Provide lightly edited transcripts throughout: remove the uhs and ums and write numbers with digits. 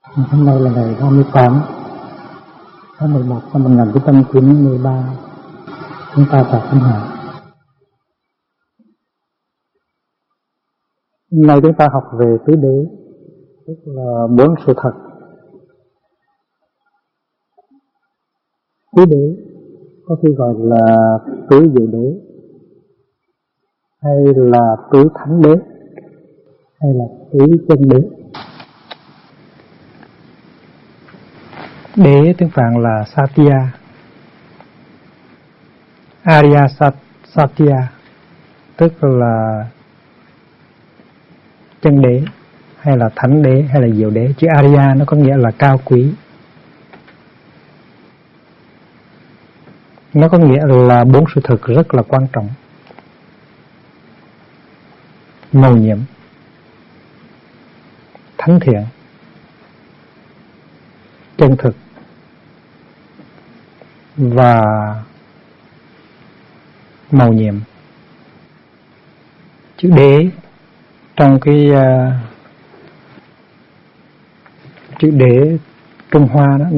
Hôm nay là ngày 28 tháng 11 năm 1993, chúng ta tại Khánh Hòa. Hôm nay chúng ta học về tứ đế, tức là 4 sự thật. Tứ đế có khi gọi là tứ diệu đế, hay là tứ thánh đế, hay là tứ chân đế. Đế tiếng Phạn là Satya, Arya Satya, tức là chân đế, hay là thánh đế, hay là diệu đế. Chữ Arya nó có nghĩa là cao quý. Nó có nghĩa là 4 sự thực rất là quan trọng: mầu nhiệm, thánh thiện, chân thực và mầu nhiệm. Chữ đế trong cái chữ đế Trung Hoa đó,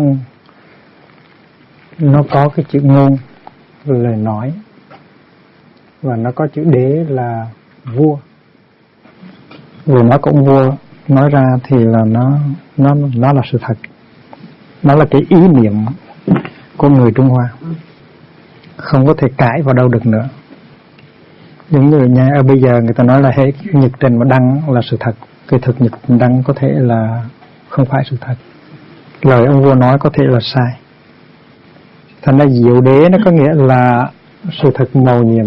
nó có cái chữ ngôn, lời nói, và nó có chữ đế là vua. Lời nói của ông vua nói ra thì là nó là sự thật, nó là cái ý niệm của người Trung Hoa, không có thể cãi vào đâu được nữa. Những người nhà ở bây giờ người ta nói là hết nhật trình mà đăng là sự thật, cái thực nhật trình đăng có thể là không phải sự thật, lời ông vua nói có thể là sai. Thành ra diệu đế nó có nghĩa là sự thật mầu nhiệm.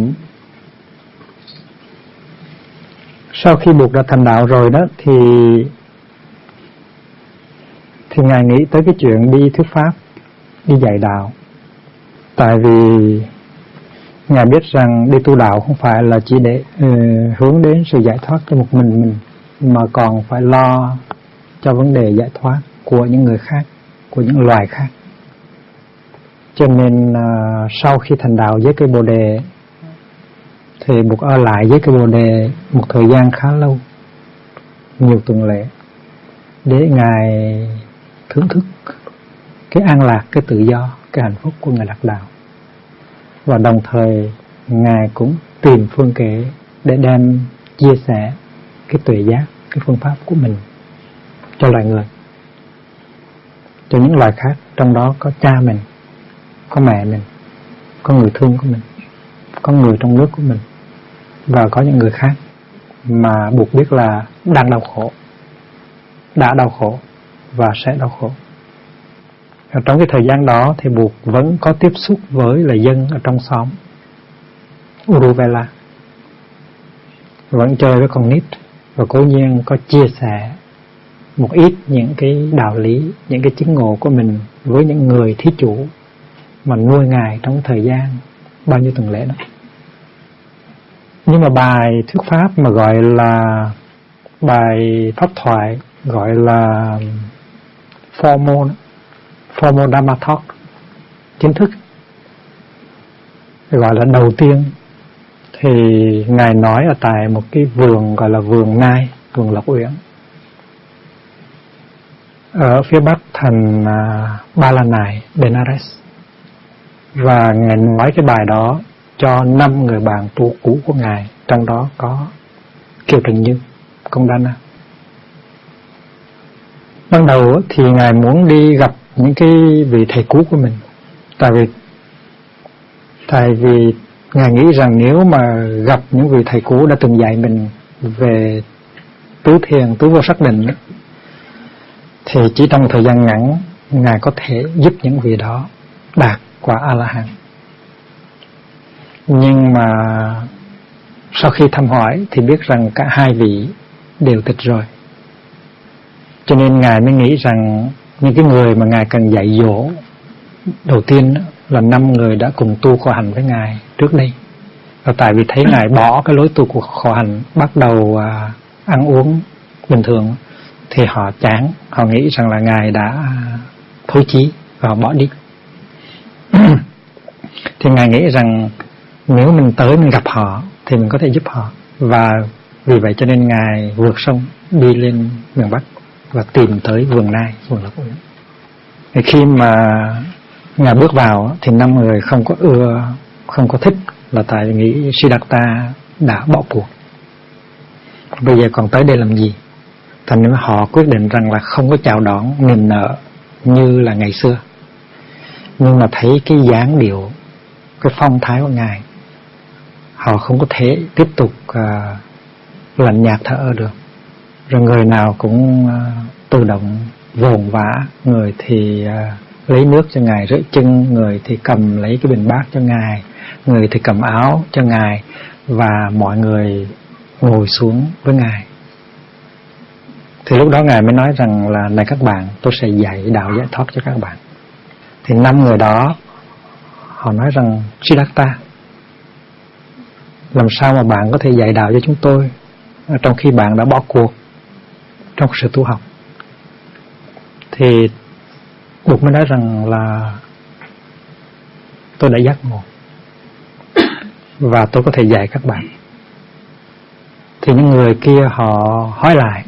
Sau khi buộc đã thành đạo rồi đó thì Ngài nghĩ tới cái chuyện đi thuyết pháp, đi dạy đạo. Tại vì Ngài biết rằng đi tu đạo không phải là chỉ để hướng đến sự giải thoát cho một mình, mà còn phải lo cho vấn đề giải thoát của những người khác, của những loài khác. Cho nên sau khi thành đạo với cây Bồ Đề thì buộc ở lại với cây Bồ Đề một thời gian khá lâu, nhiều tuần lễ, để Ngài thưởng thức cái an lạc, cái tự do, cái hạnh phúc của người lạc đạo. Và đồng thời Ngài cũng tìm phương kế để đem chia sẻ cái tuệ giác, cái phương pháp của mình cho loài người, cho những loài khác, trong đó có cha mình, có mẹ mình, có người thương của mình, có người trong nước của mình, và có những người khác mà buộc biết là đang đau khổ, đã đau khổ và sẽ đau khổ. Ở trong cái thời gian đó thì buộc vẫn có tiếp xúc với là dân ở trong xóm Uruvela, vẫn chơi với con nít, và cố nhiên có chia sẻ một ít những cái đạo lý, những cái chứng ngộ của mình với những người thí chủ mà nuôi Ngài trong thời gian bao nhiêu tuần lễ đó. Nhưng mà bài thuyết pháp mà gọi là bài pháp thoại, gọi là formal Dhamma talk, chính thức, gọi là đầu tiên, thì Ngài nói ở tại một cái vườn gọi là vườn Nai, vườn Lộc Uyển, ở phía bắc thành Ba La Nại, Benares. Và Ngài nói cái bài đó cho 5 người bạn tu cũ của Ngài, trong đó có Kiều Trần Như, Công Đana. Ban đầu thì Ngài muốn đi gặp những cái vị thầy cũ của mình, tại vì Ngài nghĩ rằng nếu mà gặp những vị thầy cũ đã từng dạy mình về tứ thiền, tứ vô sắc định, thì chỉ trong một thời gian ngắn Ngài có thể giúp những vị đó đạt quả A-la-hán. Nhưng mà sau khi thăm hỏi thì biết rằng cả hai vị đều tịch rồi. Cho nên Ngài mới nghĩ rằng những cái người mà Ngài cần dạy dỗ đầu tiên là 5 người đã cùng tu khổ hạnh với Ngài trước đây. Và tại vì thấy Ngài bỏ cái lối tu của khổ hạnh, bắt đầu ăn uống bình thường, thì họ chán, họ nghĩ rằng là Ngài đã thối chí và họ bỏ đi. Thì Ngài nghĩ rằng nếu mình tới mình gặp họ thì mình có thể giúp họ, và vì vậy cho nên Ngài vượt sông đi lên miền Bắc và tìm tới vườn nai, vườn Lộc Uyển. Thì khi mà Ngài bước vào thì 5 người không có ưa, không có thích, là tại vì nghĩ Siddhartha đã bỏ cuộc. Bây giờ còn tới đây làm gì? Thành nên họ quyết định rằng là không có chào đón niềm nở như là ngày xưa. Nhưng mà thấy cái dáng điệu, cái phong thái của Ngài, họ không có thể tiếp tục lạnh nhạt thở ơ được. Rồi người nào cũng tự động vồn vã, người thì lấy nước cho Ngài rửa chân, người thì cầm lấy cái bình bát cho Ngài, người thì cầm áo cho Ngài, và mọi người ngồi xuống với Ngài. Thì lúc đó Ngài mới nói rằng là này các bạn, tôi sẽ dạy đạo giải thoát cho các bạn. Thì 5 người đó họ nói rằng Siddhartha, làm sao mà bạn có thể dạy đạo cho chúng tôi trong khi bạn đã bỏ cuộc trong sự tu học? Thì Bụt mới nói rằng là tôi đã giác ngộ và tôi có thể dạy các bạn. Thì những người kia họ hỏi lại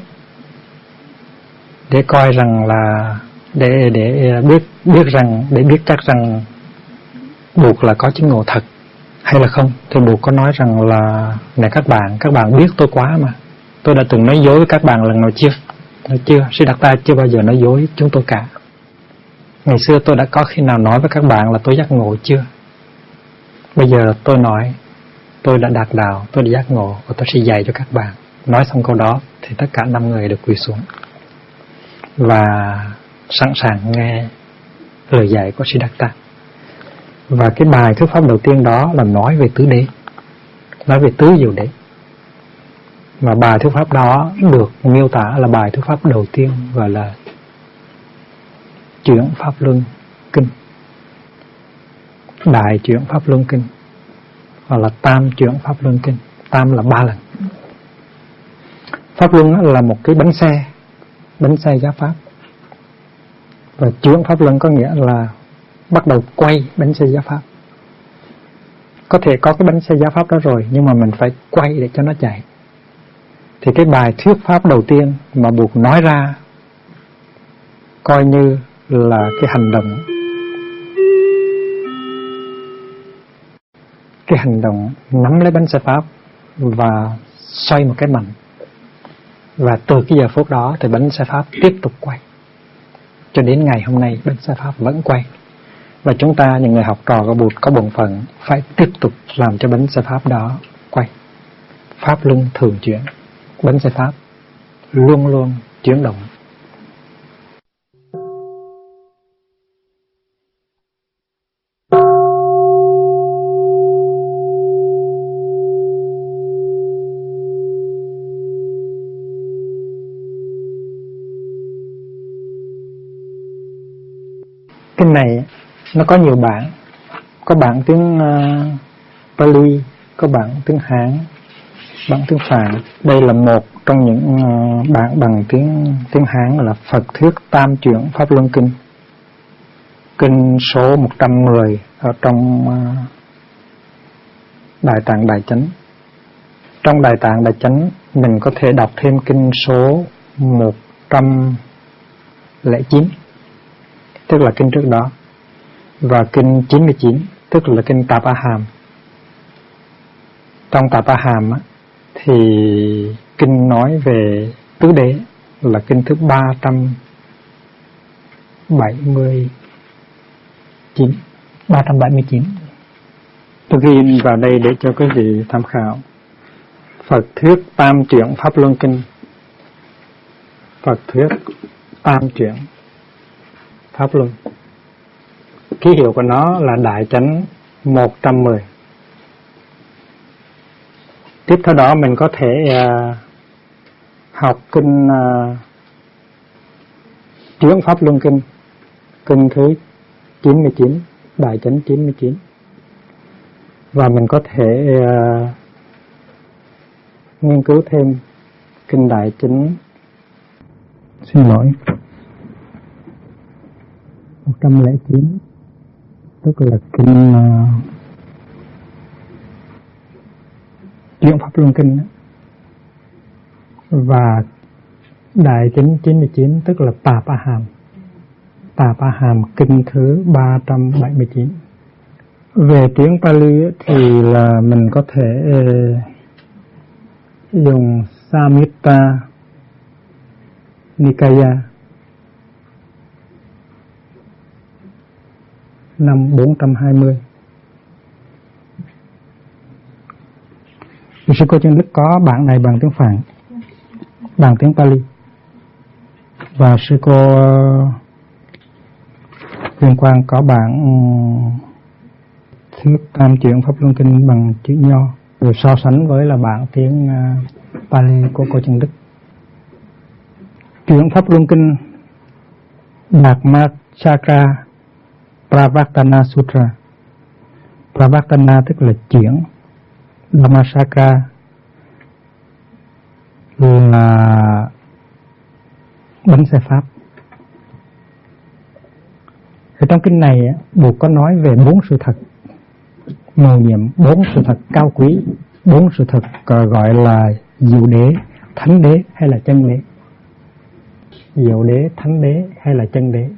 để coi rằng là để biết chắc rằng Bụt là có chứng ngộ thật hay là không. Thì Bụt có nói rằng là này các bạn biết tôi quá mà, tôi đã từng nói dối với các bạn lần nào chưa? Nói chưa, Siddhartha chưa bao giờ nói dối chúng tôi cả. Ngày xưa tôi đã có khi nào nói với các bạn là tôi giác ngộ chưa? Bây giờ tôi nói tôi đã đạt đạo, tôi đã giác ngộ và tôi sẽ dạy cho các bạn. Nói xong câu đó thì tất cả 5 người được quỳ xuống và sẵn sàng nghe lời dạy của Siddhartha. Và cái bài thuyết pháp đầu tiên đó là nói về tứ đế, nói về tứ diệu đế. Và bài thuyết pháp đó được miêu tả là bài thuyết pháp đầu tiên, gọi là Chuyển Pháp Luân Kinh, Đại Chuyển Pháp Luân Kinh, hoặc là Tam Chuyển Pháp Luân Kinh. Tam là 3 lần. Pháp Luân là một cái bánh xe giá pháp. Và chuyển Pháp Luân có nghĩa là bắt đầu quay bánh xe giá pháp. Có thể có cái bánh xe giá pháp đó rồi, nhưng mà mình phải quay để cho nó chạy. Thì cái bài thuyết pháp đầu tiên mà Bụt nói ra coi như là cái hành động nắm lấy bánh xe pháp và xoay một cái mạnh. Và từ cái giờ phút đó thì bánh xe pháp tiếp tục quay. Cho đến ngày hôm nay bánh xe pháp vẫn quay. Và chúng ta, những người học trò của Bụt, có bổn phận phải tiếp tục làm cho bánh xe pháp đó quay. Pháp luân thường chuyển, bánh xe pháp luôn luôn chuyển động. Kinh này nó có nhiều bản, có bản tiếng Pali, có bản tiếng Hán, bản tiếng Phạn. Đây là một trong những bản bằng tiếng Hán, là Phật Thuyết Tam Chuyển Pháp Luân Kinh, kinh số 110 ở trong Đại Tạng Đại Chánh. Trong Đại Tạng Đại Chánh mình có thể đọc thêm kinh số 109, tức là kinh trước đó, và kinh 99, tức là kinh Tạp A Hàm. Trong Tạp A Hàm thì kinh nói về tứ đế là kinh thứ 379. Tôi ghi vào đây để cho quý vị tham khảo. Phật Thuyết Tam Chuyển Pháp Luân Kinh. Phật Thuyết Tam Chuyển Pháp Luân. Ký hiệu của nó là Đại Chánh 110. Tiếp theo đó mình có thể học kinh Chuyển Pháp Luân Kinh, kinh thứ 99, Đại Chánh 99. Và mình có thể nghiên cứu thêm kinh Đại Chánh, 109, tức là kinh Chuyển Pháp Luân Kinh. Và Đại Kính 99 tức là Papaham. Papaham kinh thứ 379. Về tiếng Pali thì là mình có thể dùng Samyutta Nikaya năm 420. Sư cô Chân Đức có bản này bằng tiếng Phạn, bằng tiếng Pali, và sư cô Huyền Quang có bản Thuyết Tam Chuyển Pháp Luân Kinh bằng chữ Nho, rồi so sánh với là bản tiếng Pali của cô Chân Đức. Chuyển Pháp Luân Kinh Dharmachakra Pravartana Sutra. Pravartana tức là chuyển, Dharmachakra là bánh xe Pháp. Ở trong kinh này Buddha có nói về 4 sự thật mầu nhiệm, 4 sự thật cao quý, 4 sự thật gọi là diệu đế, thánh đế hay là chân đế. Diệu đế, thánh đế hay là chân đế.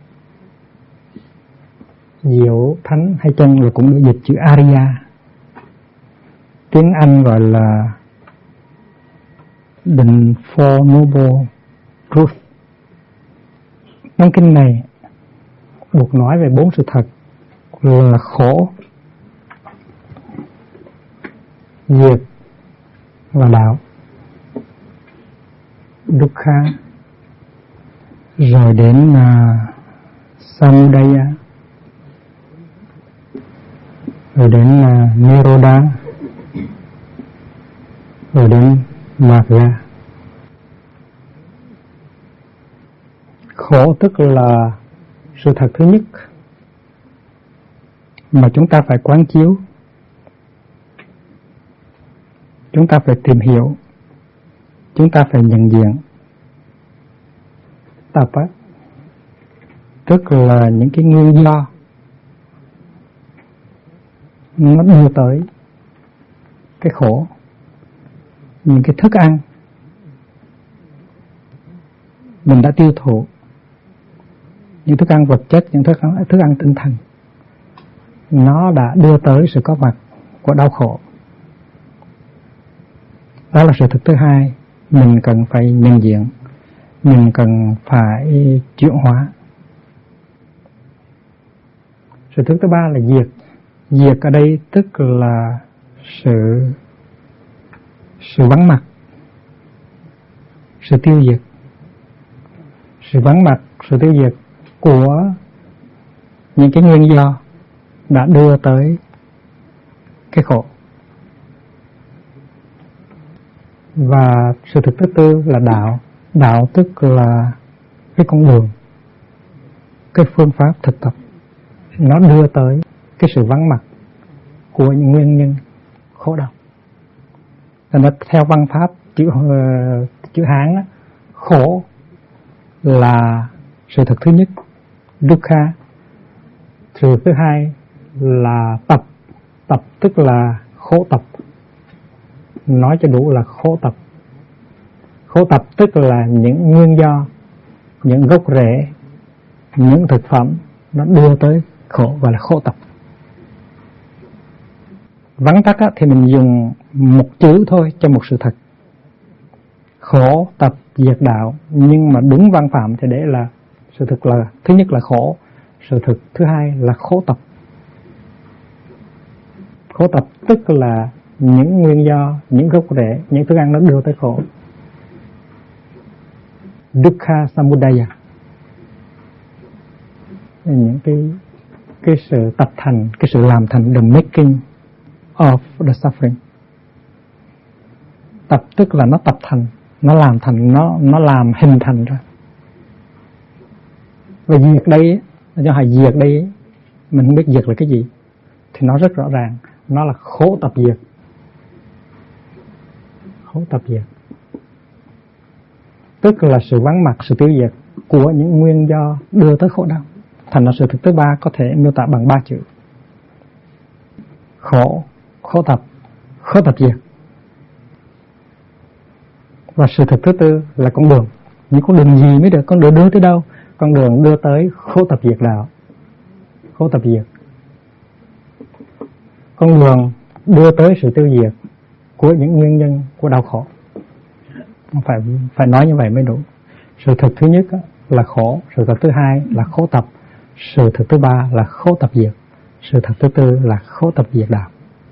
Diệu, thánh hay chân là cũng được dịch chữ Arya. Tiếng Anh gọi là The Four Noble Truths. Trong kinh này Buddha nói về 4 sự thật là khổ, diệt và đạo, dukkha, rồi đến samudaya, rồi đến nirodha, rồi đến magga. Khổ tức là sự thật thứ nhất mà chúng ta phải quán chiếu, chúng ta phải tìm hiểu, chúng ta phải nhận diện. Tập tức là những cái nguyên do nó đưa tới cái khổ. Những cái thức ăn mình đã tiêu thụ, những thức ăn vật chất, những thức ăn tinh thần, nó đã đưa tới sự có mặt của đau khổ. Đó là sự thực thứ hai, mình cần phải nhận diện, mình cần phải chuyển hóa. Sự thực thứ ba là diệt. Diệt ở đây tức là sự vắng mặt, sự tiêu diệt. Sự vắng mặt, sự tiêu diệt của những cái nguyên do đã đưa tới cái khổ. Và sự thực thứ tư là đạo. Đạo tức là cái con đường, cái phương pháp thực tập, nó đưa tới cái sự vắng mặt của những nguyên nhân khổ đau. Nó theo văn pháp chữ Hán á, khổ là sự thật thứ nhất, dukkha. Sự thứ hai là tập. Tập tức là khổ tập. Nói cho đủ là khổ tập. Khổ tập tức là những nguyên do, những gốc rễ, những thực phẩm nó đưa tới khổ, gọi là khổ tập. Vắn tắt thì mình dùng một chữ thôi cho một sự thật. Khổ tập diệt đạo, nhưng mà đúng văn phạm thì để là sự thực là thứ nhất là khổ, sự thực thứ hai là khổ tập. Khổ tập tức là những nguyên do, những gốc rễ, những thức ăn nó đưa tới khổ. Dukkha samudaya, những cái sự tập thành, cái sự làm thành, the making of the suffering. Tập tức là nó tập thành, nó làm thành, nó làm hình thành ra. Và diệt đây, cho hãy diệt đây, mình không biết diệt là cái gì, thì nó rất rõ ràng, nó là khổ tập diệt. Khổ tập diệt tức là sự vắng mặt, sự tiêu diệt của những nguyên do đưa tới khổ đau. Thành ra sự thực thứ ba có thể miêu tả bằng 3 chữ: khổ, khổ tập diệt. Và sự thực thứ tư là con đường, những con đường gì mới được, con đường đưa tới đâu? Con đường đưa tới khổ tập diệt đạo, khổ tập diệt. Con đường đưa tới sự tiêu diệt của những nguyên nhân của đau khổ. Phải nói như vậy mới đủ. Sự thật thứ nhất là khổ, sự thật thứ hai là khổ tập, sự thật thứ ba là khổ tập diệt, sự thật thứ tư là khổ tập diệt đạo.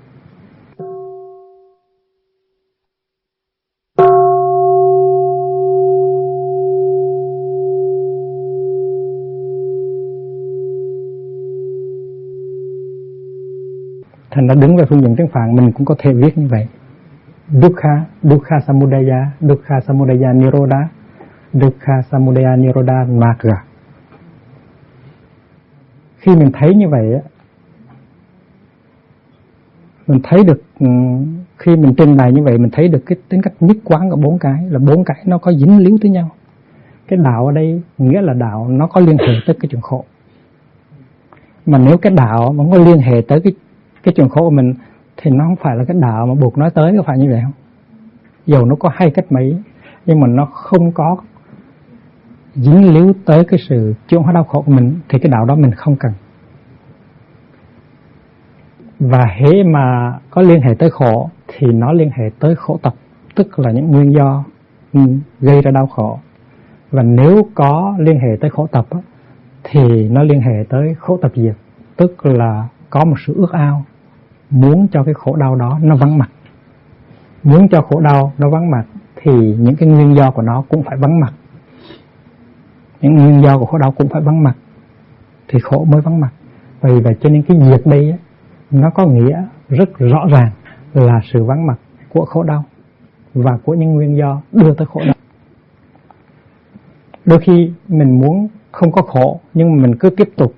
Thành ra đứng về phương diện tiếng Phạn mình cũng có thể viết như vậy. Dukkha Samudaya Nirodha, Dukkha Samudaya Nirodha Magga. Khi mình thấy như vậy, mình thấy được, khi mình trình bày như vậy, mình thấy được cái tính cách nhất quán của bốn cái, là bốn cái nó có dính líu tới nhau. Cái đạo ở đây nghĩa là đạo nó có liên hệ tới cái chuyện khổ. Mà nếu cái đạo mà có liên hệ tới cái chuyện khổ của mình thì nó không phải là cái đạo mà buộc nói tới, có phải như vậy không? Dầu nó có hay cách mấy, nhưng mà nó không có dính líu tới cái sự chuyển hóa đau khổ của mình thì cái đạo đó mình không cần. Và hễ mà có liên hệ tới khổ thì nó liên hệ tới khổ tập, tức là những nguyên do gây ra đau khổ. Và nếu có liên hệ tới khổ tập thì nó liên hệ tới khổ tập diệt, tức là có một sự ước ao muốn cho cái khổ đau đó nó vắng mặt. Muốn cho khổ đau nó vắng mặt thì những cái nguyên do của nó cũng phải vắng mặt. Những nguyên do của khổ đau cũng phải vắng mặt thì khổ mới vắng mặt. Vì vậy cho nên cái diệt đây nó có nghĩa rất rõ ràng là sự vắng mặt của khổ đau và của những nguyên do đưa tới khổ đau. Đôi khi mình muốn không có khổ nhưng mình cứ tiếp tục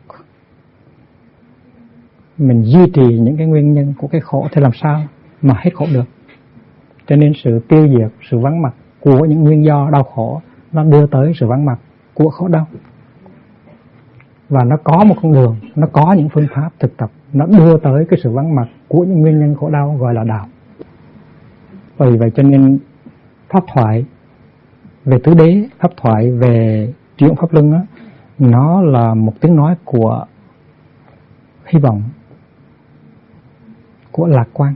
mình duy trì những cái nguyên nhân của cái khổ thì làm sao mà hết khổ được. Cho nên sự tiêu diệt, sự vắng mặt của những nguyên do đau khổ nó đưa tới sự vắng mặt của khổ đau. Và nó có một con đường, nó có những phương pháp thực tập, nó đưa tới cái sự vắng mặt của những nguyên nhân khổ đau gọi là đạo. Vì vậy cho nên pháp thoại về tứ đế, pháp thoại về chuyển pháp luân nó là một tiếng nói của hy vọng, của lạc quan.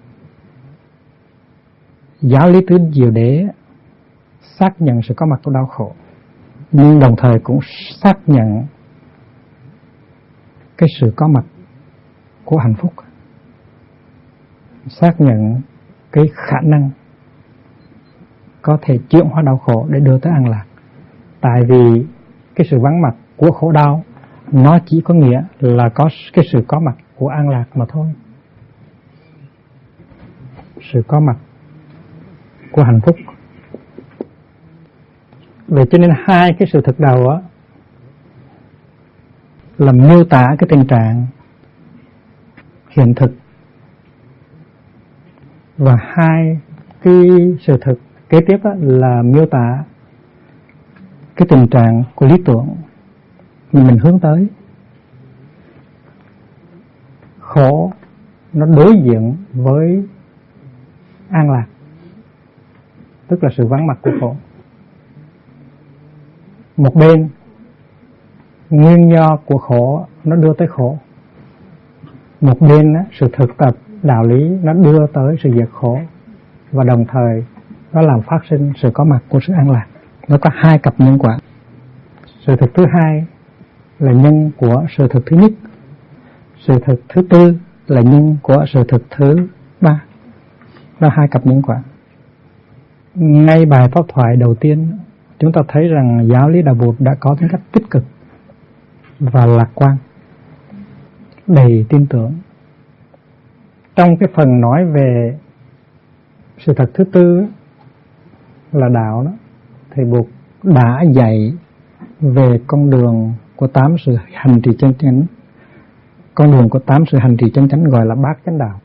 Giáo lý tứ diệu đế xác nhận sự có mặt của đau khổ, nhưng đồng thời cũng xác nhận cái sự có mặt của hạnh phúc, xác nhận cái khả năng có thể chuyển hóa đau khổ để đưa tới an lạc. Tại vì cái sự vắng mặt của khổ đau nó chỉ có nghĩa là có cái sự có mặt của an lạc mà thôi. Sự có mặt của hạnh phúc. Vậy cho nên hai cái sự thực đầu là miêu tả cái tình trạng hiện thực, và hai cái sự thực kế tiếp là miêu tả cái tình trạng của lý tưởng mình hướng tới. Khổ nó đối diện với an lạc, tức là sự vắng mặt của khổ. Một bên nguyên do của khổ nó đưa tới khổ, một bên sự thực tập đạo lý nó đưa tới sự diệt khổ, và đồng thời nó làm phát sinh sự có mặt của sự an lạc. Nó có hai cặp nhân quả. Sự thực thứ hai là nhân của sự thực thứ nhất, sự thực thứ tư là nhân của sự thực thứ ba. Đó hai cặp nhân quả. Ngay bài pháp thoại đầu tiên chúng ta thấy rằng giáo lý Đạo Bụt đã có tính cách tích cực và lạc quan, đầy tin tưởng. Trong cái phần nói về sự thật thứ tư là đạo đó, Thầy Bụt đã dạy về con đường của 8 sự hành trì chân chánh. Con đường của 8 sự hành trì chân chánh gọi là bát chánh đạo.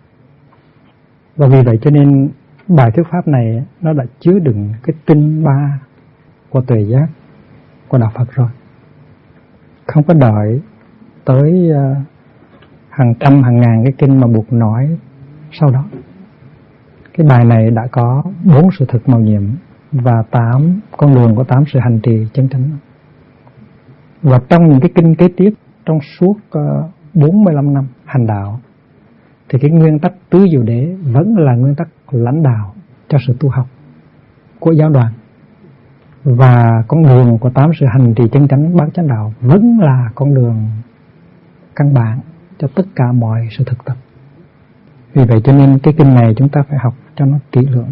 Và vì vậy cho nên bài thuyết pháp này nó đã chứa đựng cái tinh ba của tuệ giác của đạo Phật rồi. Không có đợi tới hàng trăm hàng ngàn cái kinh mà Bụt nói sau đó. Cái bài này đã có 4 sự thực mầu nhiệm và con đường của 8 sự hành trì chân chánh. Và trong những cái kinh kế tiếp, trong suốt 45 năm hành đạo, thì cái nguyên tắc tứ diệu đế vẫn là nguyên tắc lãnh đạo cho sự tu học của giáo đoàn. Và con đường của 8 sự hành trì chân chánh bát chánh đạo vẫn là con đường căn bản cho tất cả mọi sự thực tập. Vì vậy cho nên cái kinh này chúng ta phải học cho nó kỹ lưỡng.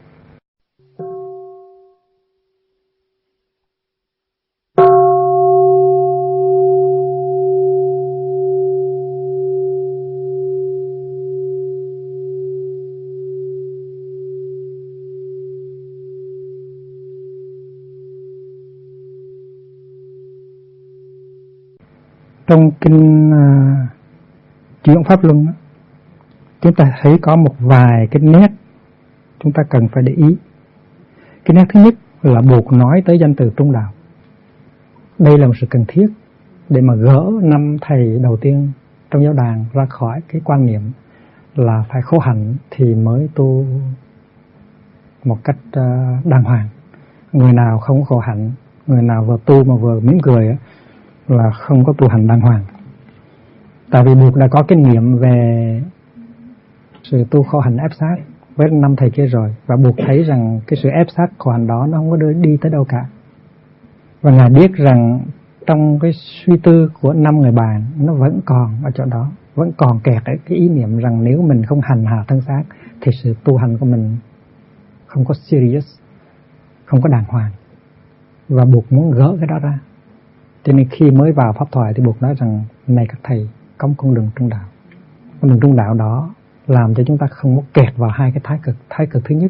Trong kinh Chuyển Pháp Luân, chúng ta thấy có một vài cái nét chúng ta cần phải để ý. Cái nét thứ nhất là buộc nói tới danh từ trung đạo. Đây là một sự cần thiết để mà gỡ 5 thầy đầu tiên trong giáo đàn ra khỏi cái quan niệm là phải khổ hạnh thì mới tu một cách đàng hoàng. Người nào không khổ hạnh, người nào vừa tu mà vừa mỉm cười là không có tu hành đàng hoàng. Tại vì buộc đã có kinh nghiệm về sự tu khổ hạnh ép sát với 5 thầy kia rồi, và buộc thấy rằng cái sự ép sát khổ hạnh đó nó không có đi tới đâu cả. Và Ngài biết rằng trong cái suy tư của 5 người bạn nó vẫn còn ở chỗ đó, vẫn còn kẹt ở cái ý niệm rằng nếu mình không hành hạ thân xác thì sự tu hành của mình không có serious, không có đàng hoàng. Và buộc muốn gỡ cái đó ra. Cho nên khi mới vào pháp thoại thì buộc nói rằng này các thầy, có một con đường trung đạo. Con đường trung đạo đó làm cho chúng ta không có kẹt vào hai cái thái cực. Thái cực thứ nhất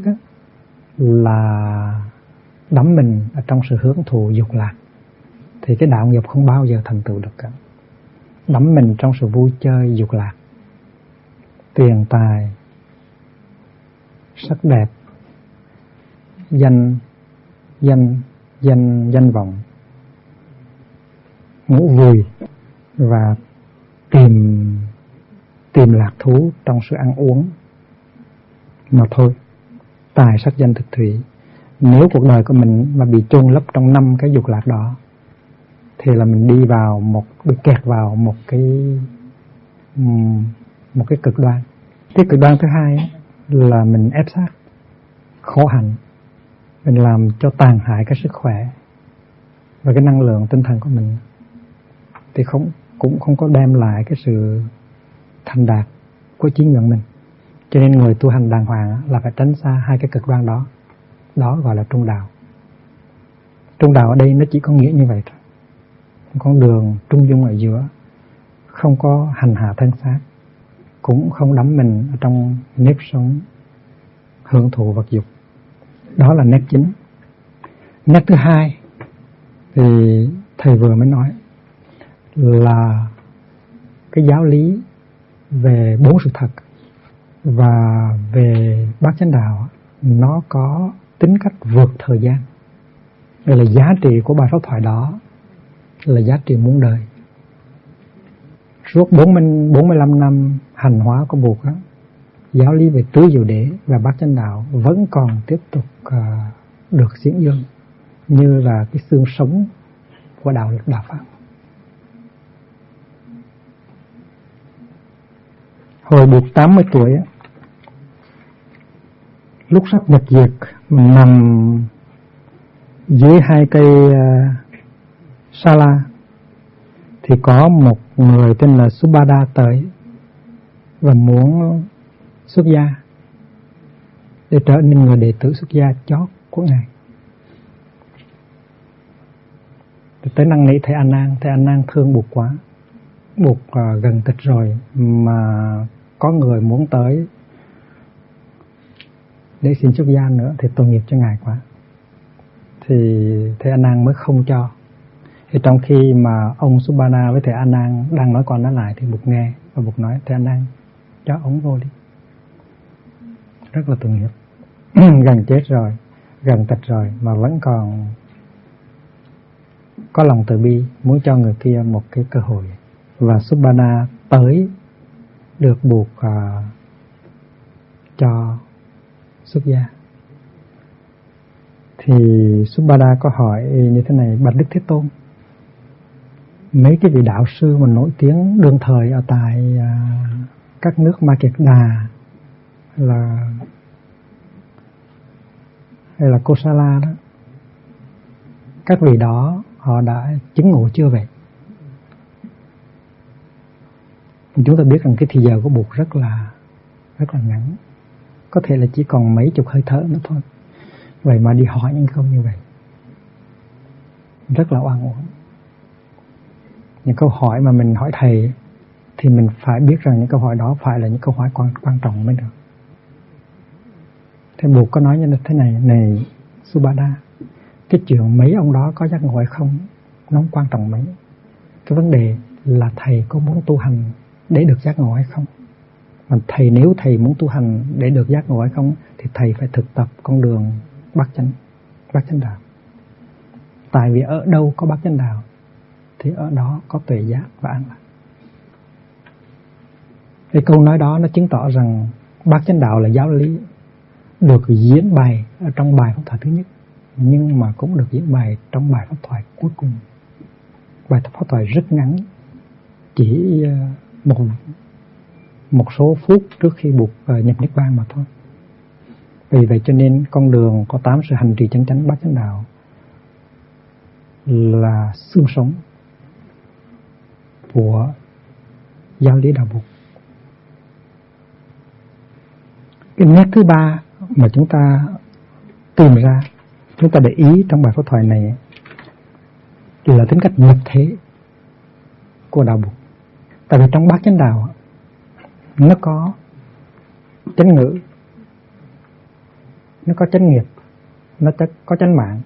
là đắm mình ở trong sự hưởng thụ dục lạc, thì cái đạo nghiệp không bao giờ thành tựu được cả. Đắm mình trong sự vui chơi dục lạc, tiền tài, sắc đẹp, danh vọng, ngủ vùi và tìm lạc thú trong sự ăn uống mà thôi. Tài sắc danh thực thủy. Nếu cuộc đời của mình mà bị chôn lấp trong 5 cái dục lạc đó thì là mình bị kẹt vào một cái cực đoan. Cái cực đoan thứ hai là mình ép sát khổ hạnh, mình làm cho tàn hại cái sức khỏe và cái năng lượng tinh thần của mình, thì cũng không có đem lại cái sự thành đạt của chính nhận mình. Cho nên người tu hành đàng hoàng là phải tránh xa hai cái cực đoan đó. Đó gọi là trung đạo. Trung đạo ở đây nó chỉ có nghĩa như vậy thôi. Con đường trung dung ở giữa, không có hành hạ thân xác, cũng không đắm mình ở trong nếp sống hưởng thụ vật dục. Đó là nét chính. Nét thứ hai thì thầy vừa mới nói là cái giáo lý về 4 sự thật và về bát chánh đạo, nó có tính cách vượt thời gian. Đây là giá trị của bài pháp thoại đó, là giá trị muôn đời. Suốt 45 năm hành hóa của Bụt đó, giáo lý về tứ diệu đế và bát chánh đạo vẫn còn tiếp tục được diễn dương như là cái xương sống của đạo lực đạo pháp. Hồi Bụt 80 tuổi, lúc sắp nhập diệt, mình nằm dưới 2 cây sa la, thì có một người tên là Subhada tới và muốn xuất gia để trở nên người đệ tử xuất gia chót của Ngài. Tới năn nỉ thầy A Nan. Thầy A Nan thương Bụt quá. Bụt gần tịch rồi mà có người muốn tới để xin xuất gia nữa thì tội nghiệp cho Ngài quá. Thì thầy A Nan mới không cho. Thì trong khi mà ông Subhana với thầy A Nan đang nói qua nói lại thì Bụt nghe, và Bụt nói thầy A Nan cho ông vô đi. Rất là tội nghiệp. Gần chết rồi, gần tịch rồi mà vẫn còn có lòng từ bi, muốn cho người kia một cái cơ hội. Và Subhana tới được Bụt cho xuất gia. thì Subhada có hỏi như thế này: bạch Đức Thế Tôn, mấy cái vị đạo sư mà nổi tiếng đương thời ở tại các nước Ma Kiệt Đà hay là Kosala đó, các vị đó họ đã chứng ngộ chưa vậy? Chúng ta biết rằng cái thì giờ của Bụt rất là ngắn, có thể là chỉ còn mấy chục hơi thở nữa thôi. Vậy mà đi hỏi những câu như vậy rất là oan uổng. Những câu hỏi mà mình hỏi thầy thì mình phải biết rằng những câu hỏi đó phải là những câu hỏi quan trọng mới được. Thế Bụt có nói như thế này: này Subhada, cái chuyện mấy ông đó có giác ngộ hay không nó không quan trọng mấy. Cái vấn đề là thầy có muốn tu hành để được giác ngộ hay không. Mà nếu thầy muốn tu hành để được giác ngộ hay không thì thầy phải thực tập con đường bát chánh đạo. Tại vì ở đâu có bát chánh đạo thì ở đó có tuệ giác và an lạc. Cái câu nói đó nó chứng tỏ rằng bát chánh đạo là giáo lý được diễn bày ở trong bài pháp thoại thứ nhất, nhưng mà cũng được diễn bày trong bài pháp thoại cuối cùng. Bài pháp thoại rất ngắn, chỉ một số phút trước khi Bụt nhập Niết Bàn mà thôi. Vì vậy cho nên con đường có 8 sự hành trì chân chánh bát chánh đạo là xương sống của giáo lý đạo Bụt. Cái nét thứ ba mà chúng ta tìm ra, chúng ta để ý trong bài pháp thoại này là tính cách nhập thế của đạo Bụt. Tại vì trong bát chánh đạo nó có chánh ngữ, nó có chánh nghiệp, nó có chánh mạng.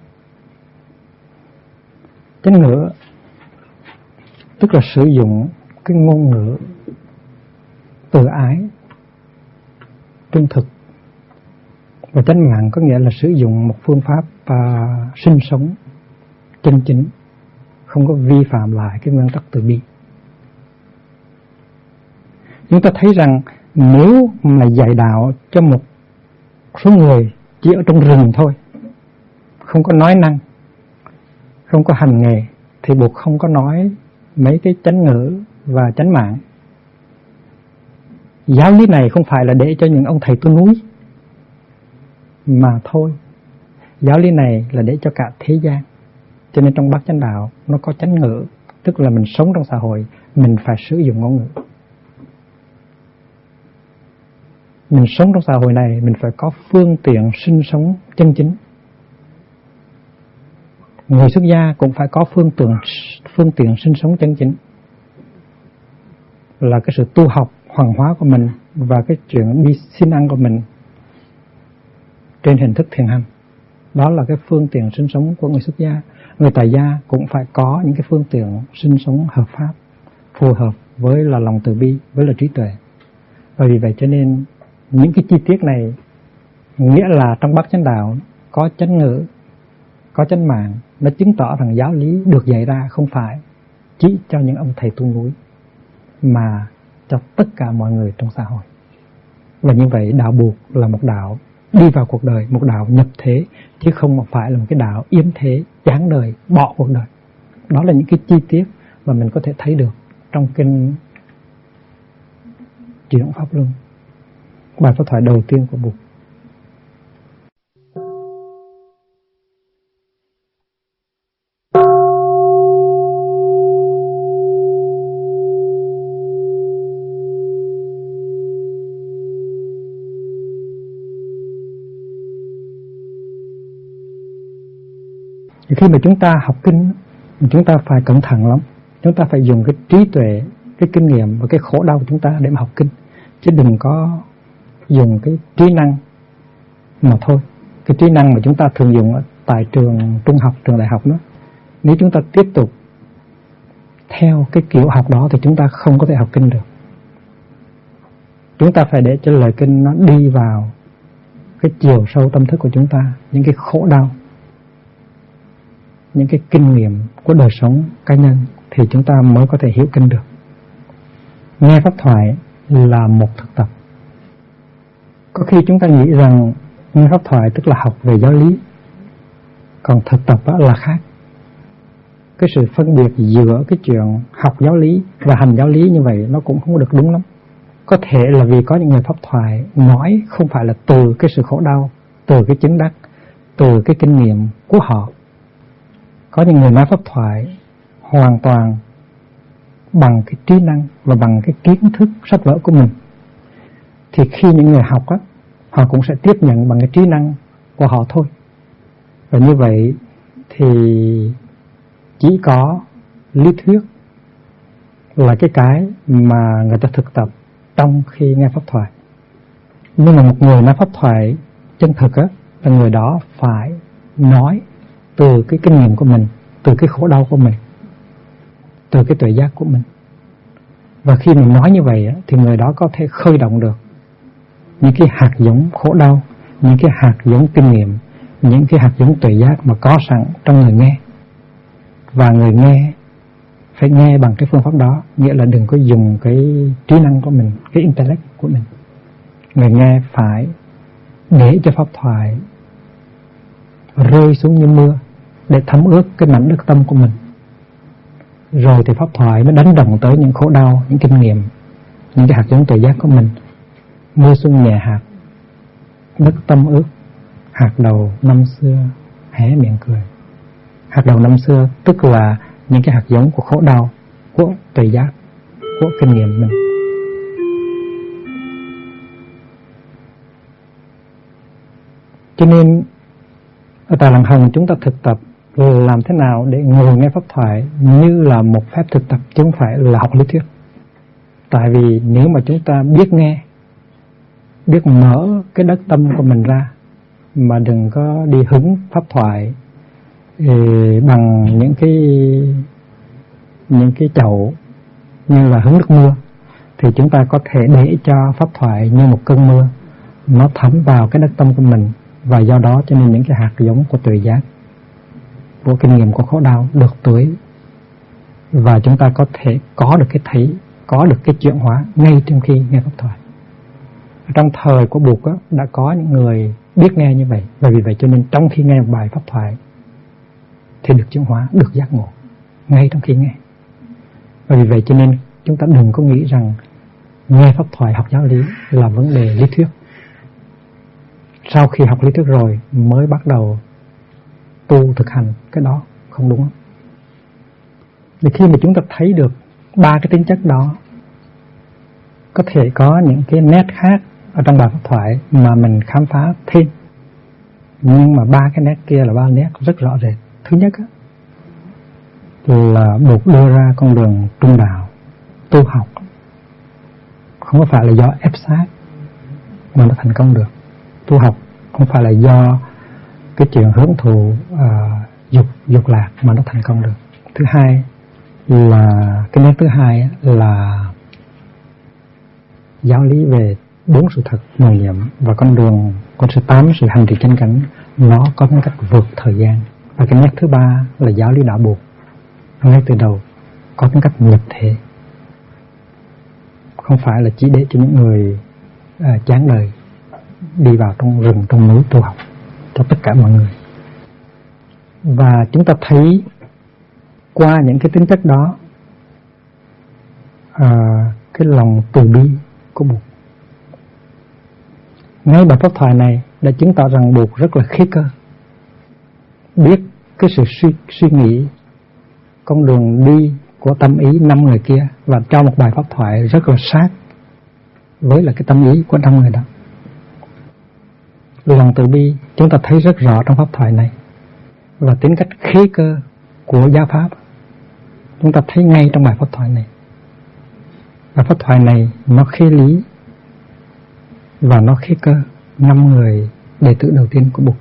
Chánh ngữ tức là sử dụng cái ngôn ngữ từ ái, trung thực. Và chánh mạng có nghĩa là sử dụng một phương pháp sinh sống chân chính, không có vi phạm lại cái nguyên tắc từ bi. Chúng ta thấy rằng nếu mà dạy đạo cho một số người chỉ ở trong rừng thôi, không có nói năng, không có hành nghề, thì Bụt không có nói mấy cái chánh ngữ và chánh mạng. Giáo lý này không phải là để cho những ông thầy tu núi mà thôi. Giáo lý này là để cho cả thế gian. Cho nên trong bát chánh đạo nó có chánh ngữ, tức là mình sống trong xã hội, mình phải sử dụng ngôn ngữ. Mình sống trong xã hội này, mình phải có phương tiện sinh sống chân chính. Người xuất gia cũng phải có phương tiện sinh sống chân chính, là cái sự tu học hoàng hóa của mình và cái chuyện đi xin ăn của mình trên hình thức thiền hành. Đó là cái phương tiện sinh sống của người xuất gia. Người tại gia cũng phải có những cái phương tiện sinh sống hợp pháp, phù hợp với là lòng từ bi, với là trí tuệ. Và vì vậy cho nên những cái chi tiết này nghĩa là trong bát chánh đạo có chánh ngữ, có chánh mạng, nó chứng tỏ rằng giáo lý được dạy ra không phải chỉ cho những ông thầy tu núi mà cho tất cả mọi người trong xã hội. Và như vậy đạo Bụt là một đạo đi vào cuộc đời, một đạo nhập thế, chứ không phải là một cái đạo yếm thế, chán đời, bỏ cuộc đời. Đó là những cái chi tiết mà mình có thể thấy được trong kinh Chuyển Pháp Luân, bài pháp thoại đầu tiên của Bụt. Khi mà chúng ta học kinh, chúng ta phải cẩn thận lắm. Chúng ta phải dùng cái trí tuệ, cái kinh nghiệm và cái khổ đau của chúng ta để mà học kinh, chứ đừng có dùng cái trí năng mà thôi. Cái trí năng mà chúng ta thường dùng ở tại trường trung học, trường đại học đó, nếu chúng ta tiếp tục theo cái kiểu học đó thì chúng ta không có thể học kinh được. Chúng ta phải để cho lời kinh nó đi vào cái chiều sâu tâm thức của chúng ta, những cái khổ đau, những cái kinh nghiệm của đời sống cá nhân thì chúng ta mới có thể hiểu kinh được. Nghe pháp thoại là một thực tập. Có khi chúng ta nghĩ rằng nghe pháp thoại tức là học về giáo lý, Còn thực tập là khác. Cái sự phân biệt giữa cái chuyện học giáo lý và hành giáo lý như vậy nó cũng không được đúng lắm. Có thể là vì có những người pháp thoại nói không phải là từ cái sự khổ đau, từ cái chứng đắc, từ cái kinh nghiệm của họ. Có những người nói pháp thoại hoàn toàn bằng cái trí năng và bằng cái kiến thức sách vở của mình. Thì khi những người học á, họ cũng sẽ tiếp nhận bằng cái trí năng của họ thôi. Và như vậy thì chỉ có lý thuyết là cái mà người ta thực tập trong khi nghe pháp thoại. Nhưng mà một người nói pháp thoại chân thực á, là người đó phải nói từ cái kinh nghiệm của mình, từ cái khổ đau của mình, từ cái tuệ giác của mình. Và khi mình nói như vậy á, thì người đó có thể khơi động được những cái hạt giống khổ đau, những cái hạt giống kinh nghiệm, những cái hạt giống tuệ giác mà có sẵn trong người nghe. Và người nghe phải nghe bằng cái phương pháp đó, nghĩa là đừng có dùng cái trí năng của mình, cái intellect của mình. Người nghe phải để cho pháp thoại rơi xuống như mưa để thấm ướt cái mảnh đất tâm của mình. Rồi thì pháp thoại mới đánh đồng tới những khổ đau, những kinh nghiệm, những cái hạt giống tuệ giác của mình. Mưa xuân nhẹ hạt, đất tâm ướt, hạt đầu năm xưa hé miệng cười. Hạt đầu năm xưa tức là những cái hạt giống của khổ đau, của tuệ giác, của kinh nghiệm mình. Cho nên ở tại Làng Hồng chúng ta thực tập làm thế nào để ngồi nghe pháp thoại như là một phép thực tập chứ không phải là học lý thuyết. Tại vì nếu mà chúng ta biết nghe, biết mở cái đất tâm của mình ra, mà đừng có đi hứng pháp thoại bằng những cái chậu như là hứng nước mưa, thì chúng ta có thể để cho pháp thoại như một cơn mưa, nó thấm vào cái đất tâm của mình, và do đó cho nên những cái hạt giống của tuệ giác, của kinh nghiệm của khổ đau được tưới, và chúng ta có thể có được cái thấy, có được cái chuyển hóa ngay trong khi nghe pháp thoại. Trong thời của Bụt đã có những người biết nghe như vậy, và vì vậy cho nên trong khi nghe một bài pháp thoại thì được chuyển hóa, được giác ngộ ngay trong khi nghe. Và vì vậy cho nên chúng ta đừng có nghĩ rằng nghe pháp thoại học giáo lý là vấn đề lý thuyết. Sau khi học lý thuyết rồi mới bắt đầu tu thực hành, cái đó không đúng. Thì khi mà chúng ta thấy được ba cái tính chất đó, có thể có những cái nét khác ở trong bài pháp thoại mà mình khám phá thêm, nhưng mà ba cái nét kia là ba nét rất rõ rệt. Thứ nhất là Bụt đưa ra con đường trung đạo, tu học không có phải là do ép sát mà nó thành công được. Tu học không phải là do cái chuyện hưởng thụ dục lạc mà nó thành công được. Thứ hai là cái nét thứ hai là giáo lý về 4 sự thật, 10 niệm và con số 8 sự hành trì chánh cảnh, nó có tính cách vượt thời gian. Và cái nét thứ ba là giáo lý đạo Bụt, ngay từ đầu có tính cách nhập thể, không phải là chỉ để cho những người chán đời đi vào trong rừng, trong núi tu học, cho tất cả mọi người. Và chúng ta thấy qua những cái tính chất đó, cái lòng từ bi của Bụt. Ngay bài pháp thoại này đã chứng tỏ rằng Bụt rất là khí cơ, biết cái sự suy nghĩ, con đường đi của tâm ý 5 người kia, và cho một bài pháp thoại rất là sát với là cái tâm ý của 5 người đó. Lòng từ bi chúng ta thấy rất rõ trong pháp thoại này, và tính cách khí cơ của giáo pháp chúng ta thấy ngay trong bài pháp thoại này. Bài pháp thoại này nó khí lý và nó khí cơ 5 người đệ tử đầu tiên của Bụt.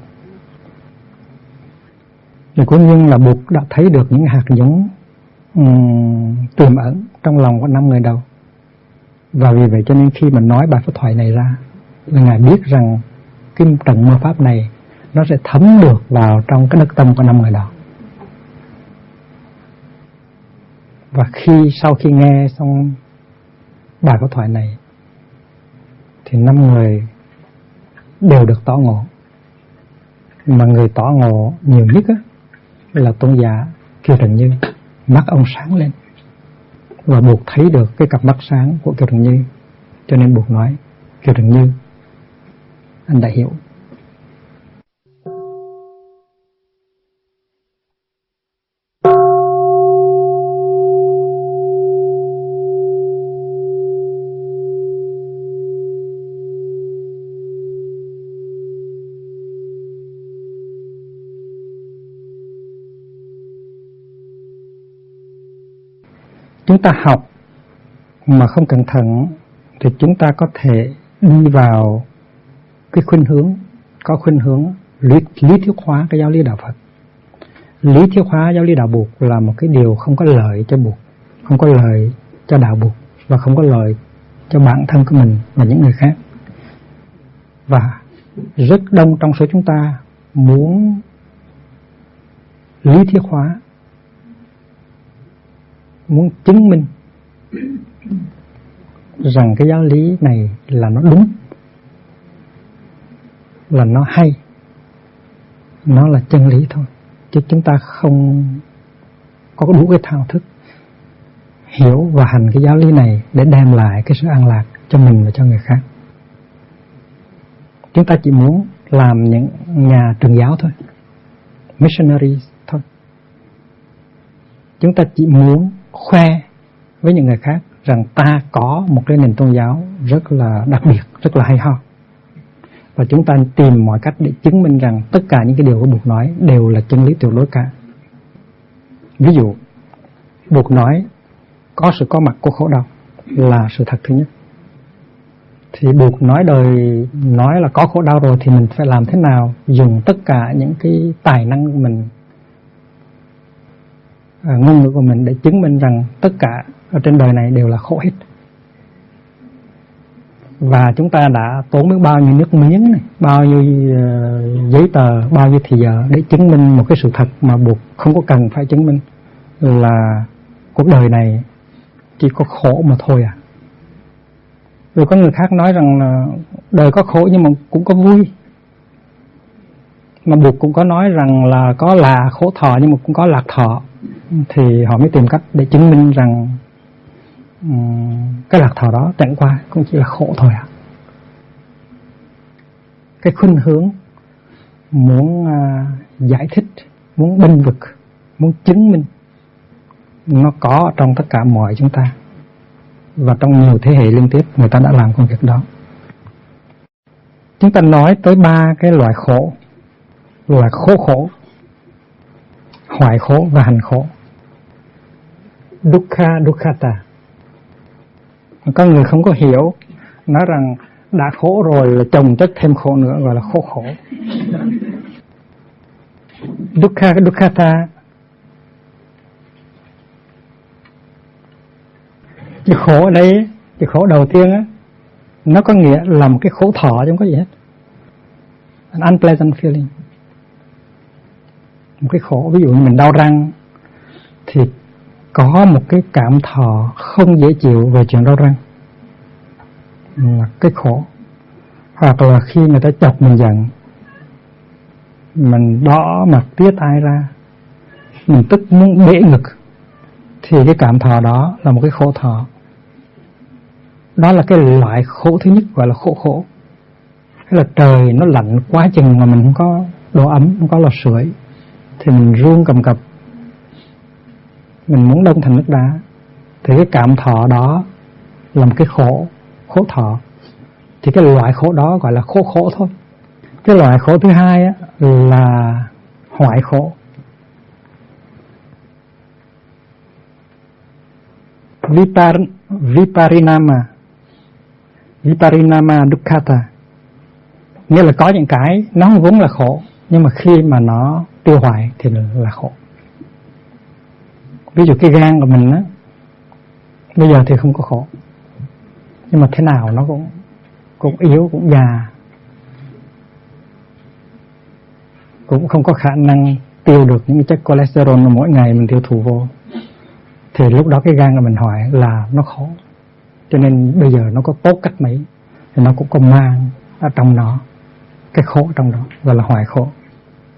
Rồi cố nhiên là Bụt đã thấy được những hạt giống tiềm ẩn trong lòng của 5 người đầu, và vì vậy cho nên khi mà nói bài pháp thoại này ra là Ngài biết rằng cái trận mơ pháp này nó sẽ thấm được vào trong cái đất tâm của 5 người đó. Và sau khi nghe xong bài pháp thoại này thì 5 người đều được tỏ ngộ. Mà người tỏ ngộ nhiều nhất á, là tôn giả Kiều Trần Như. Mắt ông sáng lên và buộc thấy được cái cặp mắt sáng của Kiều Trần Như, cho nên buộc nói: Kiều Trần Như, anh đã hiểu. Chúng ta học mà không cẩn thận thì chúng ta có thể đi vào cái khuynh hướng, có khuynh hướng lý thuyết hóa cái giáo lý đạo Phật. Lý thuyết hóa giáo lý đạo Bụt là một cái điều không có lợi cho Bụt, không có lợi cho đạo Bụt và không có lợi cho bản thân của mình và những người khác. Và rất đông trong số chúng ta muốn lý thuyết hóa, muốn chứng minh rằng cái giáo lý này là nó đúng, là nó hay, nó là chân lý thôi. Chứ chúng ta không có đủ cái thao thức hiểu và hành cái giáo lý này để đem lại cái sự an lạc cho mình và cho người khác. Chúng ta chỉ muốn làm những nhà truyền giáo thôi, missionaries thôi. Chúng ta chỉ muốn khoe với những người khác rằng ta có một cái nền tôn giáo rất là đặc biệt, rất là hay ho. Và chúng ta tìm mọi cách để chứng minh rằng tất cả những cái điều của Bụt nói đều là chân lý tuyệt đối cả. Ví dụ, Bụt nói có sự có mặt của khổ đau là sự thật thứ nhất. Thì Bụt nói là có khổ đau rồi thì mình phải làm thế nào? Dùng tất cả những cái tài năng của mình, ngôn ngữ của mình để chứng minh rằng tất cả ở trên đời này đều là khổ hết. Và chúng ta đã tốn biết bao nhiêu nước miếng này, bao nhiêu giấy tờ, bao nhiêu thì giờ để chứng minh một cái sự thật mà Bụt không có cần phải chứng minh, là cuộc đời này chỉ có khổ mà thôi à. Rồi có người khác nói rằng là đời có khổ nhưng mà cũng có vui. Mà Bụt cũng có nói rằng là có là khổ thọ nhưng mà cũng có lạc thọ. Thì họ mới tìm cách để chứng minh rằng cái lạc thọ đó chẳng qua cũng chỉ là khổ thôi à. Cái khuynh hướng muốn giải thích, muốn bênh vực, muốn chứng minh, nó có trong tất cả mọi chúng ta. Và trong nhiều thế hệ liên tiếp người ta đã làm công việc đó. Chúng ta nói tới 3 cái loại khổ, là khổ, hoại khổ và hành khổ. Dukkha, dukkata. Có người không có hiểu, nói rằng đã khổ rồi là chồng chất thêm khổ nữa, gọi là khổ. Dukkha, dukkata. Cái khổ ở đây, cái khổ đầu tiên á, nó có nghĩa là một cái khổ thọ chứ không có gì hết. An unpleasant feeling. Một cái khổ, ví dụ như mình đau răng thì có một cái cảm thọ không dễ chịu về chuyện đau răng, là cái khổ. Hoặc là khi người ta chọc mình giận, mình đỏ mặt tía tai ra, mình tức muốn bể ngực, thì cái cảm thọ đó là một cái khổ thọ. Đó là cái loại khổ thứ nhất, gọi là khổ. Thế là trời nó lạnh quá chừng mà mình không có đồ ấm, không có lò sưởi, thì mình run cầm cập, mình muốn đông thành nước đá. Thì cái cảm thọ đó là một cái khổ thọ. Thì cái loại khổ đó gọi là khổ thôi. Cái loại khổ thứ hai á, là hoại khổ. Viparinama dukkata. Nghĩa là có những cái nó vốn là khổ, nhưng mà khi mà nó tiêu hoại thì là khổ. Ví dụ cái gan của mình á, bây giờ thì không có khổ, nhưng mà thế nào nó cũng yếu, cũng già, cũng không có khả năng tiêu được những chất cholesterol mà mỗi ngày mình tiêu thụ vô. Thì lúc đó cái gan của mình hoại là nó khổ. Cho nên bây giờ nó có tốt cách mấy thì nó cũng có mang ở trong nó cái khổ trong đó, gọi là hoại khổ.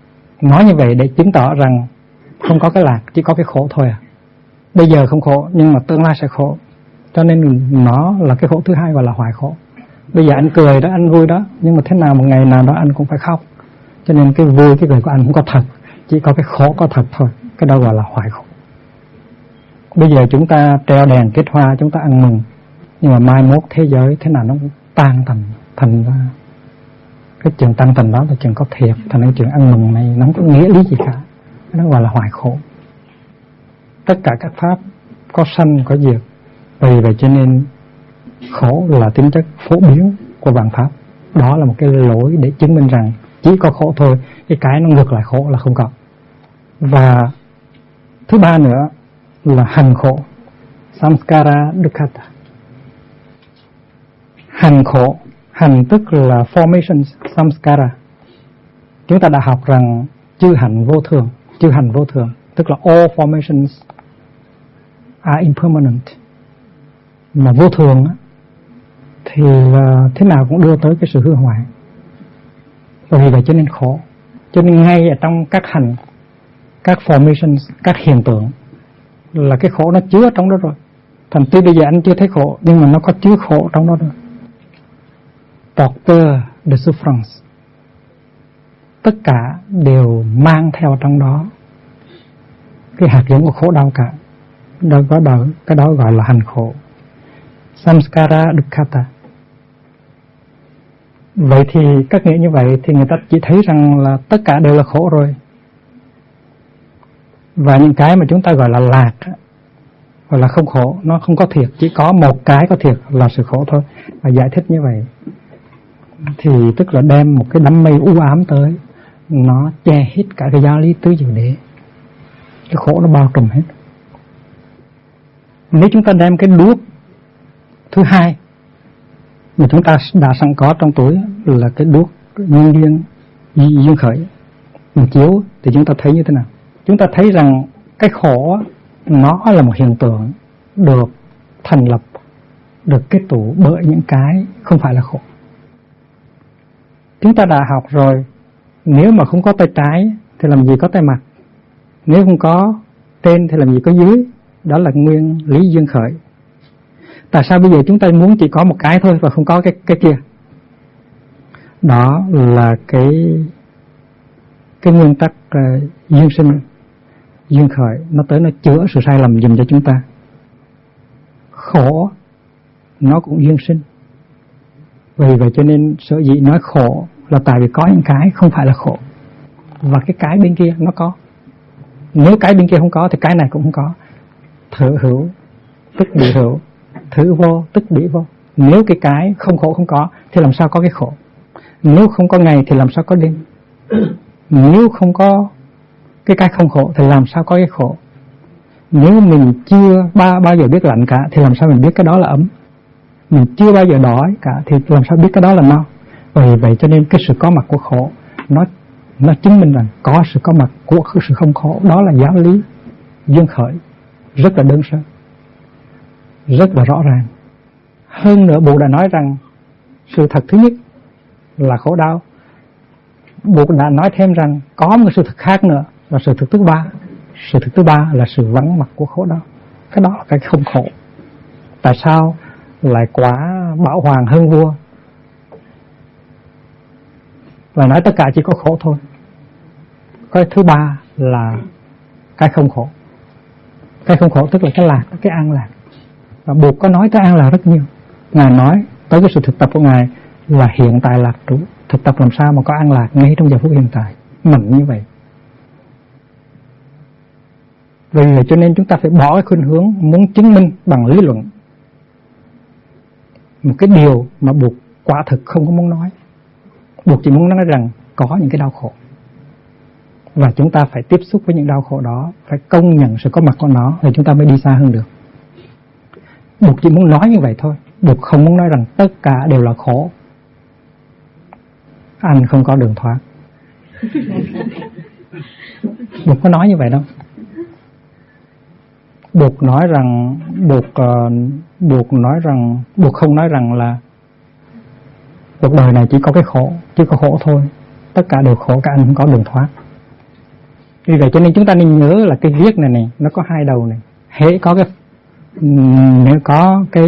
Nói như vậy để chứng tỏ rằng không có cái lạc, chỉ có cái khổ thôi à. Bây giờ không khổ nhưng mà tương lai sẽ khổ. Cho nên nó là cái khổ thứ hai, gọi là hoại khổ. Bây giờ anh cười đó, anh vui đó, nhưng mà thế nào một ngày nào đó anh cũng phải khóc. Cho nên cái vui, cái cười của anh không có thật, chỉ có cái khổ có thật thôi. Cái đó gọi là hoại khổ. Bây giờ chúng ta treo đèn kết hoa, chúng ta ăn mừng, nhưng mà mai mốt thế giới thế nào nó cũng tan thành ra. Cái chuyện tan thành đó là chuyện có thiệt, thành cái chuyện ăn mừng này nó không có nghĩa lý gì cả. Nó gọi là hoại khổ. Tất cả các pháp có sanh có diệt. Vì vậy cho nên khổ là tính chất phổ biến của vạn pháp. Đó là một cái lỗi để chứng minh rằng chỉ có khổ thôi, cái nó ngược lại khổ là không có. Và thứ ba nữa là hành khổ, samskara dukkhata. Hành khổ, hành tức là formations, samskara. Chúng ta đã học rằng chư hành vô thường, chư hành vô thường tức là all formations are impermanent. Mà vô thường thì là thế nào cũng đưa tới cái sự hư hoại. Vì vậy cho nên khổ. Cho nên ngay ở trong các hành, các formations, các hiện tượng là cái khổ nó chứa trong đó rồi. Thành tuy bây giờ anh chưa thấy khổ, nhưng mà nó có chứa khổ trong đó rồi. Porteur de souffrance. Tất cả đều mang theo trong đó cái hạt giống của khổ đau cả. Đâu có đâu, cái đó gọi là hành khổ. Samskara dukkhata. Vậy thì các nghĩa như vậy thì người ta chỉ thấy rằng là tất cả đều là khổ rồi. Và những cái mà chúng ta gọi là lạc, gọi là không khổ, nó không có thiệt, chỉ có một cái có thiệt là sự khổ thôi. Và giải thích như vậy thì tức là đem một cái đám mây u ám tới, nó che hết cả cái giáo lý tứ diệu đế. Cái khổ nó bao trùm hết. Nếu chúng ta đem cái đuốc thứ hai mà chúng ta đã sẵn có trong túi là cái đuốc nhân duyên duyên khởi mà chiếu, thì chúng ta thấy như thế nào? Chúng ta thấy rằng cái khổ nó là một hiện tượng được thành lập, được kết tụ bởi những cái không phải là khổ. Chúng ta đã học rồi, nếu mà không có tay trái thì làm gì có tay mặt, nếu không có trên thì làm gì có dưới. Đó là nguyên lý duyên khởi. Tại sao bây giờ chúng ta muốn chỉ có một cái thôi và không có cái kia? Đó là cái nguyên tắc duyên sinh duyên khởi, nó tới nó chữa sự sai lầm dùm cho chúng ta. Khổ nó cũng duyên sinh. Vì vậy cho nên sở dĩ nói khổ là tại vì có những cái không phải là khổ, và cái bên kia nó có. Nếu cái bên kia không có thì cái này cũng không có. Thử hữu tức bị hữu, thử vô tức bị vô. Nếu cái không khổ không có thì làm sao có cái khổ? Nếu không có ngày thì làm sao có đêm? Nếu không có cái không khổ thì làm sao có cái khổ? Nếu mình chưa bao giờ biết lạnh cả thì làm sao mình biết cái đó là ấm? Mình chưa bao giờ đói cả thì làm sao biết cái đó là no? Vì vậy cho nên cái sự có mặt của khổ nó chứng minh rằng có sự có mặt của sự không khổ. Đó là giáo lý duyên khởi, rất là đơn sơ, rất là rõ ràng. Hơn nữa Bụt đã nói rằng sự thật thứ nhất là khổ đau. Bụt đã nói thêm rằng có một sự thật khác nữa là sự thật thứ ba. Sự thật thứ ba là sự vắng mặt của khổ đau. Cái đó là cái không khổ. Tại sao lại quá bảo hoàng hơn vua và nói tất cả chỉ có khổ thôi? Cái thứ ba là cái không khổ. Cái không khổ tức là cái lạc, cái an lạc. Và Bụt có nói tới an lạc rất nhiều. Ngài nói tới cái sự thực tập của Ngài là hiện tại lạc trú. Thực tập làm sao mà có an lạc ngay trong giờ phút hiện tại, mạnh như vậy. Vì vậy cho nên chúng ta phải bỏ cái khuynh hướng muốn chứng minh bằng lý luận một cái điều mà Bụt quả thực không có muốn nói. Bụt chỉ muốn nói rằng có những cái đau khổ, và chúng ta phải tiếp xúc với những đau khổ đó, phải công nhận sự có mặt của nó, thì chúng ta mới đi xa hơn được. Bụt chỉ muốn nói như vậy thôi. Bụt không muốn nói rằng tất cả đều là khổ. Anh không có đường thoát. Bụt có nói như vậy đâu. Bụt không nói rằng là cuộc đời này chỉ có cái khổ, chỉ có khổ thôi. Tất cả đều khổ, cả anh không có đường thoát. Vì vậy cho nên chúng ta nên nhớ là cái viết này nó có hai đầu này. Hễ có nếu có cái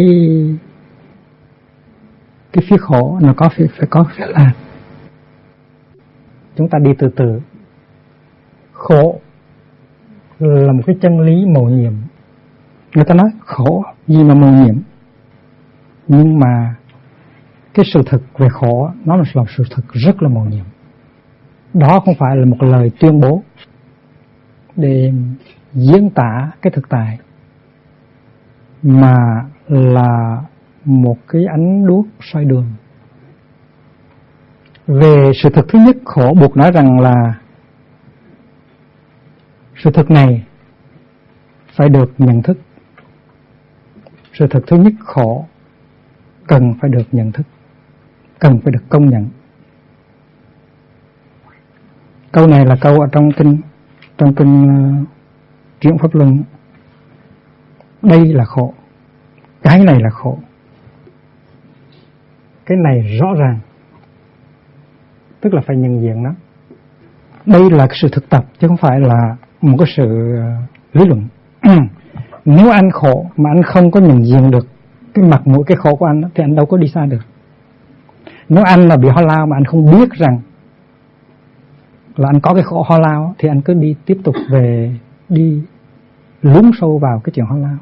phía khổ, nó phải có phía lạc. Chúng ta đi từ từ. Khổ là một cái chân lý mầu nhiệm. Người ta nói khổ gì mà mầu nhiệm, nhưng mà cái sự thực về khổ nó là sự thực rất là mầu nhiệm. Đó không phải là một lời tuyên bố để diễn tả cái thực tại, mà là một cái ánh đuốc soi đường. Về sự thực thứ nhất, khổ buộc nói rằng là sự thực này phải được nhận thức. Sự thực thứ nhất, khổ cần phải được nhận thức, cần phải được công nhận. Câu này là câu ở trong kinh Chuyển Pháp Luân. Đây là khổ, cái này là khổ, cái này rõ ràng, tức là phải nhận diện nó. Đây là cái sự thực tập chứ không phải là một cái sự lý luận. Nếu anh khổ mà anh không có nhận diện được cái mặt mũi cái khổ của anh thì anh đâu có đi xa được. Nếu anh mà bị ho lao mà anh không biết rằng là anh có cái khổ ho lao thì anh cứ đi tiếp tục đi lún sâu vào cái chuyện ho lao.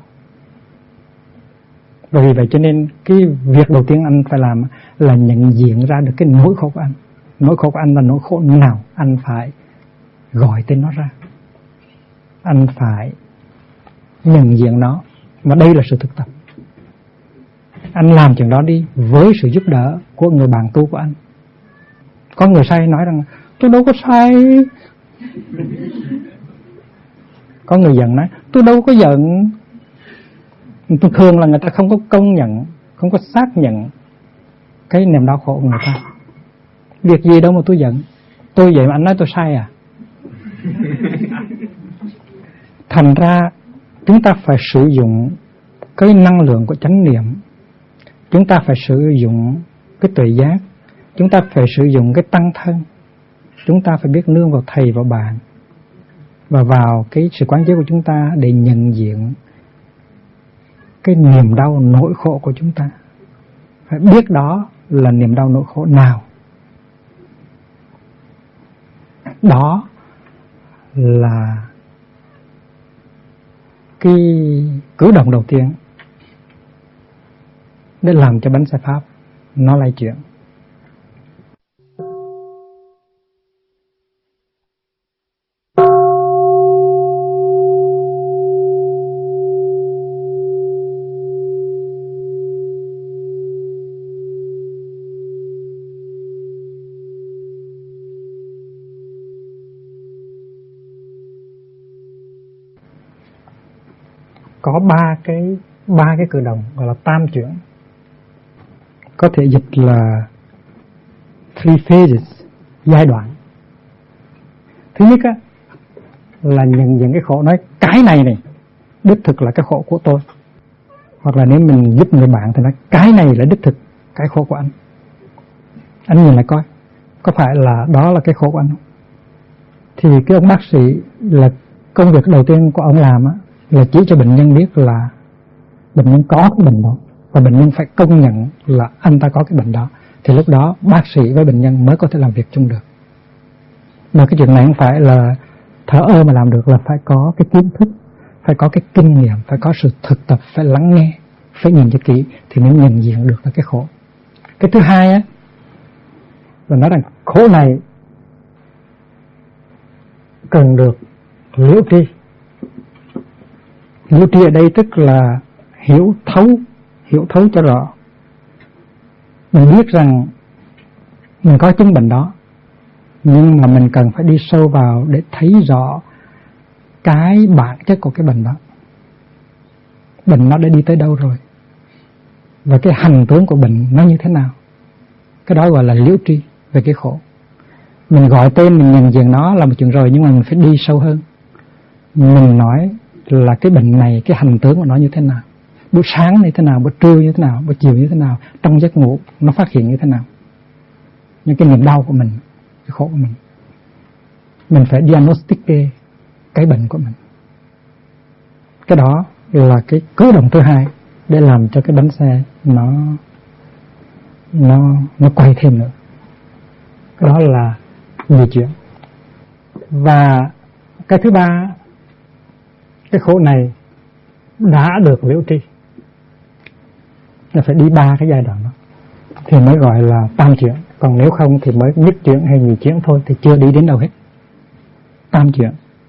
Vì vậy cho nên cái việc đầu tiên anh phải làm là nhận diện ra được cái nỗi khổ của anh. Nỗi khổ của anh là nỗi khổ nào, anh phải gọi tên nó ra, anh phải nhận diện nó. Mà đây là sự thực tập. Anh làm chuyện đó đi với sự giúp đỡ của người bạn tu của anh. Có người sai nói rằng tôi đâu có sai. Có người giận nói tôi đâu có giận. Tôi thường là người ta không có công nhận, không có xác nhận cái niềm đau khổ của người ta. Việc gì đâu mà tôi giận. Tôi vậy mà anh nói tôi sai à? Thành ra chúng ta phải sử dụng cái năng lượng của chánh niệm. Chúng ta phải sử dụng cái tuệ giác. Chúng ta phải sử dụng cái tăng thân. Chúng ta phải biết nương vào thầy, vào bạn, và vào cái sự quán chiếu của chúng ta để nhận diện cái niềm đau nỗi khổ của chúng ta. Phải biết đó là niềm đau nỗi khổ nào. Đó là cái cử động đầu tiên để làm cho bánh xe Pháp nó lay chuyển. Có ba cái cử động gọi là tam chuyển. Có thể dịch là three phases, giai đoạn. Thứ nhất á, là nhận diện cái khổ, nói cái này đích thực là cái khổ của tôi. Hoặc là nếu mình giúp người bạn thì nói cái này là đích thực cái khổ của anh. Anh nhìn lại coi, có phải là đó là cái khổ của anh không? Thì cái ông bác sĩ là công việc đầu tiên của ông làm á, là chỉ cho bệnh nhân biết là bệnh nhân có cái bệnh đó, và bệnh nhân phải công nhận là anh ta có cái bệnh đó. Thì lúc đó bác sĩ với bệnh nhân mới có thể làm việc chung được. Mà cái chuyện này không phải là thở ơ mà làm được, là phải có cái kiến thức, phải có cái kinh nghiệm, phải có sự thực tập, phải lắng nghe, phải nhìn cho kỹ thì mới nhận diện được là cái khổ. Cái thứ hai á, là nói rằng khổ này cần được liễu tri. Liễu tri ở đây tức là hiểu thấu cho rõ. Mình biết rằng mình có chứng bệnh đó, nhưng mà mình cần phải đi sâu vào để thấy rõ cái bản chất của cái bệnh đó. Bệnh nó đã đi tới đâu rồi, và cái hành tướng của bệnh nó như thế nào. Cái đó gọi là liễu tri về cái khổ. Mình gọi tên, mình nhận diện nó là một chuyện rồi, nhưng mà mình phải đi sâu hơn. Mình nói là cái bệnh này, cái hành tướng của nó như thế nào, buổi sáng như thế nào, buổi trưa như thế nào, buổi chiều như thế nào, trong giấc ngủ nó phát hiện như thế nào. Những cái niềm đau của mình, cái khổ của mình phải diagnostic, cái bệnh của mình. Cái đó là cái cử động thứ hai để làm cho cái bánh xe nó quay thêm nữa. Cái đó là di chuyển. Và cái thứ ba, cái khổ này đã được liễu tri, là phải đi ba cái giai đoạn đó thì mới gọi là tam chuyển. Còn nếu không thì mới nhất chuyển hay nhị chuyển thôi, thì chưa đi đến đâu hết. Tam chuyển,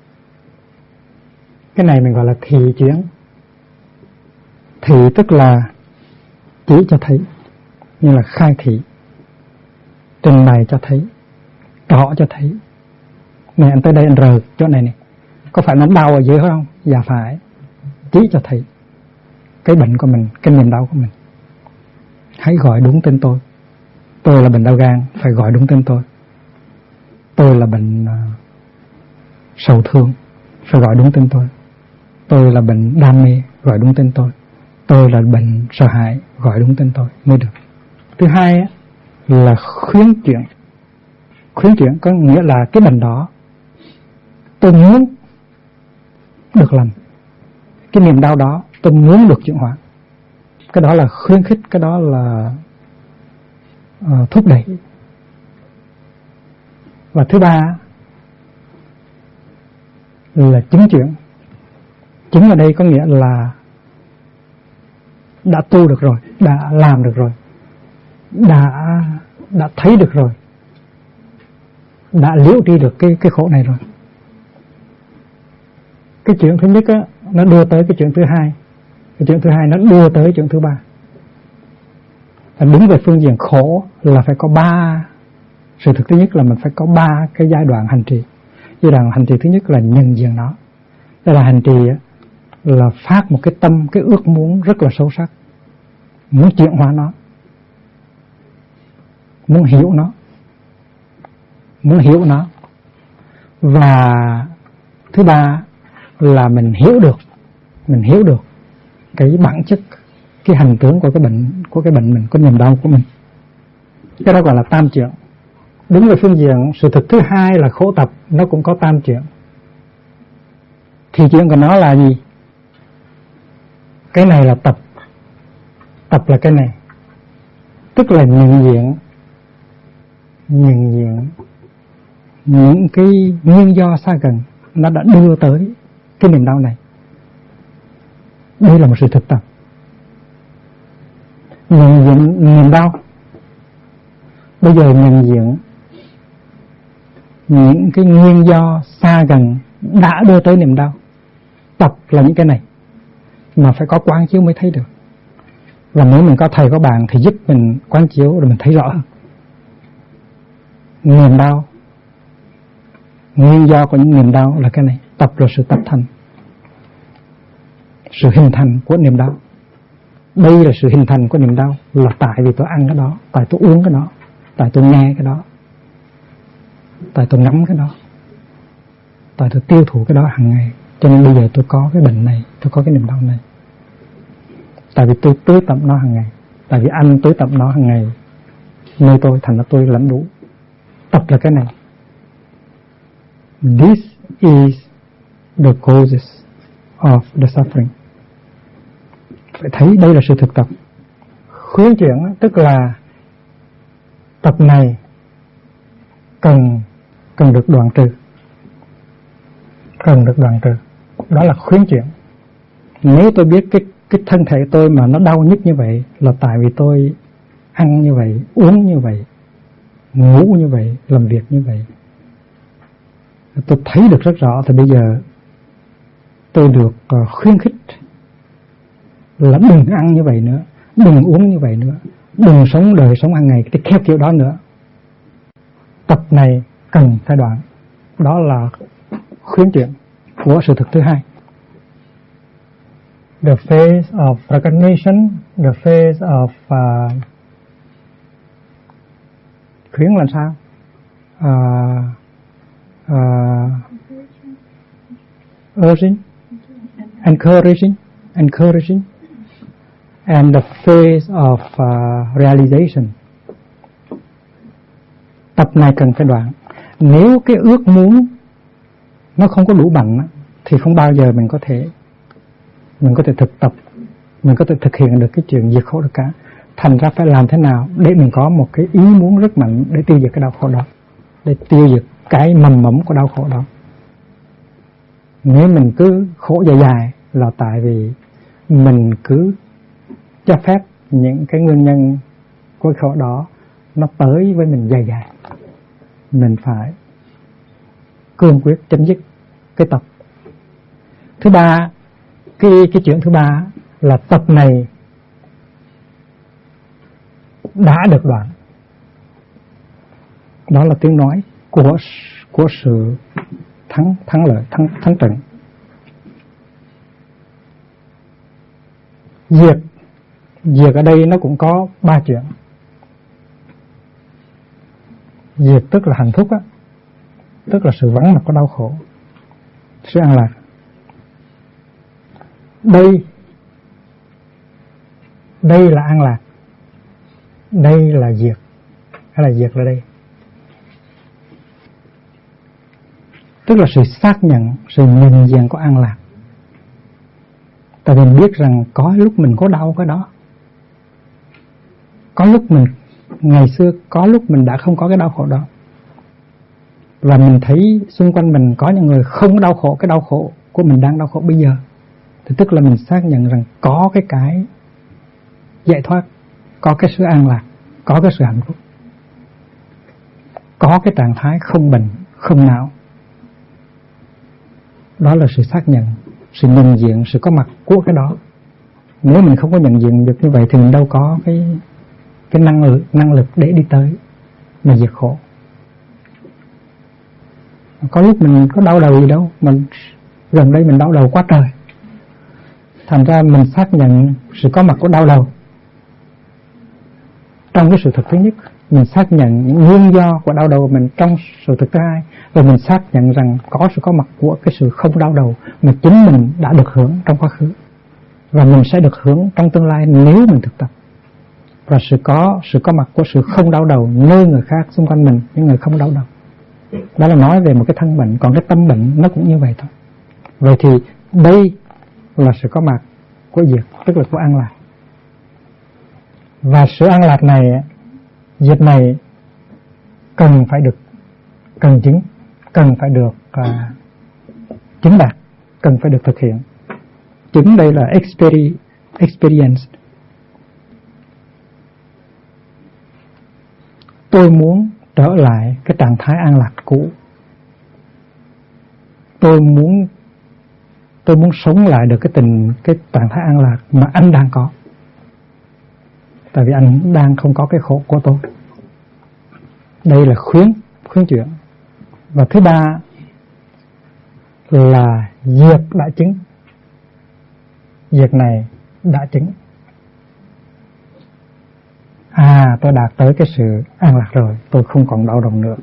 cái này mình gọi là thị chuyển. Thị tức là chỉ cho thấy, như là khai thị, trình bày cho thấy, tỏ cho thấy. Này anh tới đây anh rờ chỗ này này, có phải nó đau ở dưới không? Dạ phải. Chỉ cho thấy cái bệnh của mình, cái niềm đau của mình. Hãy gọi đúng tên tôi. Tôi là bệnh đau gan, phải gọi đúng tên tôi. Tôi là bệnh sầu thương, phải gọi đúng tên tôi. Tôi là bệnh đam mê, gọi đúng tên tôi. Tôi là bệnh sợ hãi, gọi đúng tên tôi mới được. Thứ hai là khuyến chuyển. Khuyến chuyển có nghĩa là cái bệnh đó tôi muốn được lành, cái niềm đau đó tôi muốn được chuyển hóa. Cái đó là khuyến khích, cái đó là thúc đẩy. Và thứ ba là chứng chuyển. Chứng ở đây có nghĩa là đã tu được rồi, đã làm được rồi, đã thấy được rồi, đã liễu tri được cái khổ này rồi. Cái chuyện thứ nhất á, nó đưa tới cái chuyện thứ hai. Cái chuyện thứ hai nó đưa tới chuyện thứ ba. Và đứng về phương diện khổ là phải có ba. Sự thực thứ nhất là mình phải có ba cái giai đoạn hành trì. Giai đoạn hành trì thứ nhất là nhận diện nó. Đây là hành trì là phát một cái tâm, cái ước muốn rất là sâu sắc, muốn chuyển hóa nó, muốn hiểu nó, muốn hiểu nó. Và thứ ba là mình hiểu được cái bản chất, cái hành tướng của cái bệnh mình, của niềm đau của mình. Cái đó gọi là tam chuyển. Đứng về phương diện sự thực thứ hai là khổ tập, nó cũng có tam chuyển. Thì chuyện của nó là gì? Cái này là tập. Tập là cái này, tức là nhận diện những cái nguyên do xa gần nó đã đưa tới cái niềm đau này. Đây là một sự thực tập. Nhận diện niềm đau. Bây giờ nhận diện những cái nguyên do xa gần đã đưa tới niềm đau. Tập là những cái này, mà phải có quán chiếu mới thấy được. Và nếu mình có thầy có bạn thì giúp mình quán chiếu rồi mình thấy rõ hơn. Niềm đau, nguyên do của những niềm đau là cái này. Tập là sự tập thành, sự hình thành của niềm đau. Đây là sự hình thành của niềm đau là tại vì tôi ăn cái đó, tại tôi uống cái đó, tại tôi nghe cái đó, tại tôi ngắm cái đó, tại tôi tiêu thụ cái đó hàng ngày. Cho nên bây giờ tôi có cái bệnh này, tôi có cái niềm đau này. Tại vì tôi tưới tẩm nó hàng ngày, tại vì anh tưới tẩm nó hàng ngày nơi tôi, thành ra tôi lãnh đủ. Tập là cái này. This is the causes of the suffering. Phải thấy đây là sự thực tập. Khuyến chuyển tức là tập này cần được đoạn trừ. Cần được đoạn trừ. Đó là khuyến chuyển. Nếu tôi biết cái thân thể tôi mà nó đau nhức như vậy là tại vì tôi ăn như vậy, uống như vậy, ngủ như vậy, làm việc như vậy, tôi thấy được rất rõ, thì bây giờ tôi được khuyến khích là đừng ăn như vậy nữa, đừng uống như vậy nữa, đừng sống đời sống hàng ngày theo kiểu đó nữa. Tập này cần phải đoạn. Đó là khuyến chuyển của sự thực thứ hai. The phase of recognition, the phase of khuyến là sao? Urging, encouraging, and the phase of realization. Tập này cần phải đoạn. Nếu cái ước muốn nó không có đủ mạnh thì không bao giờ mình có thể thực tập, mình có thể thực hiện được cái chuyện diệt khổ được cả. Thành ra phải làm thế nào để mình có một cái ý muốn rất mạnh để tiêu diệt cái đau khổ đó, để tiêu diệt cái mầm mống của đau khổ đó. Nếu mình cứ khổ dài dài là tại vì mình cứ cho phép những cái nguyên nhân của khổ đó nó tới với mình dài dài. Mình phải cương quyết chấm dứt cái tập. Thứ ba, cái chuyện thứ ba là tập này đã được đoạn. Đó là tiếng nói của sự thắng lợi, thắng trận. Diệt ở đây nó cũng có ba chuyện. Diệt tức là hạnh phúc á, tức là sự vắng mặt của đau khổ, sự an lạc. Đây là an lạc, đây là diệt, hay là diệt là đây? Tức là sự xác nhận, sự nhận diện của an lạc. Tại vì mình biết rằng có lúc mình có đau cái đó, có lúc mình ngày xưa, có lúc mình đã không có cái đau khổ đó, và mình thấy xung quanh mình có những người không đau khổ cái đau khổ của mình đang đau khổ bây giờ, thì tức là mình xác nhận rằng có cái giải thoát, có cái sự an lạc, có cái sự hạnh phúc, có cái trạng thái không bệnh, không não. Đó là sự xác nhận, sự nhận diện, sự có mặt của cái đó. Nếu mình không có nhận diện được như vậy thì mình đâu có cái năng lực để đi tới mà diệt khổ. Có lúc mình có đau đầu gì đâu, mình gần đây mình đau đầu quá trời, thành ra mình xác nhận sự có mặt của đau đầu. Trong cái sự thực thứ nhất, mình xác nhận những nguyên do của đau đầu mình trong sự thực thứ hai, và mình xác nhận rằng có sự có mặt của cái sự không đau đầu mà chính mình đã được hưởng trong quá khứ, và mình sẽ được hưởng trong tương lai nếu mình thực tập. Và sự có mặt của sự không đau đầu nơi người khác xung quanh mình, những người không đau đầu. Đó là nói về một cái thân bệnh, còn cái tâm bệnh nó cũng như vậy thôi. Vậy thì đây là sự có mặt của diệt, tức là của an lạc. Và sự an lạc này, diệt này cần chứng, cần phải được chứng đạt, cần phải được thực hiện. Chứng đây là experience. Tôi muốn trở lại cái trạng thái an lạc cũ. Tôi muốn sống lại được cái trạng thái an lạc mà anh đang có. Tại vì anh đang không có cái khổ của tôi. Đây là khuyến chuyển. Và thứ ba là diệt đã chứng. Diệt này đã chứng. Tôi đạt tới cái sự an lạc rồi, tôi không còn đau đầu nữa.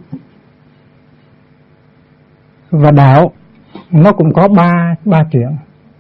Và đạo nó cũng có ba chuyện.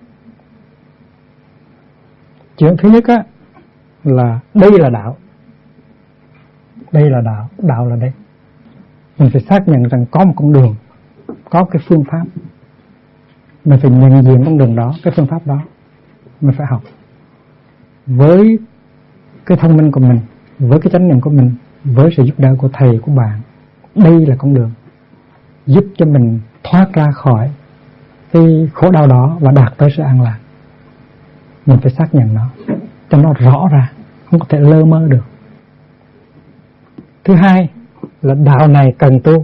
Chuyện thứ nhất á là đây là đạo. Đây là đạo, đạo là đây. Mình phải xác nhận rằng có một con đường, có cái phương pháp. Mình phải nhận diện con đường đó, cái phương pháp đó. Mình phải học với cái thông minh của mình, với cái chánh niệm của mình, với sự giúp đỡ của thầy, của bạn. Đây là con đường giúp cho mình thoát ra khỏi cái khổ đau đó và đạt tới sự an lạc. Mình phải xác nhận nó cho nó rõ ra, không có thể lơ mơ được. Thứ hai là đạo này cần tu.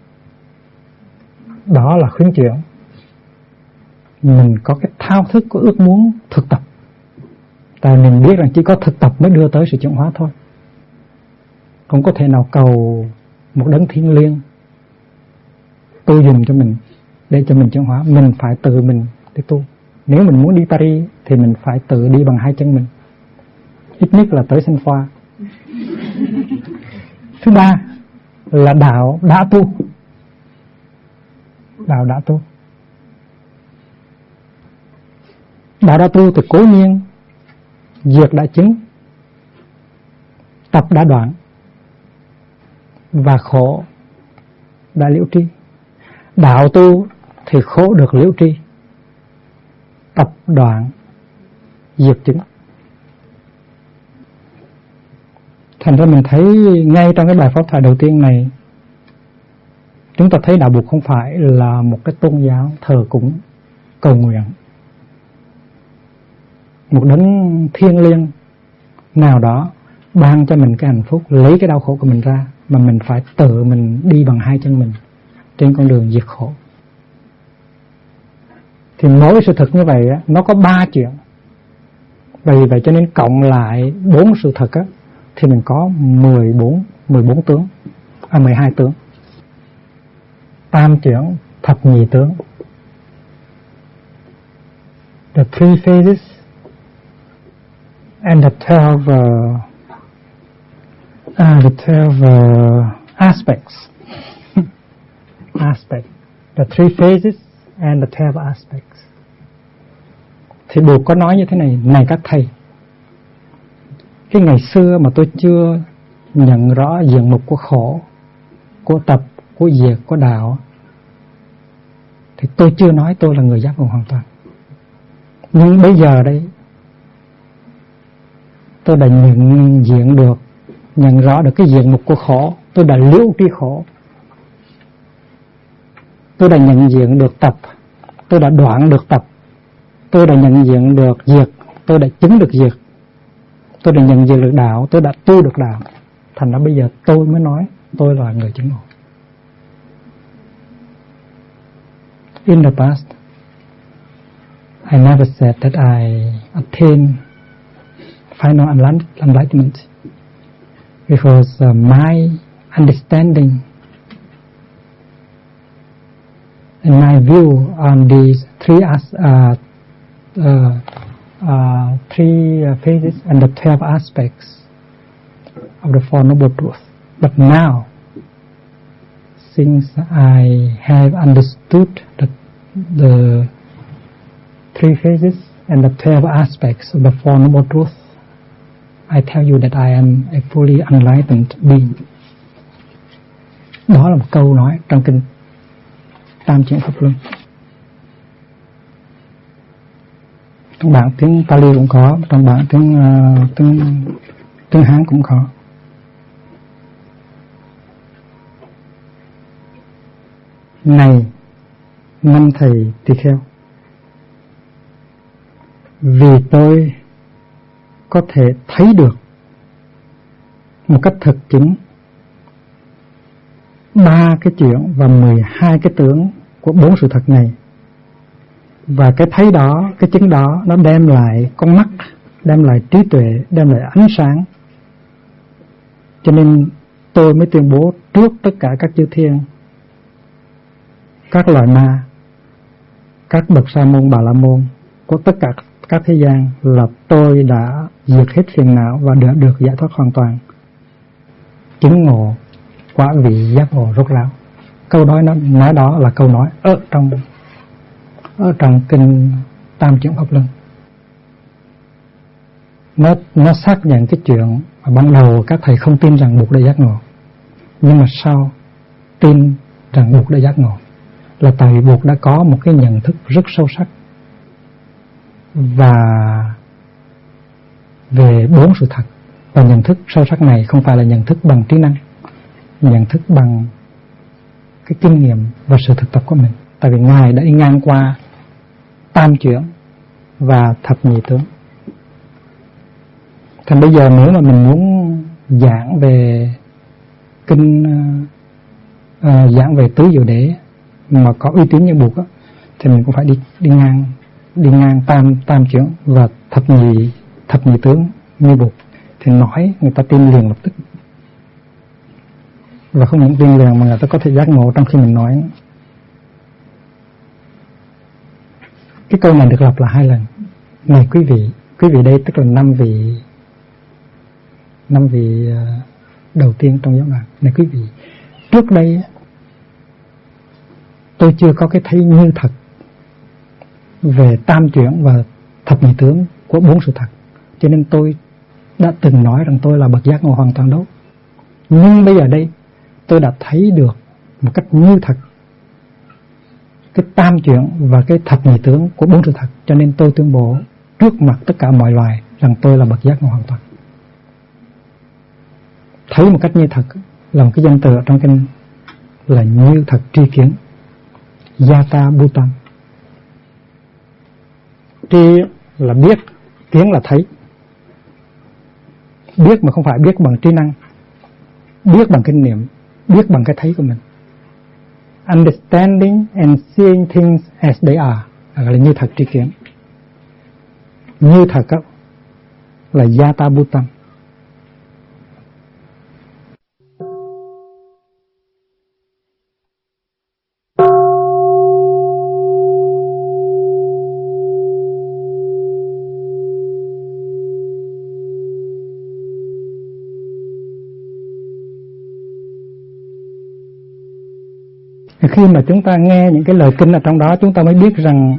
Đó là khuyến chuyển. Mình có cái thao thức, có ước muốn thực tập. Tại mình biết rằng chỉ có thực tập mới đưa tới sự chuyển hóa thôi. Không có thể nào cầu một đấng thiêng liêng tu dùm cho mình để cho mình chuyển hóa. Mình phải tự mình để tu. Nếu mình muốn đi Paris thì mình phải tự đi bằng hai chân mình, ít nhất là tới Saint Foy. Thứ ba là đạo đã tu. Đạo đã tu. Đạo đã tu thì cố nhiên diệt đã chứng, tập đã đoạn, và khổ đã liễu tri. Đạo tu thì khổ được liễu tri, tập đoạn diệt chứng. Thành ra mình thấy ngay trong cái bài pháp thoại đầu tiên này, chúng ta thấy đạo Phật không phải là một cái tôn giáo thờ cúng cầu nguyện một đấng thiêng liêng nào đó ban cho mình cái hạnh phúc, lấy cái đau khổ của mình ra, mà mình phải tự mình đi bằng hai chân mình trên con đường diệt khổ. Thì mỗi sự thật như vậy á, nó có 3 chuyện. Vì vậy cho nên cộng lại 4 sự thật á, thì mình có 14 tướng, 12 tướng. Tam chuyển, thập nhị tướng. The 3 phases and the 12 aspects. The 3 phases and the 12 aspects. Thì Buddha có nói như thế này: này các thầy, cái ngày xưa mà tôi chưa nhận rõ diện mục của khổ, của tập, của diệt, của đạo, thì tôi chưa nói tôi là người giác ngộ hoàn toàn. Nhưng bây giờ đây, tôi đã nhận rõ được cái diện mục của khổ, tôi đã liễu tri khổ, tôi đã nhận diện được tập, tôi đã đoạn được tập, tôi đã nhận diện được diệt, tôi đã chứng được diệt, tôi đã nhận diện được đạo, tôi đã tu được đạo. Thành ra bây giờ tôi mới nói tôi là người chứng ngộ. In the past, I never said that I attained final enlightenment, because my understanding and my view on these 3 phases and the 12 aspects of the Four Noble Truths. But now, since I have understood the 3 phases and the 12 aspects of the Four Noble Truths, I tell you that I am a fully enlightened being. Đó là một câu nói trong kinh Tam Chuyển Pháp Luân. Trong bản tiếng Pali cũng có, trong bản tiếng Hán cũng có. Này năm thầy tỳ kheo, vì tôi có thể thấy được một cách thực chứng 3 cái chuyện và 12 cái tướng của 4 sự thật này, và cái thấy đó, cái chứng đó, nó đem lại con mắt, đem lại trí tuệ, đem lại ánh sáng. Cho nên tôi mới tuyên bố trước tất cả các chư thiên, các loài ma, các bậc sa môn, bà la môn của tất cả các thế gian, là tôi đã diệt hết phiền não và đã được giải thoát hoàn toàn, chứng ngộ quả vị giác ngộ rốt ráo. Câu nói đó là câu nói ở trong kinh Tam Chuyển Pháp Luân. Nó xác nhận cái chuyện mà ban đầu các thầy không tin rằng Bụt đã giác ngộ, nhưng mà sau tin rằng Bụt đã giác ngộ, là tại vì Bụt đã có một cái nhận thức rất sâu sắc và về 4 sự thật. Và nhận thức sâu sắc này không phải là nhận thức bằng trí năng, nhận thức bằng cái kinh nghiệm và sự thực tập của mình. Tại vì Ngài đã đi ngang qua tam chuyển và thập nhị tướng. Thành bây giờ nếu mà mình muốn giảng về kinh, giảng về tứ diệu đế mà có uy tín như Bụt á, thì mình cũng phải đi ngang tam chuyển và thập nhị tướng như Bụt, thì nói người ta tin liền lập tức. Và không những tin liền mà người ta có thể giác ngộ trong khi mình nói. Cái câu này được lặp lại 2 lần. Này quý vị đây tức là 5 vị đầu tiên trong giáo đoàn. Này quý vị, trước đây tôi chưa có cái thấy như thật về tam chuyển và thập nhị tướng của 4 sự thật, cho nên tôi đã từng nói rằng tôi là bậc giác ngộ hoàn toàn đó. Nhưng bây giờ đây tôi đã thấy được một cách như thật cái tam chuyển và cái thập nhị tướng của bốn sự thật. Cho nên tôi tuyên bố trước mặt tất cả mọi loài rằng tôi là bậc giác ngộ hoàn toàn. Thấy một cách như thật là một cái danh từ ở trong kinh là như thật tri kiến, Yata Bhutan. Tri là biết, kiến là thấy. Biết mà không phải biết bằng trí năng, biết bằng kinh nghiệm, biết bằng cái thấy của mình. Understanding and seeing things as they are là như thật tri kiến. Như thật là Yata Bhutan. Khi mà chúng ta nghe những cái lời kinh ở trong đó, chúng ta mới biết rằng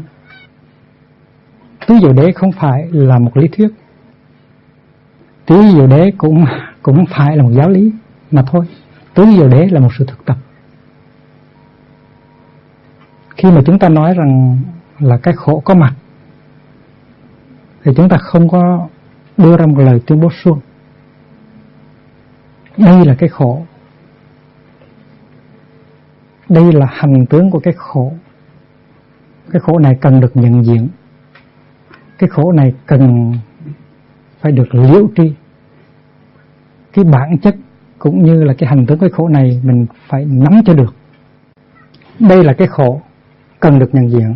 tứ diệu đế không phải là một lý thuyết, tứ diệu đế cũng không phải là một giáo lý mà thôi. Tứ diệu đế là một sự thực tập. Khi mà chúng ta nói rằng là cái khổ có mặt thì chúng ta không có đưa ra một lời tuyên bố suông. Đây là cái khổ, đây là hành tướng của cái khổ. Cái khổ này cần được nhận diện, cái khổ này cần phải được liễu tri. Cái bản chất cũng như là cái hành tướng cái khổ này mình phải nắm cho được. Đây là cái khổ cần được nhận diện.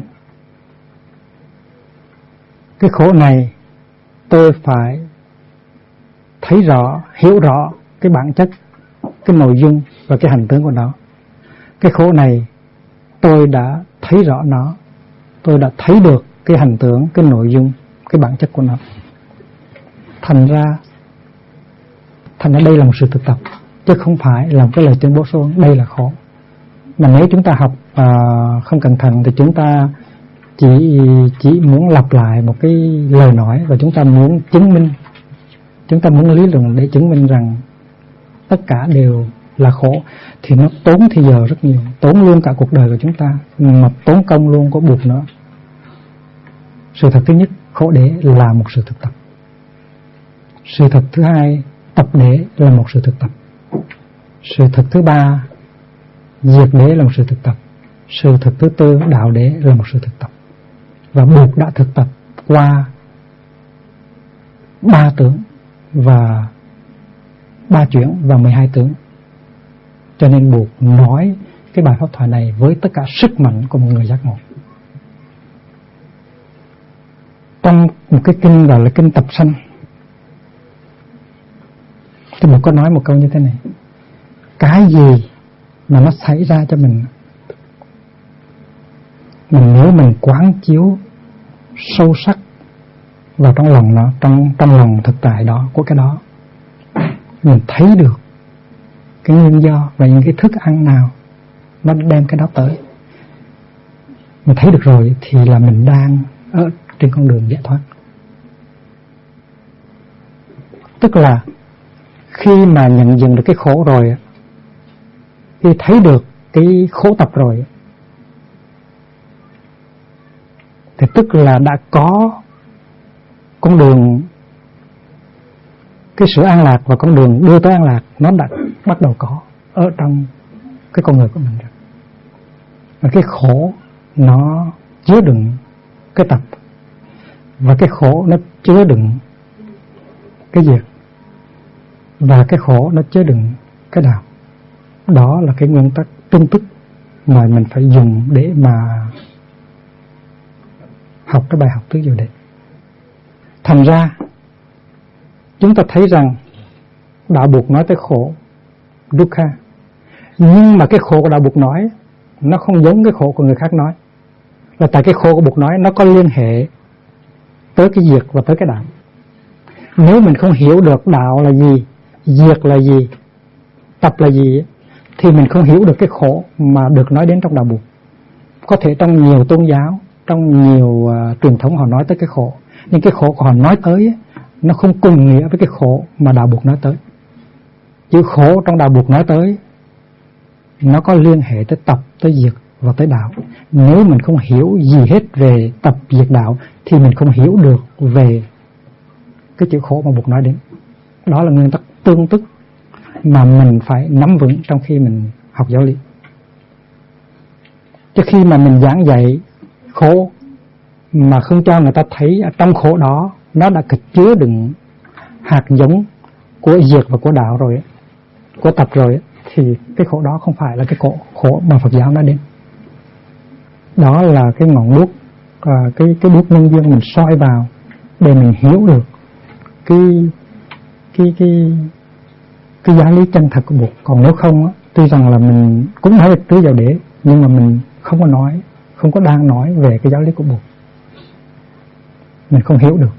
Cái khổ này tôi phải thấy rõ, hiểu rõ cái bản chất, cái nội dung và cái hành tướng của nó. Cái khổ này tôi đã thấy rõ nó, tôi đã thấy được cái hành tướng, cái nội dung, cái bản chất của nó. Thành ra đây là một sự thực tập, chứ không phải là một cái lời tuyên bố suông đây là khổ. Mà nếu chúng ta học không cẩn thận thì chúng ta chỉ muốn lặp lại một cái lời nói, và chúng ta muốn chứng minh, chúng ta muốn lý luận để chứng minh rằng tất cả đều là khổ, thì nó tốn thời giờ rất nhiều, tốn luôn cả cuộc đời của chúng ta, mà tốn công luôn có buộc nữa. Sự thật thứ nhất, khổ đế là một sự thực tập. Sự thật thứ hai, tập đế là một sự thực tập. Sự thật thứ ba, diệt đế là một sự thực tập. Sự thật thứ tư, đạo đế là một sự thực tập. Và buộc đã thực tập qua 3 tướng và 3 chuyển và 12 tướng. Cho nên buộc nói cái bài pháp thoại này với tất cả sức mạnh của một người giác ngộ. Trong một cái kinh gọi là kinh tập sanh, thì buộc có nói một câu như thế này: cái gì mà nó xảy ra cho mình nếu mình quán chiếu sâu sắc vào trong lòng nó, trong lòng thực tại đó của cái đó, mình thấy được cái nguyên do và những cái thức ăn nào nó đem cái đó tới, mình thấy được rồi thì là mình đang ở trên con đường giải thoát. Tức là khi mà nhận diện được cái khổ rồi, khi thấy được cái khổ tập rồi, thì tức là đã có con đường, cái sự an lạc và con đường đưa tới an lạc nó đã bắt đầu có ở trong cái con người của mình rồi. Và cái khổ nó chứa đựng cái tập, và cái khổ nó chứa đựng cái diệt, và cái khổ nó chứa đựng cái đạo. Đó là cái nguyên tắc tương tức mà mình phải dùng để mà học cái bài học tứ diệu đế. Thành ra chúng ta thấy rằng đạo buộc nói tới khổ dukkha, nhưng mà cái khổ của đạo buộc nói nó không giống cái khổ của người khác nói, là tại cái khổ của buộc nói nó có liên hệ tới cái diệt và tới cái đạo. Nếu mình không hiểu được đạo là gì, diệt là gì, tập là gì, thì mình không hiểu được cái khổ mà được nói đến trong đạo buộc. Có thể trong nhiều tôn giáo, trong nhiều truyền thống họ nói tới cái khổ, nhưng cái khổ của họ nói tới nó không cùng nghĩa với cái khổ mà đạo buộc nói tới. Chữ khổ trong đạo buộc nói tới nó có liên hệ tới tập, tới diệt và tới đạo, Nếu mình không hiểu gì hết về tập diệt đạo thì mình không hiểu được về cái chữ khổ mà Bụt nói đến. Đó là nguyên tắc tương tức mà mình phải nắm vững trong khi mình học giáo lý. Chứ khi mà mình giảng dạy khổ mà không cho người ta thấy ở trong khổ đó nó đã chứa đựng hạt giống của diệt và của đạo rồi, của tập rồi, thì cái khổ đó không phải là cái khổ mà Phật giáo nói đến. Đó là cái ngọn đuốc, cái đuốc nhân duyên mình soi vào để mình hiểu được cái giáo lý chân thật của Bụt. Còn nếu không, tuy rằng là mình cũng nói về tứ diệu đế, nhưng mà mình không có đang nói về cái giáo lý của Bụt, mình không hiểu được.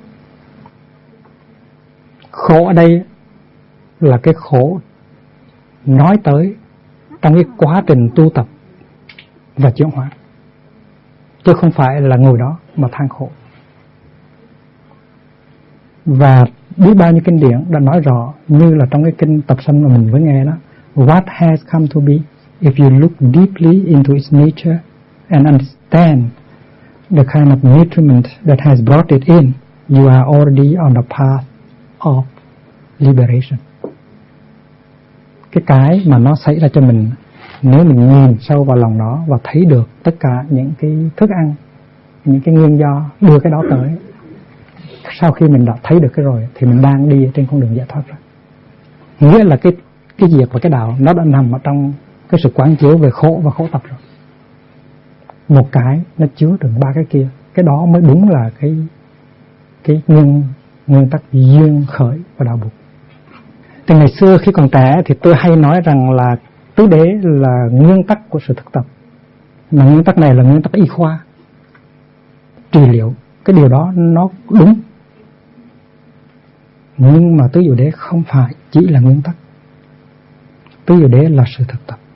Khổ ở đây là cái khổ nói tới trong cái quá trình tu tập và chuyển hóa, chứ không phải là ngồi đó mà than khổ. Và biết bao nhiêu kinh điển đã nói rõ, như là trong cái kinh Tập Sanh mà mình vừa nghe đó, what has come to be, if you look deeply into its nature and understand the kind of nutriment that has brought it in, you are already on the path of liberation. Cái mà nó xảy ra cho mình, nếu mình nhìn sâu vào lòng nó và thấy được tất cả những cái thức ăn, những cái nguyên do đưa cái đó tới, sau khi mình đã thấy được cái rồi thì mình đang đi trên con đường giải thoát rồi. Nghĩa là cái diệt và cái đạo nó đã nằm ở trong cái sự quán chiếu về khổ và khổ tập rồi. Một cái nó chứa đựng ba cái kia, cái đó mới đúng là cái nguyên tắc duyên khởi và đạo Bụt. Từ ngày xưa khi còn trẻ thì tôi hay nói rằng là tứ đế là nguyên tắc của sự thực tập, mà nguyên tắc này là nguyên tắc y khoa trị liệu. Cái điều đó nó đúng, nhưng mà tứ diệu đế không phải chỉ là nguyên tắc. Tứ diệu đế là sự thực tập.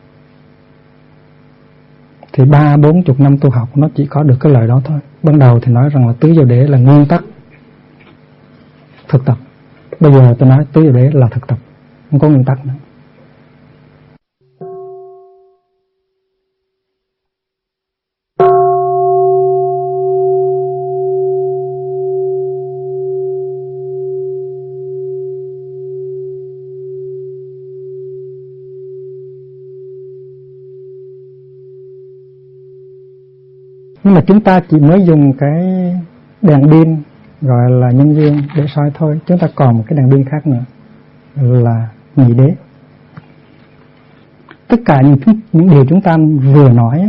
Thì 30-40 năm tu học nó chỉ có được cái lời đó thôi. Ban đầu thì nói rằng là tứ diệu đế là nguyên tắc thực tập. Bây giờ tôi nói tứ diệu đế là thực tập, không có nguyên tắc nữa. Nhưng mà chúng ta chỉ mới dùng cái đèn pin gọi là nhân duyên để soi thôi. Chúng ta còn một cái đèn pin khác nữa là nhị đế. Tất cả những điều chúng ta vừa nói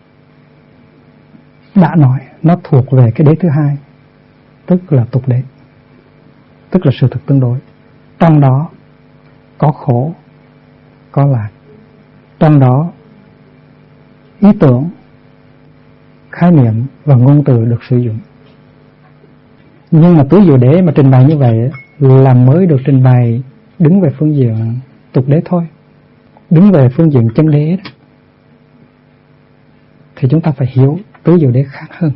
đã nói, nó thuộc về cái đế thứ hai, tức là tục đế, tức là sự thực tương đối. Trong đó có khổ, có lạc. Trong đó ý tưởng, khái niệm và ngôn từ được sử dụng. Nhưng mà tứ diệu đế mà trình bày như vậy là mới được trình bày đứng về phương diện tục đế thôi. Đứng về phương diện chân đế đó, thì chúng ta phải hiểu tứ diệu đế khác hơn.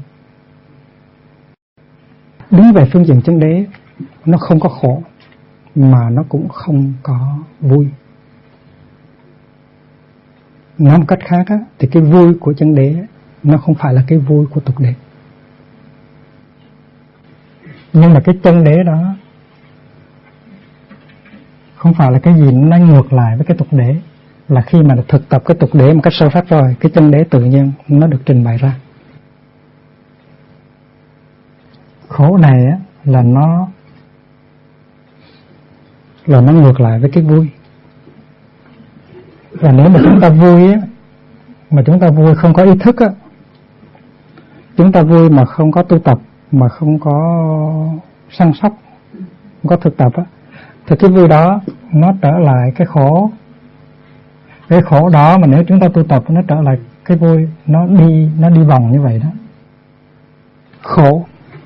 Đứng về phương diện chân đế, nó không có khổ mà nó cũng không có vui. Nói một cách khác á, thì cái vui của chân đế nó không phải là cái vui của tục đế. Nhưng mà cái chân đế đó không phải là cái gì nó ngược lại với cái tục đế. Là khi mà thực tập cái tục đế một cách sâu sắc rồi, cái chân đế tự nhiên nó được trình bày ra. Khổ này á, là nó ngược lại với cái vui. Và nếu mà chúng ta vui á, mà chúng ta vui không có ý thức á, chúng ta vui mà không có tu tập, mà không có săn sóc, không có thực tập á, thì cái vui đó nó trở lại cái khổ. Cái khổ đó mà nếu chúng ta tu tập nó trở lại cái vui, nó đi vòng như vậy đó. Khổ,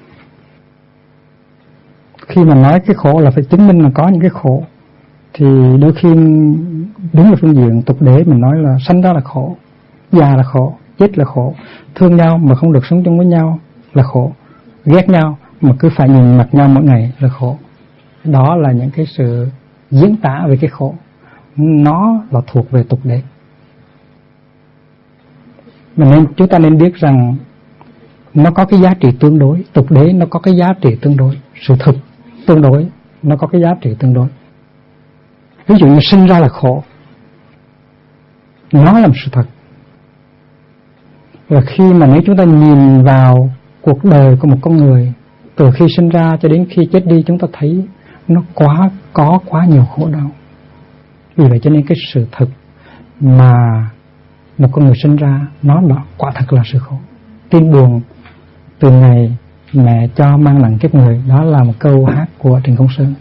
khi mà nói cái khổ là phải chứng minh là có những cái khổ, thì đôi khi đứng ở phương diện tục đế mình nói là sanh ra là khổ, già là khổ, chết là khổ, thương nhau mà không được sống chung với nhau là khổ, ghét nhau mà cứ phải nhìn mặt nhau mỗi ngày là khổ. Đó là những cái sự diễn tả về cái khổ, nó là thuộc về tục đế. Mà nên chúng ta nên biết rằng nó có cái giá trị tương đối, tục đế nó có cái giá trị tương đối, sự thực tương đối nó có cái giá trị tương đối. Ví dụ như sinh ra là khổ, nó là một sự thật. Và khi mà nếu chúng ta nhìn vào cuộc đời của một con người từ khi sinh ra cho đến khi chết đi, chúng ta thấy nó có quá nhiều khổ đau. Vì vậy cho nên cái sự thực mà một con người sinh ra nó quả thật là sự khổ. Tin buồn từ ngày mẹ cho mang nặng kiếp người, đó là một câu hát của Trịnh Công Sơn.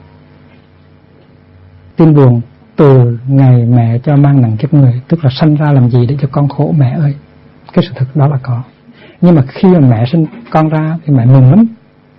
Tin buồn từ ngày mẹ cho mang nặng kiếp người, tức là sanh ra làm gì để cho con khổ mẹ ơi. Cái sự thực đó là có. Nhưng mà khi mà mẹ sinh con ra thì mẹ mừng lắm.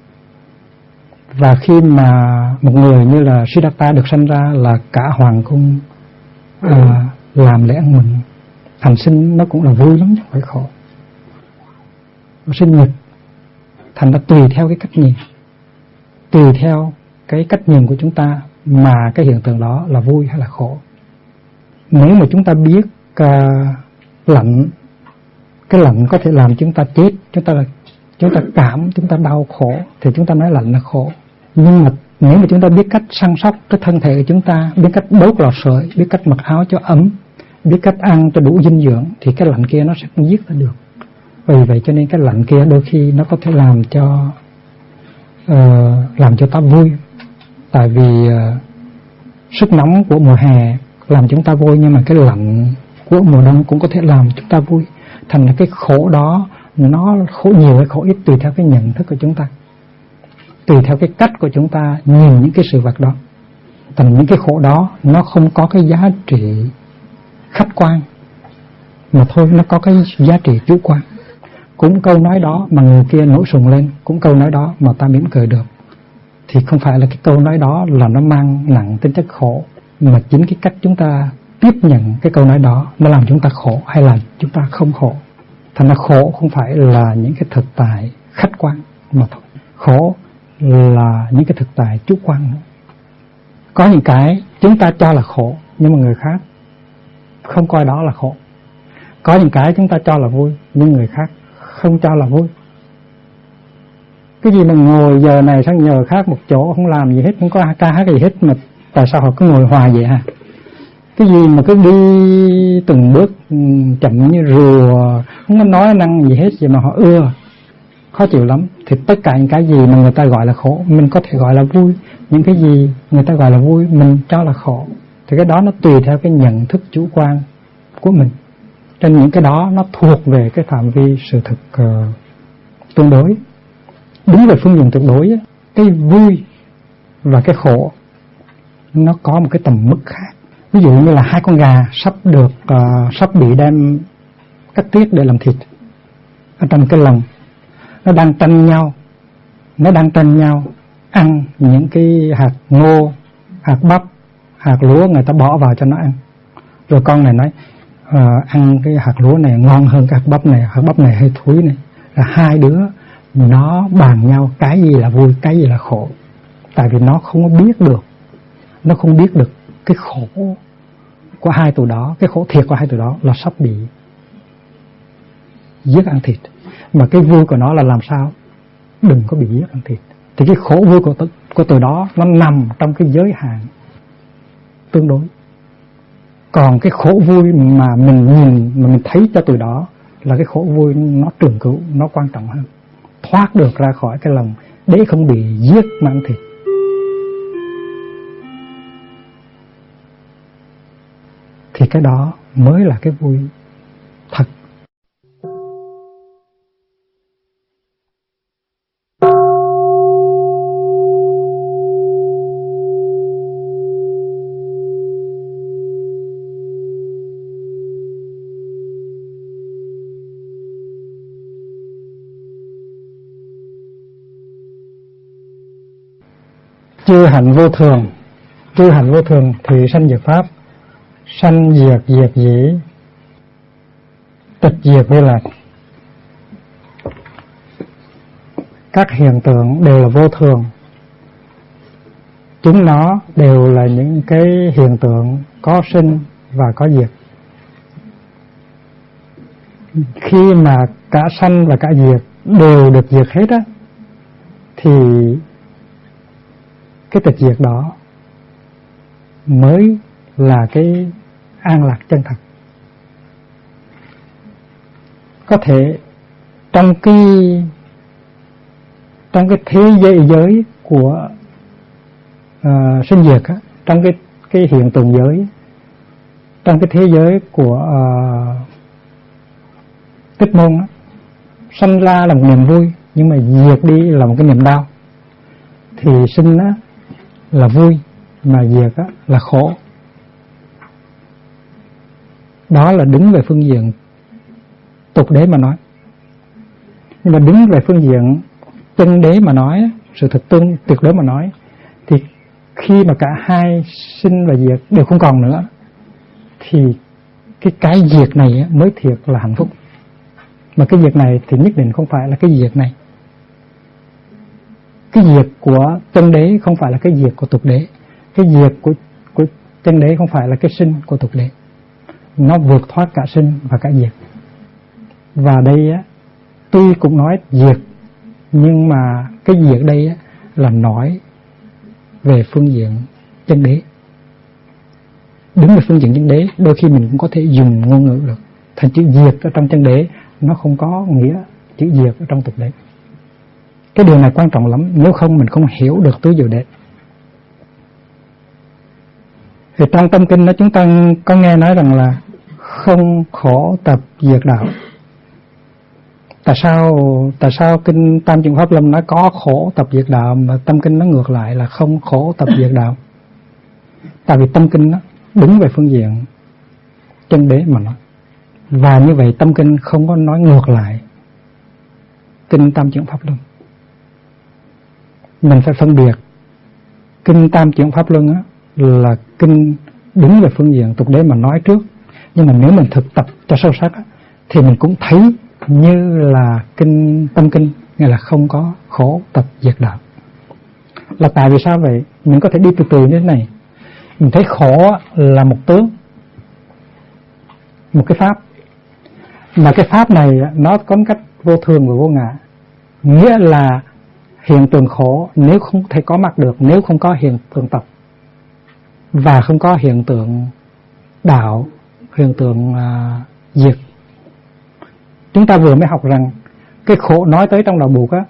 Và khi mà một người như là Siddhartha được sanh ra là cả hoàng cung làm lễ ăn mừng. Thành sinh nó cũng là vui lắm chứ không phải khổ. Nó sinh nhật. Thành ra tùy theo cái cách nhìn, tùy theo cái cách nhìn của chúng ta mà cái hiện tượng đó là vui hay là khổ. Nếu mà chúng ta biết lạnh, cái lạnh có thể làm chúng ta chết, chúng ta cảm, chúng ta đau khổ thì chúng ta nói lạnh là khổ. Nhưng mà nếu mà chúng ta biết cách săn sóc cái thân thể của chúng ta, biết cách đốt lò sưởi, biết cách mặc áo cho ấm, biết cách ăn cho đủ dinh dưỡng, thì cái lạnh kia nó sẽ không giết ta được. Vì vậy cho nên cái lạnh kia đôi khi nó có thể làm cho ta vui. Tại vì sức nóng của mùa hè làm chúng ta vui, nhưng mà cái lạnh của mùa đông cũng có thể làm chúng ta vui. Thành ra cái khổ đó nó khổ nhiều hay khổ ít tùy theo cái nhận thức của chúng ta, tùy theo cái cách của chúng ta nhìn những cái sự vật đó. Thành những cái khổ đó nó không có cái giá trị khách quan, mà thôi nó có cái giá trị chủ quan. Cũng câu nói đó mà người kia nổi sùng lên, cũng câu nói đó mà ta mỉm cười được, thì không phải là cái câu nói đó là nó mang nặng tính chất khổ, mà chính cái cách chúng ta tiếp nhận cái câu nói đó nó làm chúng ta khổ hay là chúng ta không khổ. Thành ra khổ không phải là những cái thực tại khách quan mà thôi, khổ là những cái thực tại chủ quan. Có những cái chúng ta cho là khổ nhưng mà người khác không coi đó là khổ. Có những cái chúng ta cho là vui nhưng người khác không cho là vui. Cái gì mà ngồi giờ này sang giờ khác một chỗ không làm gì hết, không có ca hát gì hết, mà tại sao họ cứ ngồi hoài vậy hả? Cái gì mà cứ đi từng bước chậm như rùa, không có nói năng gì hết, vậy mà họ ưa, khó chịu lắm. Thì tất cả những cái gì mà người ta gọi là khổ mình có thể gọi là vui, những cái gì người ta gọi là vui mình cho là khổ. Thì cái đó nó tùy theo cái nhận thức chủ quan của mình. Trên những cái đó nó thuộc về cái phạm vi sự thực tương đối. Đúng về phương diện tuyệt đối, cái vui và cái khổ nó có một cái tầm mức khác. Ví dụ như là hai con gà sắp bị đem cắt tiết để làm thịt ở trong cái lồng, nó đang tranh nhau ăn những cái hạt ngô, hạt bắp, hạt lúa người ta bỏ vào cho nó ăn. Rồi con này nói ăn cái hạt lúa này ngon hơn cái hạt bắp này hơi thúi này. Là hai đứa nó bàn nhau cái gì là vui, cái gì là khổ. Tại vì nó không biết được cái khổ của hai tụi đó, cái khổ thiệt của hai tụi đó là sắp bị giết ăn thịt. Mà cái vui của nó là làm sao đừng có bị giết ăn thịt. Thì cái khổ vui của tụi đó nó nằm trong cái giới hạn tương đối. Còn cái khổ vui mà mình nhìn, mà mình thấy cho tụi đó là cái khổ vui nó trường cửu, nó quan trọng hơn. Thoát được ra khỏi cái lòng để không bị giết mà ăn thịt. Thì cái đó mới là cái vui thật. Chư hạnh vô thường. Chư hạnh vô thường thì sanh diệt pháp, sanh diệt diệt dĩ, tịch diệt vi lạc. Các hiện tượng đều là vô thường. Chúng nó đều là những cái hiện tượng có sinh và có diệt. Khi mà cả sanh và cả diệt đều được diệt hết á, thì cái tịch diệt đó mới là cái an lạc chân thật. Có thể trong cái thế giới của sinh diệt á, trong cái hiện tượng giới, trong cái thế giới của tích môn á, sanh ra là một niềm vui, nhưng mà diệt đi là một cái niềm đau. Thì sinh á là vui, mà diệt á là khổ. Đó là đứng về phương diện tục đế mà nói. Nhưng mà đứng về phương diện chân đế mà nói, sự thật tương tuyệt đối mà nói, thì khi mà cả hai sinh và diệt đều không còn nữa, thì cái diệt này mới thiệt là hạnh phúc. Mà cái diệt này thì nhất định không phải là cái diệt này. Cái diệt của chân đế không phải là cái diệt của tục đế. Cái diệt của chân đế không phải là cái sinh của tục đế. Nó vượt thoát cả sinh và cả diệt. Và đây á, tuy cũng nói diệt, nhưng mà cái diệt đây á, là nói về phương diện chân đế. Đứng về phương diện chân đế, đôi khi mình cũng có thể dùng ngôn ngữ được. Thành chữ diệt ở trong chân đế nó không có nghĩa chữ diệt ở trong tục đế. Cái điều này quan trọng lắm, nếu không mình không hiểu được tứ diệu đế. Thì trong tâm kinh đó chúng ta có nghe nói rằng là không khổ tập diệt đạo. Tại sao kinh Tam Chuyển Pháp Lâm nói có khổ tập diệt đạo, mà tâm kinh nó ngược lại là không khổ tập diệt đạo? Tại vì tâm kinh nó đứng về phương diện chân đế mà nói. Và như vậy tâm kinh không có nói ngược lại kinh Tam Chuyển Pháp Luân. Mình phải phân biệt kinh Tam Chuyển Pháp Luân á, là kinh đứng về phương diện tục đế mà nói trước. Nhưng mà nếu mình thực tập cho sâu sắc á, thì mình cũng thấy như là kinh tâm kinh, nghĩa là không có khổ tập diệt đạo. Là tại vì sao vậy? Mình có thể đi từ từ như thế này. Mình thấy khổ là một tướng, một cái pháp, mà cái pháp này nó có cách vô thường và vô ngã. Nghĩa là hiện tượng khổ nếu không thể có mặt được nếu không có hiện tượng tập, và không có hiện tượng đạo, hiện tượng diệt. Chúng ta vừa mới học rằng cái khổ nói tới trong đạo Buộc á,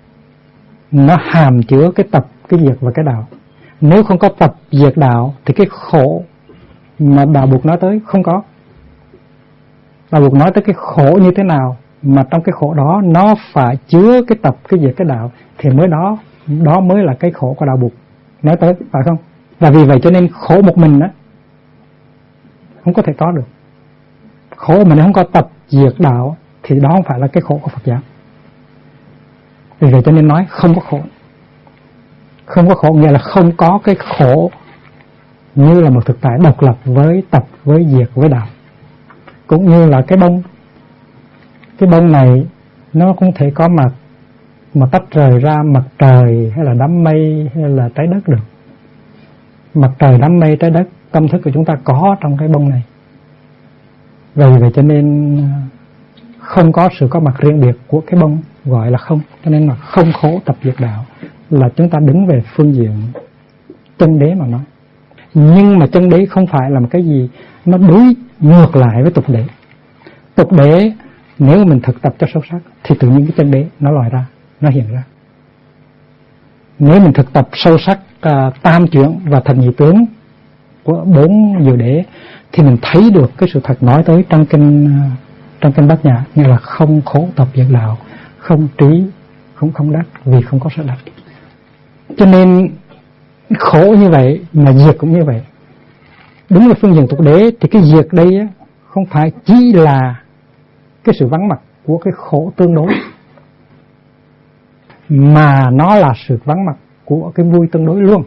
nó hàm chứa cái tập, cái diệt và cái đạo. Nếu không có tập diệt đạo thì cái khổ mà đạo Buộc nói tới không có. Đạo Buộc nói tới cái khổ như thế nào, mà trong cái khổ đó nó phải chứa cái tập, cái diệt, cái đạo, thì mới đó mới là cái khổ của đạo Buộc nói tới, phải không? Và vì vậy cho nên khổ một mình đó không có thể có được. Khổ mà nếu không có tập diệt đạo thì đó không phải là cái khổ của Phật giáo. Vì vậy cho nên nói không có khổ. Không có khổ nghĩa là không có cái khổ như là một thực tại độc lập với tập, với diệt, với đạo. Cũng như là cái bông. Cái bông này nó không thể có mặt mà tách rời ra mặt trời hay là đám mây hay là trái đất được. Mặt trời, đám mây, trái đất, tâm thức của chúng ta có trong cái bông này. Vì vậy cho nên không có sự có mặt riêng biệt của cái bông, gọi là không. Cho nên là không khổ tập diệt đạo, là chúng ta đứng về phương diện chân đế mà nói. Nhưng mà chân đế không phải là một cái gì nó đối ngược lại với tục đế. Tục đế nếu mình thực tập cho sâu sắc thì tự nhiên cái chân đế nó lòi ra, nó hiện ra. Nếu mình thực tập sâu sắc tam chuyển và thành nhị tướng của 4 diệu đế thì mình thấy được cái sự thật nói tới trong kinh Bát Nhã, nghĩa là không khổ tập diệt đạo, không trí, không đắc, vì không có sở đắc. Cho nên khổ như vậy mà diệt cũng như vậy. Đúng là phương diện tục đế thì cái diệt đây á, không phải chỉ là cái sự vắng mặt của cái khổ tương đối, mà nó là sự vắng mặt của cái vui tương đối luôn.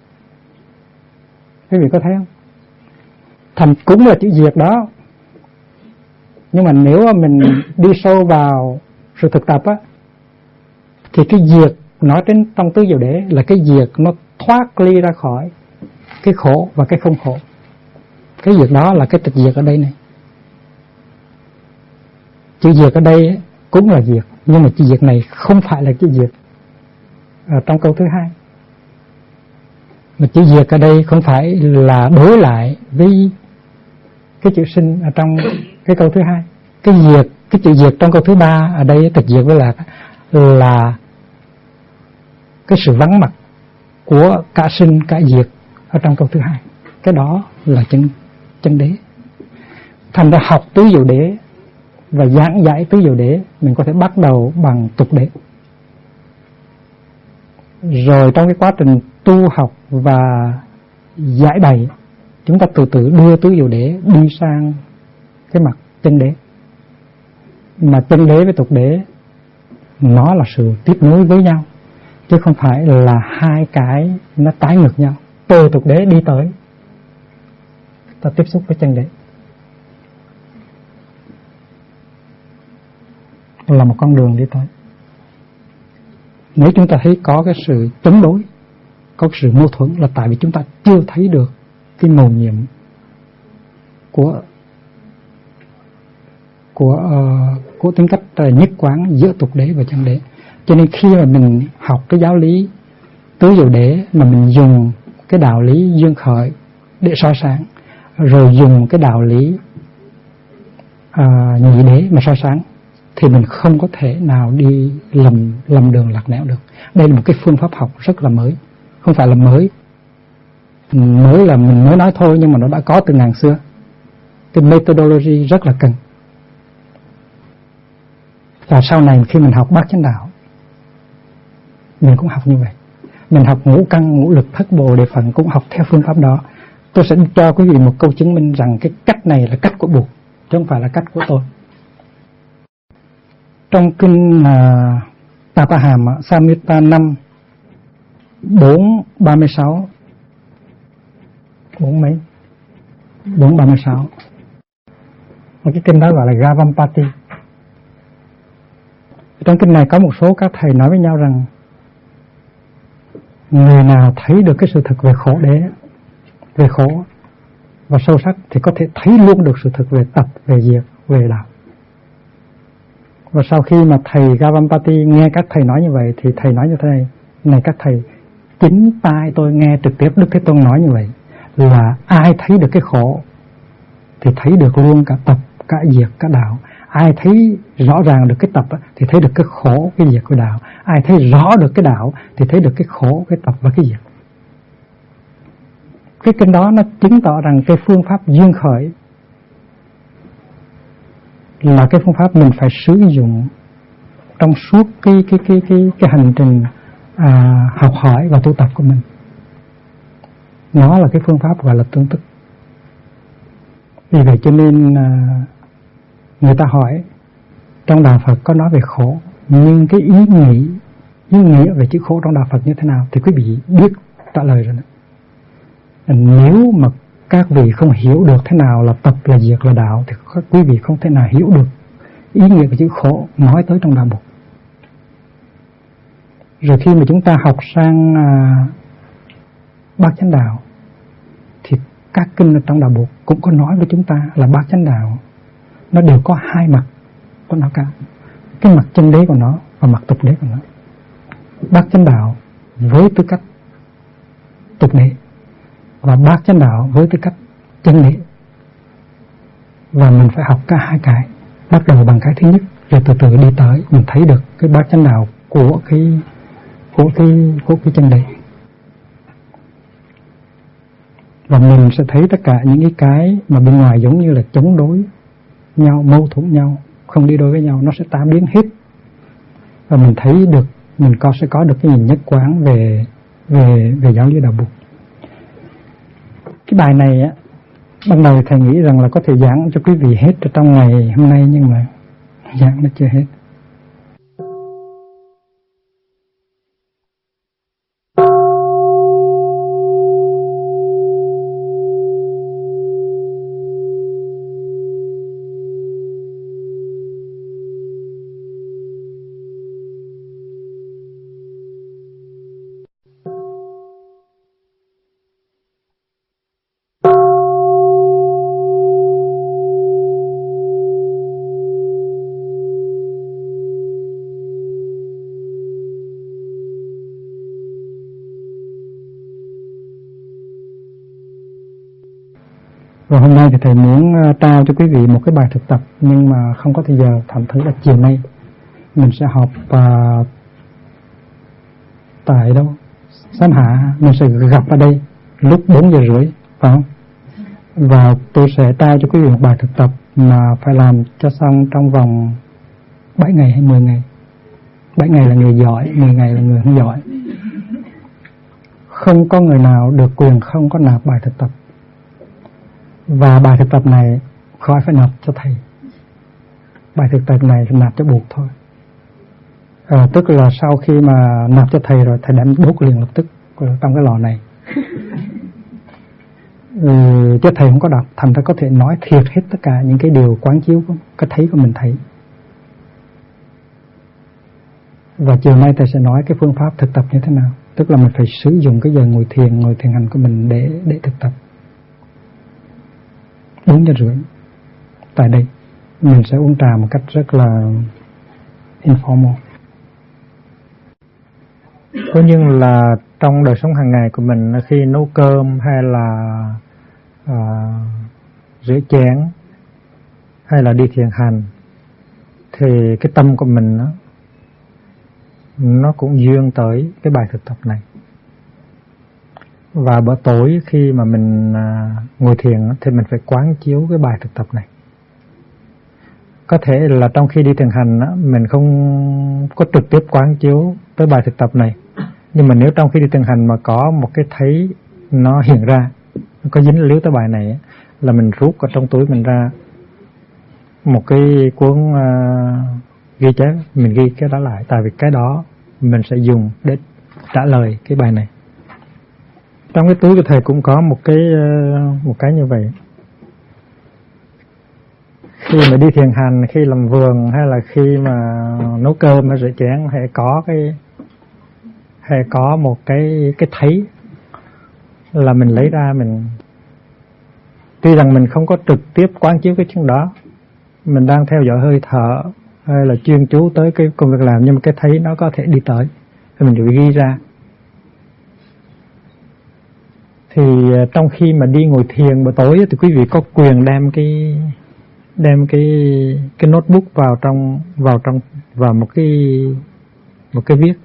Quý vị có thấy không? Thành cũng là chữ diệt đó, nhưng mà nếu mà mình đi sâu vào sự thực tập á, thì cái diệt nói đến trong tứ diệu đế là cái diệt nó thoát ly ra khỏi cái khổ và cái không khổ. Cái diệt đó là cái tịch diệt ở đây này. Chữ diệt ở đây cũng là diệt, nhưng mà chữ diệt này không phải là chữ diệt ở trong câu thứ hai. Mà chữ diệt ở đây không phải là đối lại với cái chữ sinh ở trong cái câu thứ hai. Cái chữ diệt trong câu thứ ba ở đây tịch diệt với là cái sự vắng mặt của cả sinh cả diệt ở trong câu thứ hai. Cái đó là chân đế. Thành ra học tứ diệu đế và giảng giải tứ diệu đế, mình có thể bắt đầu bằng tục đế. Rồi trong cái quá trình tu học và giải bày, chúng ta từ từ đưa tứ diệu đế đi sang cái mặt chân đế. Mà chân đế với tục đế nó là sự tiếp nối với nhau, chứ không phải là hai cái nó trái ngược nhau. Từ tục đế đi tới ta tiếp xúc với chân đế, là một con đường đi tới. Nếu chúng ta thấy có cái sự chống đối, có cái sự mâu thuẫn, là tại vì chúng ta chưa thấy được cái mầu nhiệm của tính cách nhất quán giữa tục đế và chân đế. Cho nên khi mà mình học cái giáo lý tứ diệu đế mà mình dùng cái đạo lý duyên khởi để soi sáng, rồi dùng cái đạo lý nhị đế mà soi sáng, thì mình không có thể nào đi lầm đường lạc nẻo được. Đây là một cái phương pháp học rất là mới. Không phải là mới là mình mới nói thôi, nhưng mà nó đã có từ ngàn xưa. Cái methodology rất là cần. Và sau này khi mình học bát chánh đạo, mình cũng học như vậy. Mình học ngũ căn, ngũ lực, thất bồ đề phận cũng học theo phương pháp đó. Tôi sẽ cho quý vị một câu chứng minh rằng cái cách này là cách của Bụt, chứ không phải là cách của tôi. Trong kinh Tapa Hàm Samyutta 5 436 436, một cái kinh đó gọi là Gavampati. Trong kinh này có một số các thầy nói với nhau rằng người nào thấy được cái sự thật về khổ đế, về khổ và sâu sắc, thì có thể thấy luôn được sự thật về tập, về diệt, về đạo. Và sau khi mà thầy Gavampati nghe các thầy nói như vậy, thì thầy nói như thế này: này các thầy, chính tai tôi nghe trực tiếp Đức Thế Tôn nói như vậy, là ai thấy được cái khổ thì thấy được luôn cả tập, cả diệt, cả đạo. Ai thấy rõ ràng được cái tập thì thấy được cái khổ, cái diệt của đạo. Ai thấy rõ được cái đạo thì thấy được cái khổ, cái tập và cái diệt. Cái kinh đó nó chứng tỏ rằng cái phương pháp duyên khởi là cái phương pháp mình phải sử dụng trong suốt cái hành trình học hỏi và tu tập của mình. Nó là cái phương pháp gọi là tương tức. Vì vậy cho nên người ta hỏi trong đạo Phật có nói về khổ, nhưng cái ý nghĩa về chữ khổ trong đạo Phật như thế nào thì quý vị biết trả lời rồi đó. Nếu mà các vị không hiểu được thế nào là tập, là diệt, là đạo, thì quý vị không thể nào hiểu được ý nghĩa của chữ khổ nói tới trong đạo Bụt. Rồi khi mà chúng ta học sang bát chánh đạo, thì các kinh ở trong đạo Bụt cũng có nói với chúng ta là bát chánh đạo nó đều có hai mặt của nó cả. Cái mặt chân đế của nó và mặt tục đế của nó. Bát chánh đạo với tư cách tục đế và bát chánh đạo với tư cách chân đế. Và mình phải học cả hai cái. Bắt đầu bằng cái thứ nhất, rồi từ từ đi tới mình thấy được cái bát chánh đạo của cái chân đế. Và mình sẽ thấy tất cả những cái mà bên ngoài giống như là chống đối nhau, mâu thuẫn nhau, không đi đôi với nhau, nó sẽ tan biến hết. Và mình thấy được, mình sẽ có được cái nhìn nhất quán về giáo lý đạo Bụt. Cái bài này á, ban đầu thầy nghĩ rằng là có thể giảng cho quý vị hết trong ngày hôm nay, nhưng mà giảng nó chưa hết. Và hôm nay thì thầy muốn trao cho quý vị một cái bài thực tập, nhưng mà không có thời giờ, thành thử là chiều nay mình sẽ học tại đâu? Sám Hạ, mình sẽ gặp ở đây lúc 4 giờ rưỡi, phải không? Và tôi sẽ trao cho quý vị một bài thực tập mà phải làm cho xong trong vòng 7 ngày hay 10 ngày. 7 ngày là người giỏi, 10 ngày là người không giỏi. Không có người nào được quyền không có nạp bài thực tập. Và bài thực tập này khỏi phải nạp cho thầy. Bài thực tập này thì nạp cho buộc thôi. Tức là sau khi mà nạp cho thầy rồi, thầy đem đốt liền lập tức trong cái lò này. Chứ thầy không có đọc, thành ra có thể nói thiệt hết tất cả những cái điều quán chiếu, cái thấy của mình thấy. Và chiều nay thầy sẽ nói cái phương pháp thực tập như thế nào. Tức là mình phải sử dụng cái giờ ngồi thiền hành của mình để thực tập. 4 giờ rưỡi tại đây mình sẽ uống trà một cách rất là informal. Có nhưng là trong đời sống hàng ngày của mình, khi nấu cơm hay là rửa chén hay là đi thiền hành, thì cái tâm của mình nó cũng duyên tới cái bài thực tập này. Và bữa tối khi mà mình ngồi thiền thì mình phải quán chiếu cái bài thực tập này. Có thể là trong khi đi thiền hành mình không có trực tiếp quán chiếu tới bài thực tập này, nhưng mà nếu trong khi đi thiền hành mà có một cái thấy nó hiện ra, nó có dính líu tới bài này, là mình rút ở trong túi mình ra một cái cuốn ghi chép, mình ghi cái đó lại, tại vì cái đó mình sẽ dùng để trả lời cái bài này. Trong cái túi của thầy cũng có một cái như vậy. Khi mà đi thiền hành, khi làm vườn hay là khi mà nấu cơm hay rửa chén, hay có một cái thấy là mình lấy ra, mình tuy rằng mình không có trực tiếp quán chiếu cái chuyện đó, mình đang theo dõi hơi thở hay là chuyên chú tới cái công việc làm, nhưng mà cái thấy nó có thể đi tới thì mình phải ghi ra. Thì trong khi mà đi ngồi thiền buổi tối thì quý vị có quyền đem cái notebook vào một cái viết.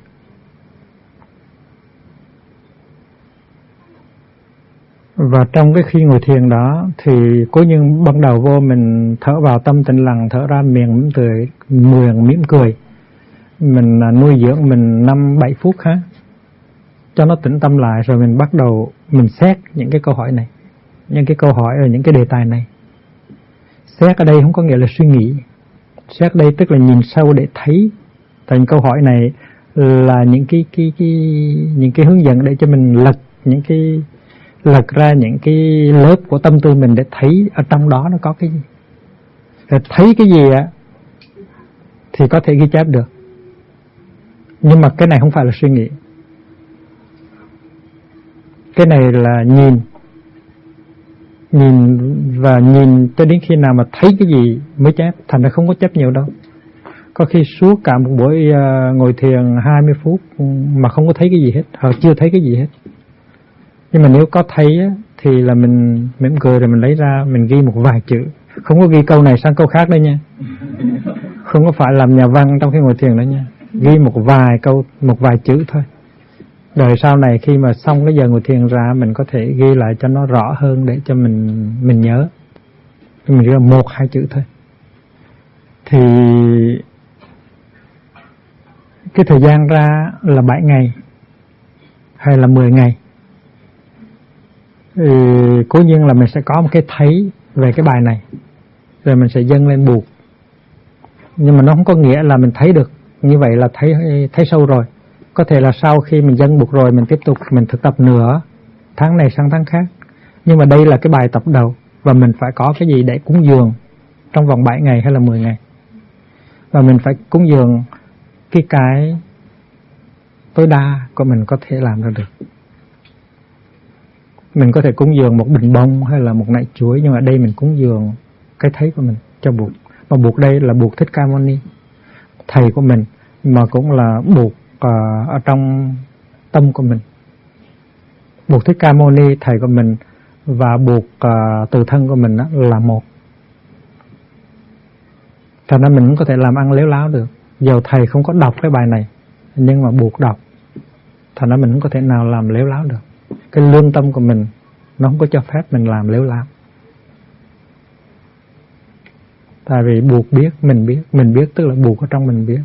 Và trong cái khi ngồi thiền đó thì cố nhiên ban đầu vô mình thở vào tâm tĩnh lặng, thở ra miệng mỉm cười. Mình nuôi dưỡng mình 5-7 phút ha, cho nó tĩnh tâm lại, rồi mình bắt đầu mình xét những cái câu hỏi này, những cái câu hỏi ở những cái đề tài này. Xét ở đây không có nghĩa là suy nghĩ, xét ở đây tức là nhìn sâu để thấy. Thành câu hỏi này là những cái hướng dẫn để cho mình lật ra những cái lớp của tâm tư mình để thấy ở trong đó nó có cái gì. Rồi thấy cái gì thì có thể ghi chép được, nhưng mà cái này không phải là suy nghĩ. Cái này là nhìn và nhìn cho đến khi nào mà thấy cái gì mới chép. Thành ra không có chép nhiều đâu. Có khi suốt cả một buổi ngồi thiền 20 phút mà không có thấy cái gì hết, hoặc chưa thấy cái gì hết. Nhưng mà nếu có thấy thì là mình mỉm cười rồi mình lấy ra, mình ghi một vài chữ. Không có ghi câu này sang câu khác đây nha. Không có phải làm nhà văn trong khi ngồi thiền đó nha. Ghi một vài câu, một vài chữ thôi. Rồi sau này khi mà xong cái giờ ngồi thiền ra, mình có thể ghi lại cho nó rõ hơn để cho mình nhớ. Mình ghi là 1-2 chữ thôi. Thì cái thời gian ra là 7 ngày hay là 10 ngày. Thì cố nhiên là mình sẽ có một cái thấy về cái bài này, rồi mình sẽ dâng lên buộc. Nhưng mà nó không có nghĩa là mình thấy được như vậy là thấy sâu rồi. Có thể là sau khi mình dâng buộc rồi, mình tiếp tục mình thực tập nữa, tháng này sang tháng khác. Nhưng mà đây là cái bài tập đầu, và mình phải có cái gì để cúng dường trong vòng 7 ngày hay là 10 ngày. Và mình phải cúng dường cái tối đa của mình có thể làm ra được. Mình có thể cúng dường một bình bông hay là một nải chuối, nhưng mà đây mình cúng dường cái thấy của mình cho buộc. Mà buộc đây là buộc Thích Ca Mâu Ni, thầy của mình, mà cũng là buộc ở trong tâm của mình. Buộc Thích Ca Mâu Ni, thầy của mình, và buộc từ thân của mình là một. Thành ra mình cũng có thể làm ăn lếu láo được. Dầu thầy không có đọc cái bài này, nhưng mà buộc đọc, thành ra mình không có thể nào làm lếu láo được. Cái lương tâm của mình nó không có cho phép mình làm lếu láo. Tại vì buộc biết, mình biết tức là buộc ở trong mình biết.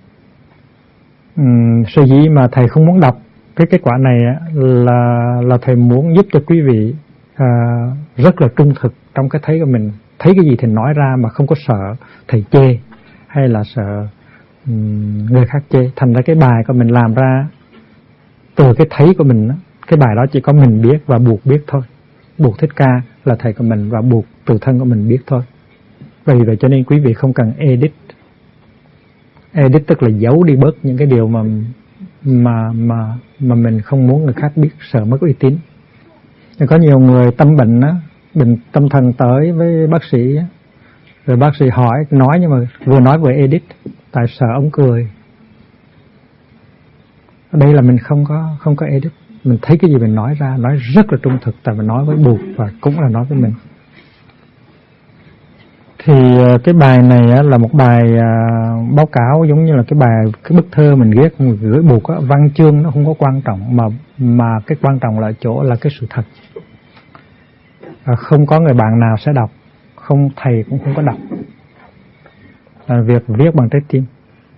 Sở dĩ mà thầy không muốn đọc cái kết quả này là thầy muốn giúp cho quý vị rất là trung thực trong cái thấy của mình. Thấy cái gì thì nói ra mà không có sợ thầy chê hay là sợ người khác chê. Thành ra cái bài của mình làm ra từ cái thấy của mình, cái bài đó chỉ có mình biết và buộc biết thôi. Buộc Thích Ca là thầy của mình và buộc từ thân của mình biết thôi. Vì vậy cho nên quý vị không cần edit. Edit tức là giấu đi bớt những cái điều mà mình không muốn người khác biết, sợ mất uy tín. Có nhiều người tâm bệnh á, bệnh tâm thần tới với bác sĩ á, rồi bác sĩ hỏi nói nhưng mà vừa nói vừa edit, tại sợ ông cười. Ở đây là mình không có edit, mình thấy cái gì mình nói ra, nói rất là trung thực, tại mình nói với buộc và cũng là nói với mình. Thì cái bài này là một bài báo cáo, giống như là cái bức thơ mình viết gửi buộc á, văn chương nó không có quan trọng, mà cái quan trọng là chỗ là cái sự thật. Không có người bạn nào sẽ đọc, không thầy cũng không có đọc. Việc viết bằng trái tim.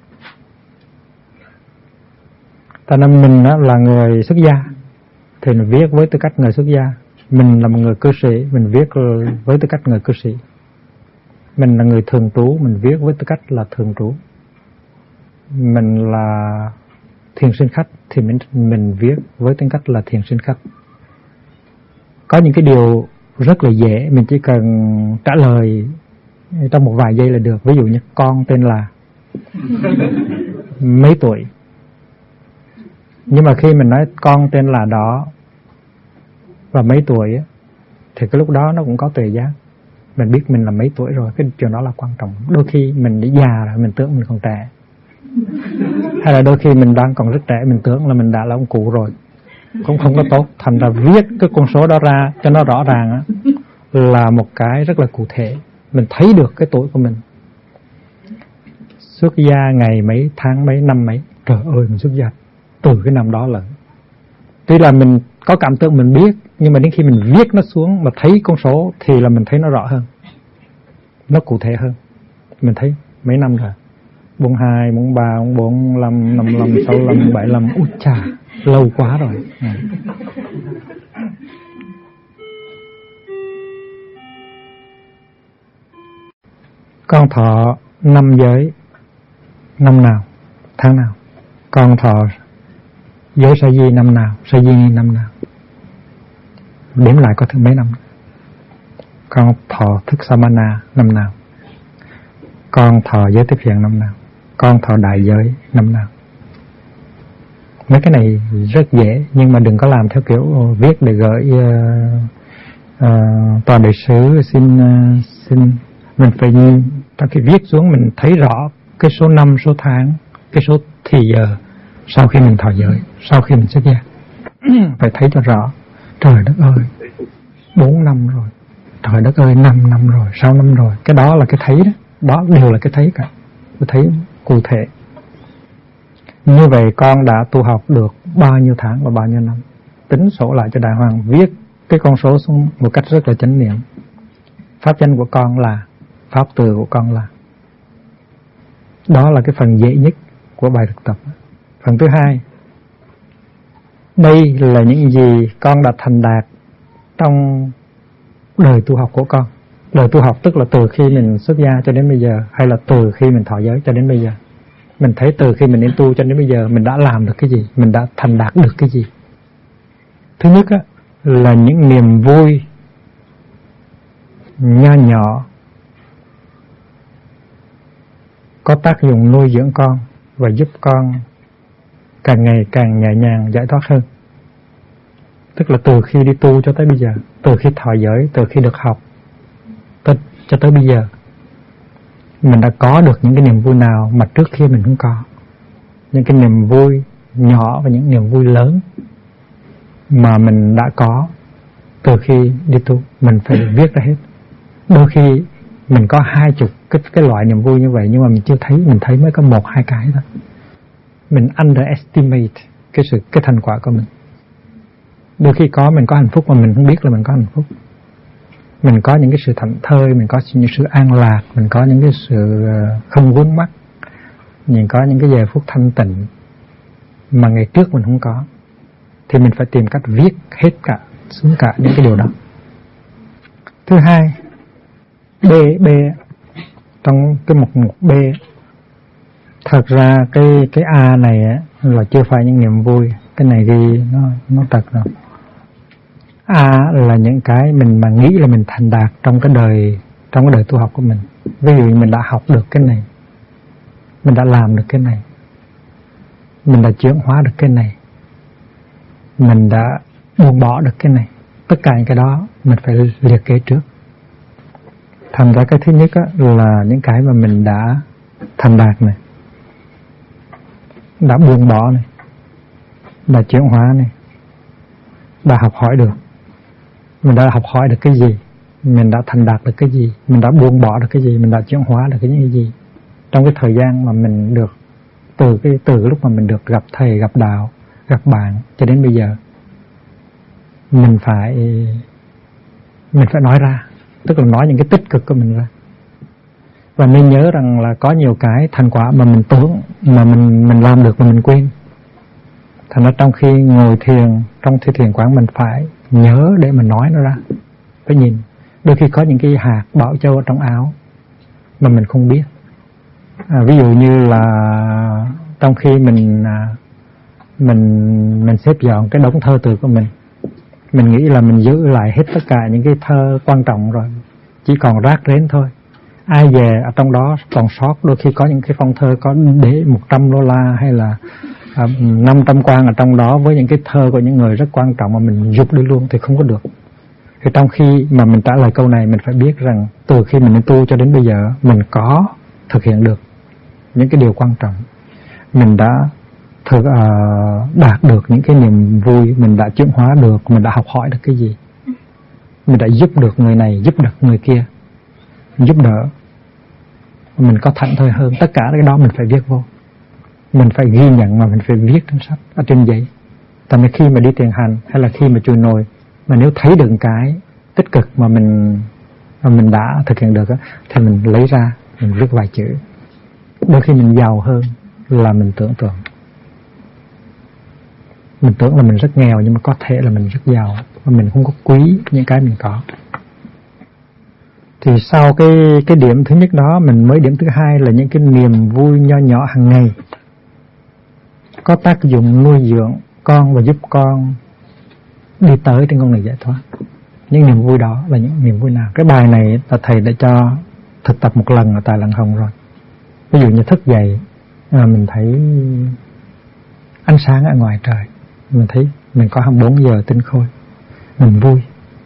Tại nên mình là người xuất gia thì mình viết với tư cách người xuất gia. Mình là một người cư sĩ, mình viết với tư cách người cư sĩ. Mình là người thường trú, mình viết với tư cách là thường trú. Mình là thiền sinh khách thì mình viết với tư cách là thiền sinh khách. Có những cái điều rất là dễ, mình chỉ cần trả lời trong một vài giây là được. Ví dụ như con tên là mấy tuổi. Nhưng mà khi mình nói con tên là đó và mấy tuổi thì cái lúc đó nó cũng có tuệ giác. Mình biết mình là mấy tuổi rồi, cái chuyện đó là quan trọng. Đôi khi mình đã già rồi, mình tưởng mình còn trẻ. Hay là đôi khi mình đang còn rất trẻ, mình tưởng là mình đã là ông cụ rồi, cũng không có tốt. Thành ra viết cái con số đó ra cho nó rõ ràng là một cái rất là cụ thể. Mình thấy được cái tuổi của mình. Xuất gia ngày mấy, tháng mấy, năm mấy. Trời ơi, mình xuất gia từ cái năm đó là. Tuy là mình có cảm tưởng mình biết, nhưng mà đến khi mình viết nó xuống mà thấy con số thì là mình thấy nó rõ hơn, nó cụ thể hơn. Mình thấy mấy năm rồi, 42, 43, 44, 45, 55, 65, 75. Ui chà, lâu quá rồi. Con thọ 5 giới, năm nào, tháng nào? Con thọ giới sa di năm nào, sa di năm nào? Đếm lại có mấy năm. Con thọ thức samana năm nào? Con thọ giới tiếp hiện năm nào? Con thọ đại giới năm nào? Mấy cái này rất dễ, nhưng mà đừng có làm theo kiểu viết để gửi tòa đại sứ xin. Mình phải trong khi viết xuống mình thấy rõ cái số năm, số tháng, cái số thì giờ sau khi mình thọ giới, sau khi mình xuất gia. Phải thấy cho rõ. Trời đất ơi, 4 năm rồi. Trời đất ơi, 5 năm rồi, 6 năm rồi. Cái đó là cái thấy đó. Đó đều là cái thấy cả. Cái thấy cụ thể. Như vậy con đã tu học được bao nhiêu tháng và bao nhiêu năm? Tính sổ lại cho đàng hoàng. Viết cái con số xuống một cách rất là chánh niệm. Pháp danh của con là, pháp từ của con là. Đó là cái phần dễ nhất của bài thực tập. Phần thứ hai, đây là những gì con đã thành đạt trong đời tu học của con. Đời tu học tức là từ khi mình xuất gia cho đến bây giờ, hay là từ khi mình thọ giới cho đến bây giờ. Mình thấy từ khi mình đến tu cho đến bây giờ mình đã làm được cái gì, mình đã thành đạt được cái gì. Thứ nhất là những niềm vui nho nhỏ có tác dụng nuôi dưỡng con và giúp con càng ngày càng nhẹ nhàng giải thoát hơn. Tức là từ khi đi tu cho tới bây giờ, từ khi thọ giới, từ khi được học cho tới bây giờ, mình đã có được những cái niềm vui nào mà trước kia mình không có. Những cái niềm vui nhỏ và những niềm vui lớn mà mình đã có từ khi đi tu mình phải viết ra hết. Đôi khi mình có 20 cái loại niềm vui như vậy, nhưng mà mình chưa thấy, mình thấy mới có 1-2 cái thôi. Mình underestimate cái thành quả của mình. Đôi khi mình có hạnh phúc mà mình không biết là mình có hạnh phúc. Mình có những cái sự thảnh thơi, mình có những sự an lạc, mình có những cái sự không vướng mắc, mình có những cái giờ phút thanh tịnh mà ngày trước mình không có. Thì mình phải tìm cách viết hết xuống cả những cái điều đó. Thứ hai, B trong cái mục B, thật ra cái A này á, là chưa phải những niềm vui. Cái này ghi nó trật rồi. A là những cái mình mà nghĩ là mình thành đạt trong cái đời tu học của mình. Ví dụ như mình đã học được cái này, mình đã làm được cái này, mình đã chuyển hóa được cái này, mình đã buông bỏ được cái này. Tất cả những cái đó mình phải liệt kê trước. Thành ra cái thứ nhất á, là những cái mà mình đã thành đạt này, đã buông bỏ này, đã chuyển hóa này, đã học hỏi được. Mình đã học hỏi được cái gì, mình đã thành đạt được cái gì, mình đã buông bỏ được cái gì, mình đã chuyển hóa được cái gì trong cái thời gian mà mình được từ lúc mà mình được gặp thầy, gặp đạo, gặp bạn cho đến bây giờ. Mình phải nói ra, tức là nói những cái tích cực của mình ra. Và nên nhớ rằng là có nhiều cái thành quả mà mình tưởng mà mình làm được mà mình quên. Thành ra trong khi ngồi thiền, trong thi thiền quán, mình phải nhớ để mình nói nó ra. Phải nhìn. Đôi khi có những cái hạt bảo châu ở trong áo mà mình không biết. Ví dụ như là trong khi mình xếp dọn cái đống thơ từ của mình nghĩ là mình giữ lại hết tất cả những cái thơ quan trọng rồi, chỉ còn rác rến thôi. Ai về ở trong đó còn sót, đôi khi có những cái phong thơ có để $100 hay là 500 quan ở trong đó với những cái thơ của những người rất quan trọng mà mình dục đi luôn thì không có được. Thì trong khi mà mình trả lời câu này, mình phải biết rằng từ khi mình tu cho đến bây giờ, mình có thực hiện được những cái điều quan trọng. Mình đã đạt được những cái niềm vui, mình đã chuyển hóa được, mình đã học hỏi được cái gì, mình đã giúp được người này, giúp được người kia, giúp đỡ, mình có thảnh thơi hơn. Tất cả cái đó mình phải viết vô, mình phải ghi nhận mà mình phải viết trên sách, ở trên giấy. Tại vì khi mà đi thiền hành hay là khi mà chùi nồi, mà nếu thấy được cái tích cực mà mình đã thực hiện được á, thì mình lấy ra, mình viết vài chữ. Đôi khi mình giàu hơn là mình tưởng tượng. Mình tưởng là mình rất nghèo, nhưng mà có thể là mình rất giàu, và mình không có quý những cái mình có. Thì sau cái điểm thứ nhất đó, mình mới điểm thứ hai là những cái niềm vui nho nhỏ hàng ngày có tác dụng nuôi dưỡng con và giúp con đi tới trên con đường giải thoát. Những niềm vui đó là những niềm vui nào? Cái bài này là thầy đã cho thực tập một lần ở tại Làng Hồng rồi. Ví dụ như thức dậy, mình thấy ánh sáng ở ngoài trời, mình thấy mình có 24 giờ tinh khôi, mình vui.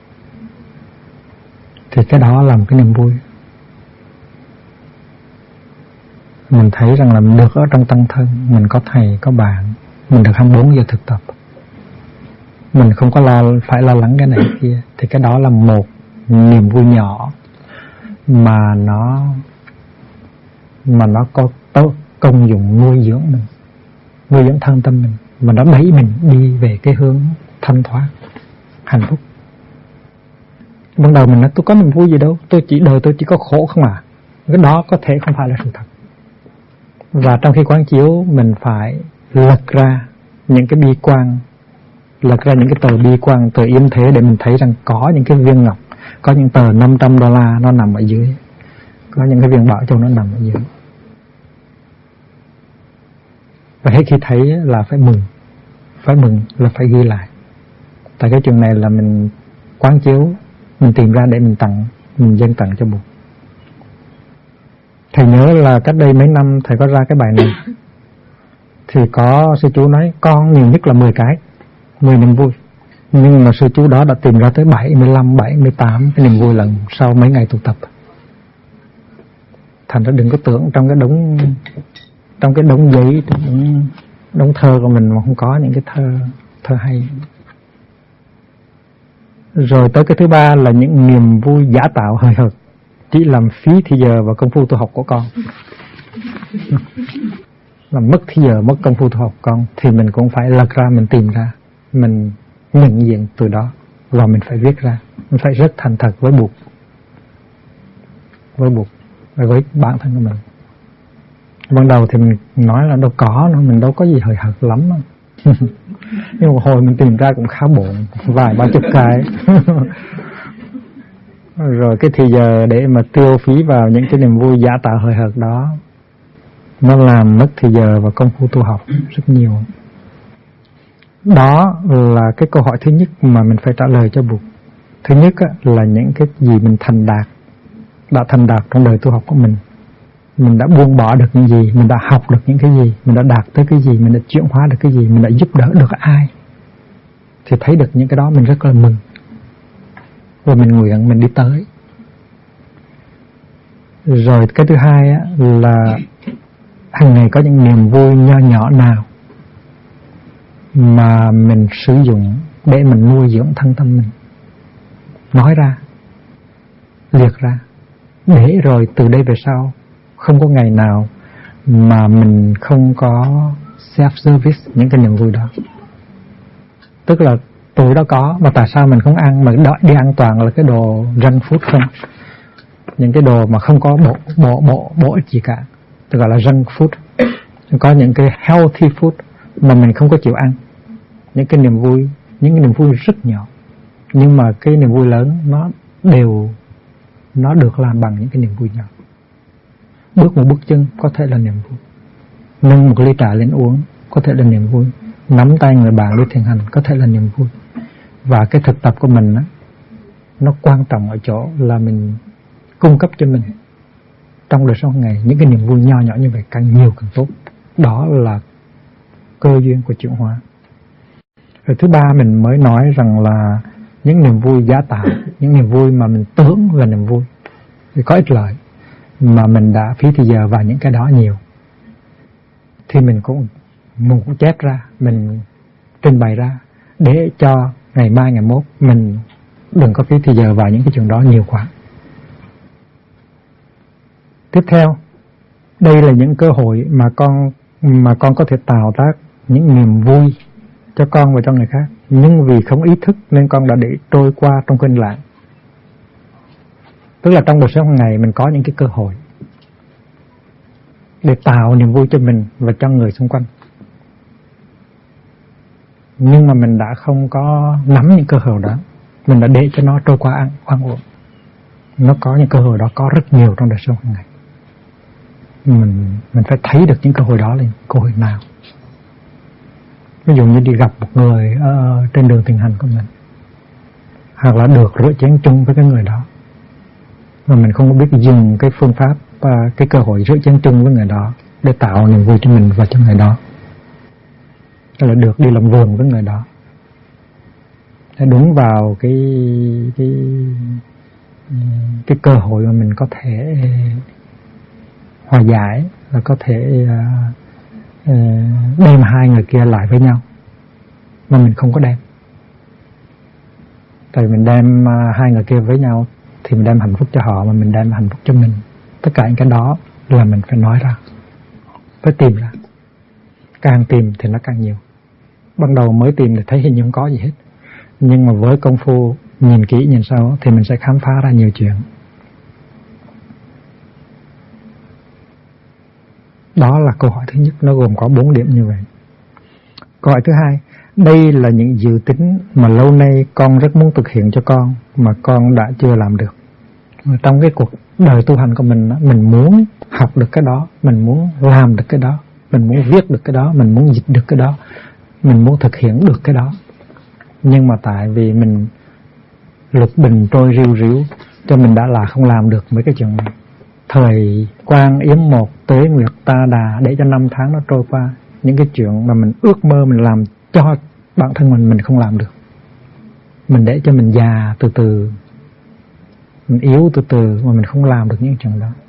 Thì cái đó là một cái niềm vui. Mình thấy rằng là mình được ở trong tăng thân, mình có thầy, có bạn, mình được 24 giờ thực tập, mình không có phải lo lắng cái này cái kia. Thì cái đó là một niềm vui nhỏ mà nó có công dụng nuôi dưỡng mình, nuôi dưỡng thân tâm mình, mà nó đẩy mình đi về cái hướng thanh thoát, hạnh phúc. Ban đầu mình nói tôi có niềm vui gì đâu, tôi chỉ có khổ không à. Cái đó có thể không phải là sự thật. Và trong khi quán chiếu, mình phải lật ra những cái bi quan, lật ra những cái tờ bi quan, tờ yếm thế, để mình thấy rằng có những cái viên ngọc, có những tờ $500 nó nằm ở dưới, có những cái viên bảo châu nó nằm ở dưới. Và hết khi thấy là phải mừng là phải ghi lại. Tại cái chuyện này là mình quán chiếu, mình tìm ra để mình tặng, mình dâng tặng cho Bụt. Thầy nhớ là cách đây mấy năm thầy có ra cái bài này, thì có sư chú nói con nhiều nhất là 10 niềm vui. Nhưng mà sư chú đó đã tìm ra tới 75, 78 cái niềm vui lần sau mấy ngày tu tập. Thành ra đừng có tưởng trong cái đống giấy, đống thơ của mình mà không có những cái thơ hay. Rồi tới cái thứ ba là những niềm vui giả tạo hời hợt, chỉ làm phí thì giờ và công phu tu học của con. Làm mất thì giờ, mất công phu tu học con, thì mình cũng phải lật ra, mình tìm ra, mình nhận diện từ đó, và mình phải viết ra. Mình phải rất thành thật với Bụt, và với bản thân của mình. Ban đầu thì mình nói là đâu có nữa, mình đâu có gì hời hợt lắm. Nhưng một hồi mình tìm ra cũng khá bộn, vài ba chục cái. Rồi cái thì giờ để mà tiêu phí vào những cái niềm vui giả tạo hời hợt đó, nó làm mất thì giờ và công phu tu học rất nhiều. Đó là cái câu hỏi thứ nhất mà mình phải trả lời cho Bụt. Thứ nhất là những cái gì mình đã thành đạt trong đời tu học của mình. Mình đã buông bỏ được những gì, mình đã học được những cái gì, mình đã đạt tới cái gì, mình đã chuyển hóa được cái gì, mình đã giúp đỡ được ai. Thì thấy được những cái đó mình rất là mừng, và mình nguyện mình đi tới. Rồi cái thứ hai là hàng ngày có những niềm vui nho nhỏ nào mà mình sử dụng để mình nuôi dưỡng thân tâm mình. Nói ra, liệt ra, để rồi từ đây về sau không có ngày nào mà mình không có self-service những cái niềm vui đó. Tức là tuổi đó có, mà tại sao mình không ăn, mà đi ăn toàn là cái đồ junk food không? Những cái đồ mà không có bổ ích gì cả, tức là junk food. Có những cái healthy food mà mình không có chịu ăn. Những cái niềm vui rất nhỏ, nhưng mà cái niềm vui lớn nó được làm bằng những cái niềm vui nhỏ. Bước một bước chân có thể là niềm vui, nâng một ly trà lên uống có thể là niềm vui, nắm tay người bạn đi thiền hành có thể là niềm vui. Và cái thực tập của mình nó quan trọng ở chỗ là mình cung cấp cho mình trong đời sống hàng ngày những cái niềm vui nho nhỏ như vậy, càng nhiều càng tốt. Đó là cơ duyên của chuyển hóa. Rồi thứ ba mình mới nói rằng là những niềm vui giả tạo, những niềm vui mà mình tưởng là niềm vui thì có ích lợi, mà mình đã phí thời giờ vào những cái đó nhiều, thì mình cũng chép ra, mình trình bày ra để cho ngày mai ngày mốt mình đừng có phí thời giờ vào những cái chuyện đó nhiều quá. Tiếp theo, đây là những cơ hội mà con có thể tạo tác những niềm vui cho con và cho người khác, nhưng vì không ý thức nên con đã để trôi qua trong quên lãng. Tức là trong đời sống hàng ngày mình có những cái cơ hội để tạo niềm vui cho mình và cho người xung quanh, nhưng mà mình đã không có nắm những cơ hội đó, mình đã để cho nó trôi qua oan uổng. Nó có những cơ hội đó, có rất nhiều trong đời sống hàng ngày. Mình phải thấy được những cơ hội đó là cơ hội nào. Ví dụ như đi gặp một người trên đường thiền hành của mình, hoặc là được rửa chén chung với cái người đó, mà mình không có biết dùng cái phương pháp, cái cơ hội rửa chén chung với người đó để tạo niềm vui cho mình và cho người đó, hay là được đi làm vườn với người đó, để đúng vào cái cơ hội mà mình có thể hòa giải, và có thể đem hai người kia lại với nhau, mà mình không có đem. Tại mình đem hai người kia với nhau thì mình đem hạnh phúc cho họ, mà mình đem hạnh phúc cho mình. Tất cả những cái đó là mình phải nói ra, phải tìm ra. Càng tìm thì nó càng nhiều. Ban đầu mới tìm thì thấy hình như không có gì hết, nhưng mà với công phu nhìn kỹ nhìn sâu thì mình sẽ khám phá ra nhiều chuyện. Đó là câu hỏi thứ nhất, nó gồm có 4 điểm như vậy. Câu hỏi thứ hai, đây là những dự tính mà lâu nay con rất muốn thực hiện cho con mà con đã chưa làm được. Trong cái cuộc đời tu hành của mình muốn học được cái đó, mình muốn làm được cái đó, mình muốn viết được cái đó, mình muốn dịch được cái đó, mình muốn thực hiện được cái đó. Nhưng mà tại vì mình lục bình trôi riu riu, cho mình đã là không làm được mấy cái chuyện này. Thời quan yếm một, tế nguyệt ta đà, để cho 5 tháng nó trôi qua. Những cái chuyện mà mình ước mơ mình làm cho bản thân mình không làm được. Mình để cho mình già từ từ, mình yếu từ từ mà mình không làm được những chuyện đó.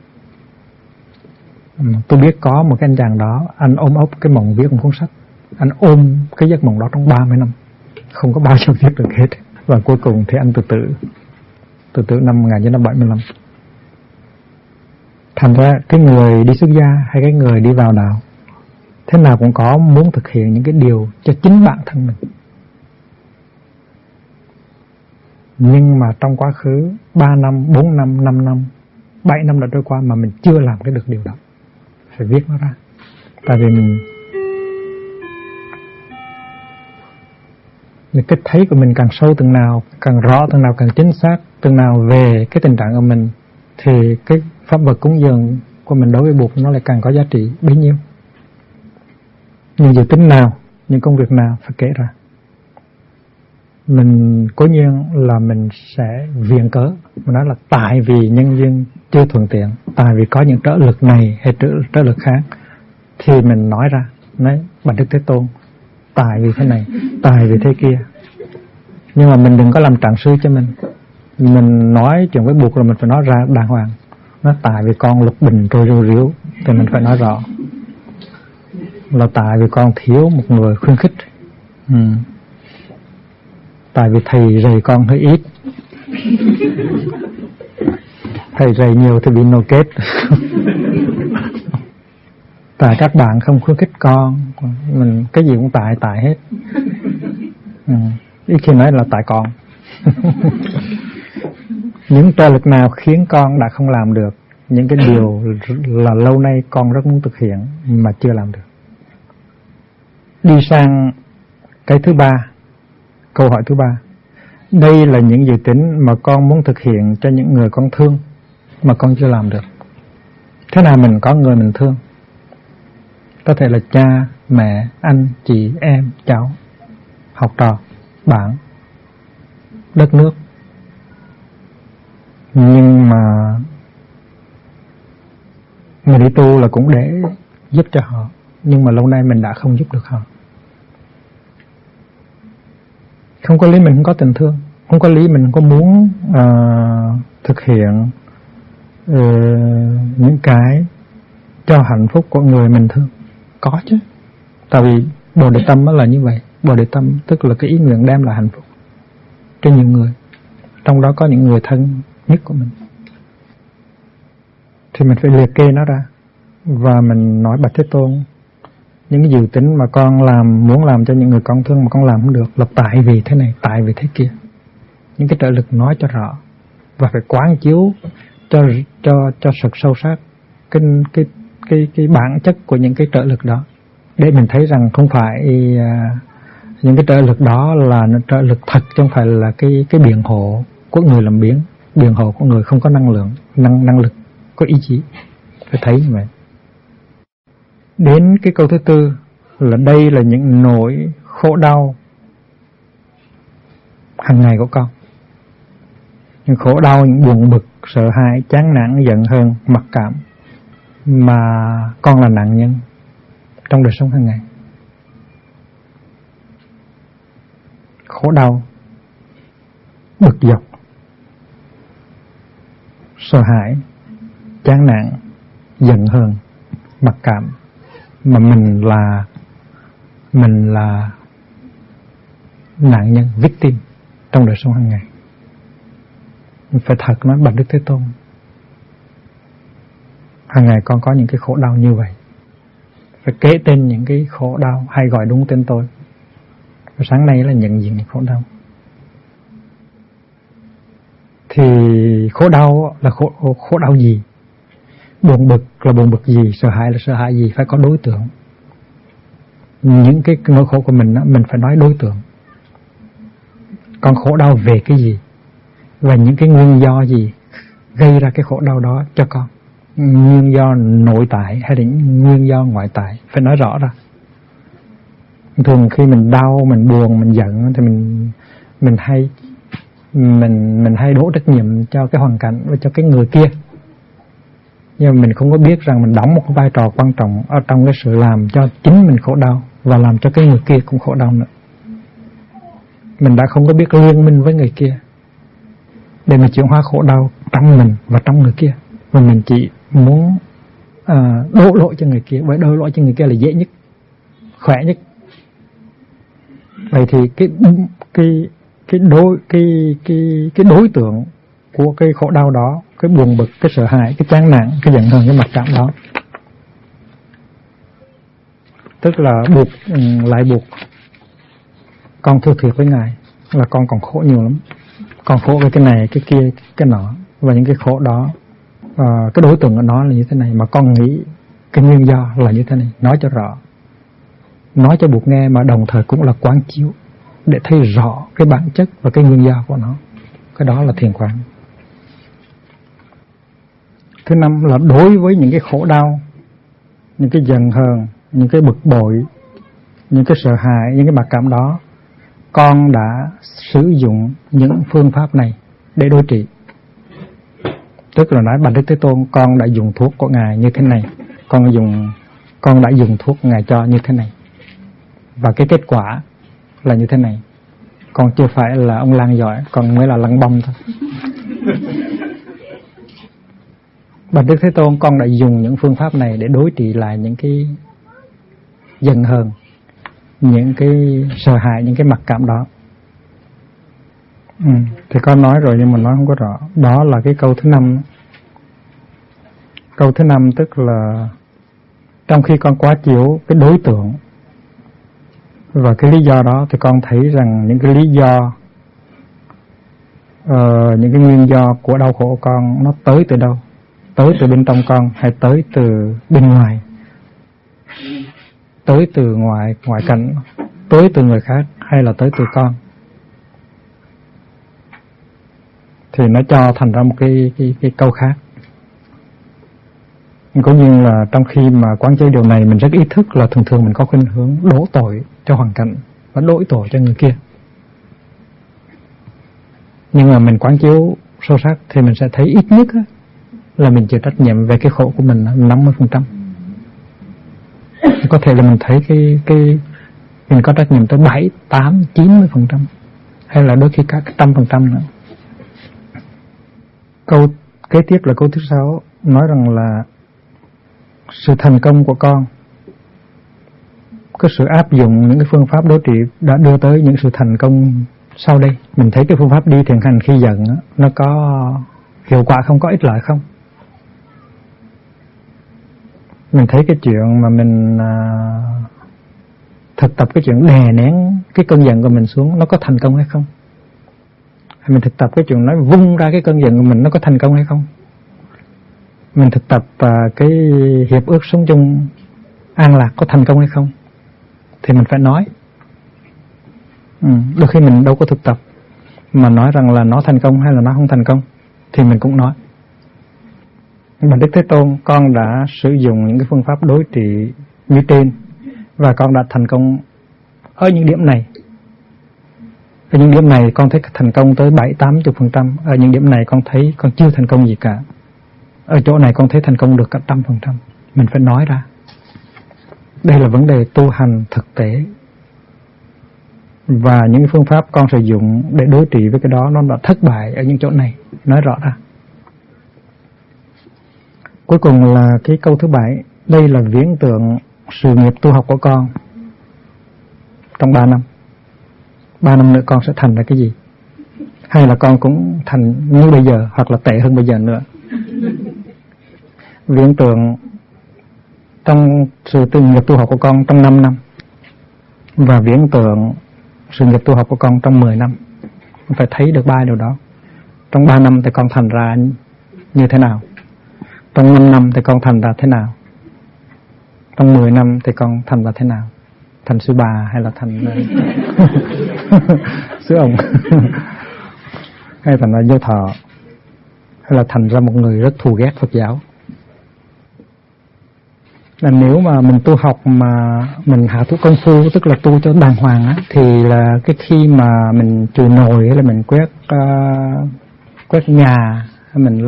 Tôi biết có một cái anh chàng đó, anh ôm ấp cái mộng viết một cuốn sách. Anh ôm cái giấc mộng đó trong 30 năm, không có bao giờ viết được hết. và cuối cùng thì anh tự tử năm 1975. Thành ra cái người đi xuất gia hay cái người đi vào đạo thế nào cũng có muốn thực hiện những cái điều cho chính bản thân mình. Nhưng mà trong quá khứ 3 năm, 4 năm, 5 năm, 7 năm đã trôi qua mà mình chưa làm cái được điều đó. Phải viết nó ra. Tại vì mình cách thấy của mình càng sâu từng nào, càng rõ từng nào, càng chính xác từng nào về cái tình trạng của mình, thì cái pháp vật cúng dường của mình đối với Bụt nó lại càng có giá trị bấy nhiêu. Những dự tính nào, những công việc nào phải kể ra. Mình cố nhiên là mình sẽ viện cớ, mình nói là tại vì nhân duyên chưa thuận tiện, tại vì có những trở lực này hay trở lực khác, thì mình nói ra, nói Bạch Đức Thế Tôn, tại vì thế này, tại vì thế kia. Nhưng mà mình đừng có làm trạng sư cho mình. Mình nói chuyện với Bụt rồi mình phải nói ra đàng hoàng. Nói tại vì con lục bình trôi rêu ríu thì mình phải nói rõ là tại vì con thiếu một người khuyến khích. Tại vì thầy rầy con hơi ít, thầy rầy nhiều thì bị nô kết. Tại các bạn không khuyến khích con, mình cái gì cũng tại hết. Ít khi nói là tại con. Những trợ lực nào khiến con đã không làm được những cái điều là lâu nay con rất muốn thực hiện mà chưa làm được. Đi sang cái thứ ba, câu hỏi thứ ba. Đây là những dự tính mà con muốn thực hiện cho những người con thương mà con chưa làm được. Thế nào mình có người mình thương? Có thể là cha, mẹ, anh, chị, em, cháu, học trò, bạn, đất nước. Nhưng mà mình đi tu là cũng để giúp cho họ, nhưng mà lâu nay mình đã không giúp được họ. Không có lý mình không có tình thương, không có lý mình không có muốn thực hiện những cái cho hạnh phúc của người mình thương. Có chứ. Tại vì Bồ Đề Tâm là như vậy. Bồ Đề Tâm tức là cái ý nguyện đem lại hạnh phúc cho nhiều người, trong đó có những người thân nhất của mình. Thì mình phải liệt kê nó ra và mình nói Bạch Thế Tôn, những cái dự tính mà con muốn làm cho những người con thương mà con làm không được là tại vì thế này, tại vì thế kia. Những cái trợ lực nói cho rõ và phải quán chiếu cho thật sâu sắc cái bản chất của những cái trợ lực đó, để mình thấy rằng không phải những cái trợ lực đó là trợ lực thật, chứ không phải là cái biện hộ của người làm biếng, biện hộ của người không có năng lượng, năng lực, có ý chí. Phải thấy như vậy. Đến cái câu thứ tư là đây là những nỗi khổ đau hàng ngày của con. Những khổ đau, những buồn bực, sợ hãi, chán nản, giận hờn, mặc cảm mà con là nạn nhân trong đời sống hàng ngày. Khổ đau, bực dọc, sợ hãi, chán nản, giận hờn, mặc cảm mà mình là nạn nhân, victim trong đời sống hàng ngày. Mình phải thật nói Bạch Đức Thế Tôn, hàng ngày con có những cái khổ đau như vậy. Phải kể tên những cái khổ đau hay gọi đúng tên tôi. Và sáng nay là nhận diện những khổ đau. Thì khổ đau là khổ đau gì? Buồn bực là buồn bực gì? Sợ hãi là sợ hãi gì? Phải có đối tượng. Những cái nỗi khổ của mình mình phải nói đối tượng. Con khổ đau về cái gì? Và những cái nguyên do gì gây ra cái khổ đau đó cho con? Nguyên do nội tại hay là những nguyên do ngoại tại? Phải nói rõ ra. Thường khi mình đau, mình buồn, mình giận thì mình hay đổ trách nhiệm cho cái hoàn cảnh và cho cái người kia. Nhưng mà mình không có biết rằng mình đóng một cái vai trò quan trọng ở trong cái sự làm cho chính mình khổ đau và làm cho cái người kia cũng khổ đau nữa. Mình đã không có biết liên minh với người kia để mà chuyển hóa khổ đau trong mình và trong người kia. Và mình chỉ muốn đổ lỗi cho người kia, bởi đổ lỗi cho người kia là dễ nhất, khỏe nhất. Vậy thì cái đối tượng của cái khổ đau đó, cái buồn bực, cái sợ hãi, cái chán nản, cái giận hờn, cái mặc cảm đó. Tức là lại buộc con thưa thiệt với Ngài là con còn khổ nhiều lắm, con khổ cái này, cái kia, cái nọ, và những cái khổ đó, cái đối tượng của nó là như thế này, mà con nghĩ cái nguyên do là như thế này. Nói cho rõ, nói cho buộc nghe, mà đồng thời cũng là quán chiếu để thấy rõ cái bản chất và cái nguyên do của nó. Cái đó là thiền quán. Thứ năm là đối với những cái khổ đau, những cái giận hờn, những cái bực bội, những cái sợ hãi, những cái mặc cảm đó, con đã sử dụng những phương pháp này để đối trị. Tức là nói Bạch Đức Thế Tôn, con đã dùng thuốc của Ngài như thế này, con đã dùng thuốc Ngài cho như thế này, và cái kết quả là như thế này. Con chưa phải là ông Lan giỏi, con mới là lăng băm thôi. Bạch Đức Thế Tôn, con đã dùng những phương pháp này để đối trị lại những cái giận hờn, những cái sợ hãi, những cái mặc cảm đó. Thì con nói rồi nhưng mà nói không có rõ. Đó là cái câu thứ 5. Câu thứ 5 tức là trong khi con quán chiếu cái đối tượng và cái lý do đó, thì con thấy rằng những cái lý do, những cái nguyên do của đau khổ của con nó tới từ đâu? Tới từ bên trong con hay tới từ bên ngoài? Tới từ ngoại cảnh, tới từ người khác hay là tới từ con? Thì nó cho thành ra một cái câu khác. Có như là trong khi mà quán chiếu điều này, mình rất ý thức là thường thường mình có khuynh hướng đổ tội cho hoàn cảnh và đổ tội cho người kia. Nhưng mà mình quán chiếu sâu sắc thì mình sẽ thấy ít nhất là mình chịu trách nhiệm về cái khổ của mình 50%. Có thể là mình thấy cái mình có trách nhiệm tới 7, 8, 90%, hay là đôi khi cả 100% nữa. Câu kế tiếp là câu thứ 6, nói rằng là sự thành công của con, cái sự áp dụng những cái phương pháp đối trị đã đưa tới những sự thành công sau đây. Mình thấy cái phương pháp đi thiền hành khi giận nó có hiệu quả không, có ích lợi không? Mình thấy cái chuyện mà mình thực tập cái chuyện đè nén cái cơn giận của mình xuống, nó có thành công hay không? Hay mình thực tập cái chuyện nói vung ra cái cơn giận của mình, nó có thành công hay không? Mình thực tập cái hiệp ước sống chung an lạc có thành công hay không? Thì mình phải nói. Đôi khi mình đâu có thực tập mà nói rằng là nó thành công hay là nó không thành công, thì mình cũng nói. Bạch Đức Thế Tôn, con đã sử dụng những cái phương pháp đối trị như trên, và con đã thành công ở những điểm này. Ở những điểm này con thấy thành công tới 7-80%. Ở những điểm này con thấy con chưa thành công gì cả. Ở chỗ này con thấy thành công được cả 100%. Mình phải nói ra. Đây là vấn đề tu hành thực tế. Và những phương pháp con sử dụng để đối trị với cái đó, nó đã thất bại ở những chỗ này. Nói rõ ra. Cuối cùng là cái câu thứ 7. Đây là viễn tượng sự nghiệp tu học của con trong 3 năm. 3 năm nữa con sẽ thành ra cái gì? Hay là con cũng thành như bây giờ, hoặc là tệ hơn bây giờ nữa? Viễn tượng trong sự nghiệp tu học của con trong 5 năm, và viễn tượng sự nghiệp tu học của con trong 10 năm. Con phải thấy được 3 điều đó. Trong 3 năm thì con thành ra như thế nào? Trong 5 năm thì con thành ra thế nào? Trong 10 năm thì con thành ra thế nào? Thành sư bà hay là thành sư ông? Hay thành ra vô thọ? Hay là thành ra một người rất thù ghét Phật giáo? Là nếu mà mình tu học mà mình hạ thủ công phu, tức là tu cho đàng hoàng á, thì là cái khi mà mình chùi nồi hay là mình quét nhà, hay mình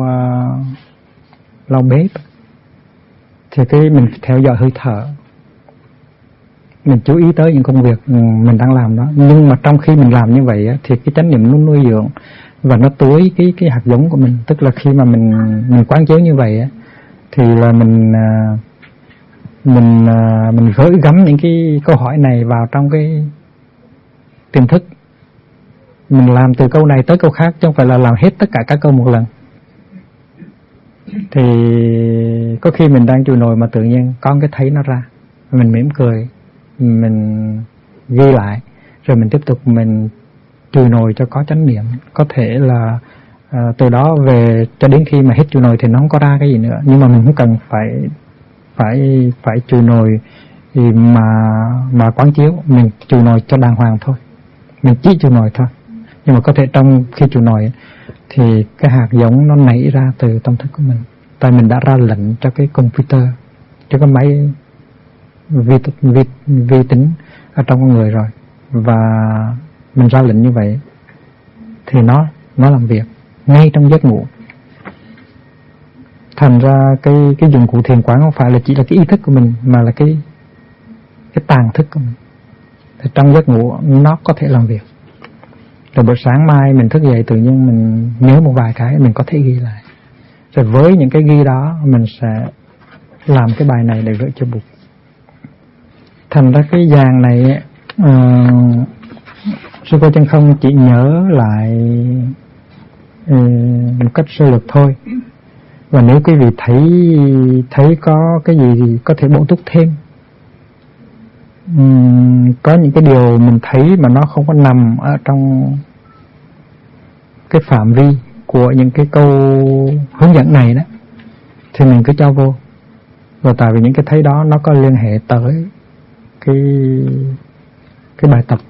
lau bếp, thì cái mình theo dõi hơi thở, mình chú ý tới những công việc mình đang làm đó. Nhưng mà trong khi mình làm như vậy á, thì cái chánh niệm nó nuôi dưỡng và nó tưới cái hạt giống của mình. Tức là khi mà mình quán chiếu như vậy á, thì là mình gửi gắm những cái câu hỏi này vào trong cái tiềm thức, Mình làm từ câu này tới câu khác, chứ không phải là làm hết tất cả các câu một lần. Thì có khi mình đang chùi nồi mà tự nhiên có cái thấy nó ra, mình mỉm cười, mình ghi lại, rồi mình tiếp tục mình chùi nồi cho có chánh niệm. Có thể là từ đó về cho đến khi mà hết chùi nồi thì nó không có ra cái gì nữa, nhưng mà mình không cần phải chùi nồi thì mà quán chiếu, mình chùi nồi cho đàng hoàng thôi, mình chỉ chùi nồi thôi. Nhưng mà có thể trong khi chùi nồi thì cái hạt giống nó nảy ra từ tâm thức của mình, tại mình đã ra lệnh cho cái computer, cho cái máy vi tính ở trong con người rồi, và mình ra lệnh như vậy thì nó làm việc ngay trong giấc ngủ. Thành ra cái dụng cụ thiền quán không phải là chỉ là cái ý thức của mình, mà là cái tàng thức của mình. Thì trong giấc ngủ nó có thể làm việc. Rồi buổi sáng mai mình thức dậy tự nhiên mình nhớ một vài cái mình có thể ghi lại. Rồi với những cái ghi đó mình sẽ làm cái bài này để gửi cho Bụt. Thành ra cái dàn này Sư Cô Chân Không chỉ nhớ lại một cách sơ lược thôi. Và nếu quý vị thấy có cái gì thì có thể bổ túc thêm. Có những cái điều mình thấy mà nó không có nằm ở trong cái phạm vi của những cái câu hướng dẫn này đó, thì mình cứ cho vô. Và tại vì những cái thấy đó nó có liên hệ tới cái bài tập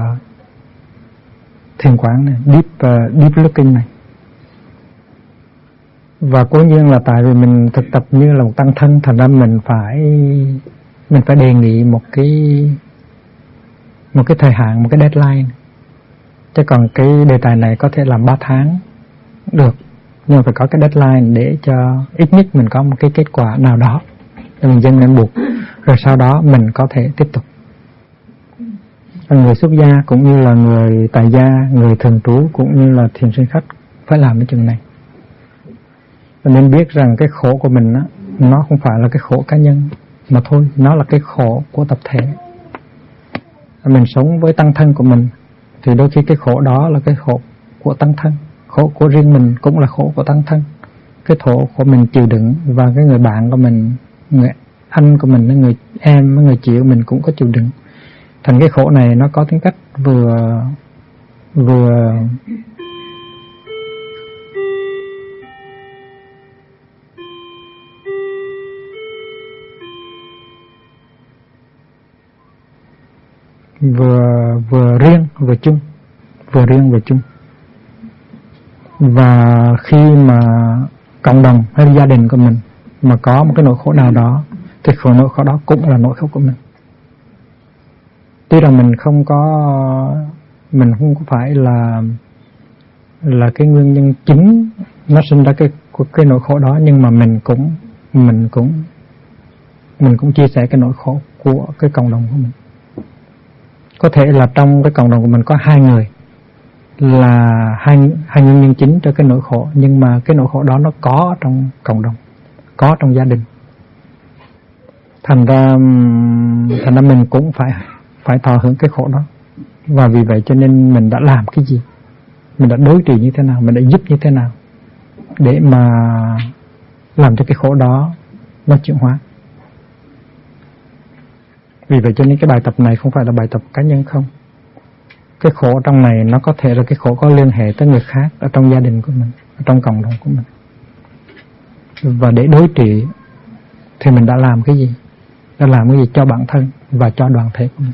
thiền quán này, deep looking này. Và cố nhiên là tại vì mình thực tập như là một tăng thân, thành ra mình phải đề nghị một cái thời hạn, một cái deadline. Chứ còn cái đề tài này có thể làm 3 tháng được, nhưng mà phải có cái deadline để cho ít nhất mình có một cái kết quả nào đó để mình dâng lên Bụt, rồi sau đó mình có thể tiếp tục. Người xuất gia cũng như là người tại gia, người thường trú cũng như là thiền sinh khách phải làm cái chừng này. Nên biết rằng cái khổ của mình á, nó không phải là cái khổ cá nhân mà thôi, nó là cái khổ của tập thể. Mình sống với tăng thân của mình thì đôi khi cái khổ đó là cái khổ của tăng thân, khổ của riêng mình cũng là khổ của tăng thân. Cái khổ của mình chịu đựng, và cái người bạn của mình, người anh của mình, người em, người chị của mình cũng có chịu đựng. Thành cái khổ này nó có tính cách vừa riêng vừa chung, và khi mà cộng đồng hay gia đình của mình mà có một cái nỗi khổ nào đó thì nỗi khổ đó cũng là nỗi khổ của mình. Tuy rằng mình không có phải là cái nguyên nhân chính nó sinh ra cái nỗi khổ đó, nhưng mà mình cũng chia sẻ cái nỗi khổ của cái cộng đồng của mình. Có thể là trong cái cộng đồng của mình có 2 người là hai nguyên nhân chính cho cái nỗi khổ, nhưng mà cái nỗi khổ đó nó có trong cộng đồng, có trong gia đình. Thành ra mình cũng phải thọ hưởng cái khổ đó. Và vì vậy cho nên mình đã làm cái gì, mình đã đối trị như thế nào, mình đã giúp như thế nào để mà làm cho cái khổ đó nó chuyển hóa. Vì vậy cho nên cái bài tập này không phải là bài tập cá nhân không. Cái khổ trong này nó có thể là cái khổ có liên hệ tới người khác ở trong gia đình của mình, ở trong cộng đồng của mình. Và để đối trị thì mình đã làm cái gì? Đã làm cái gì cho bản thân và cho đoàn thể của mình.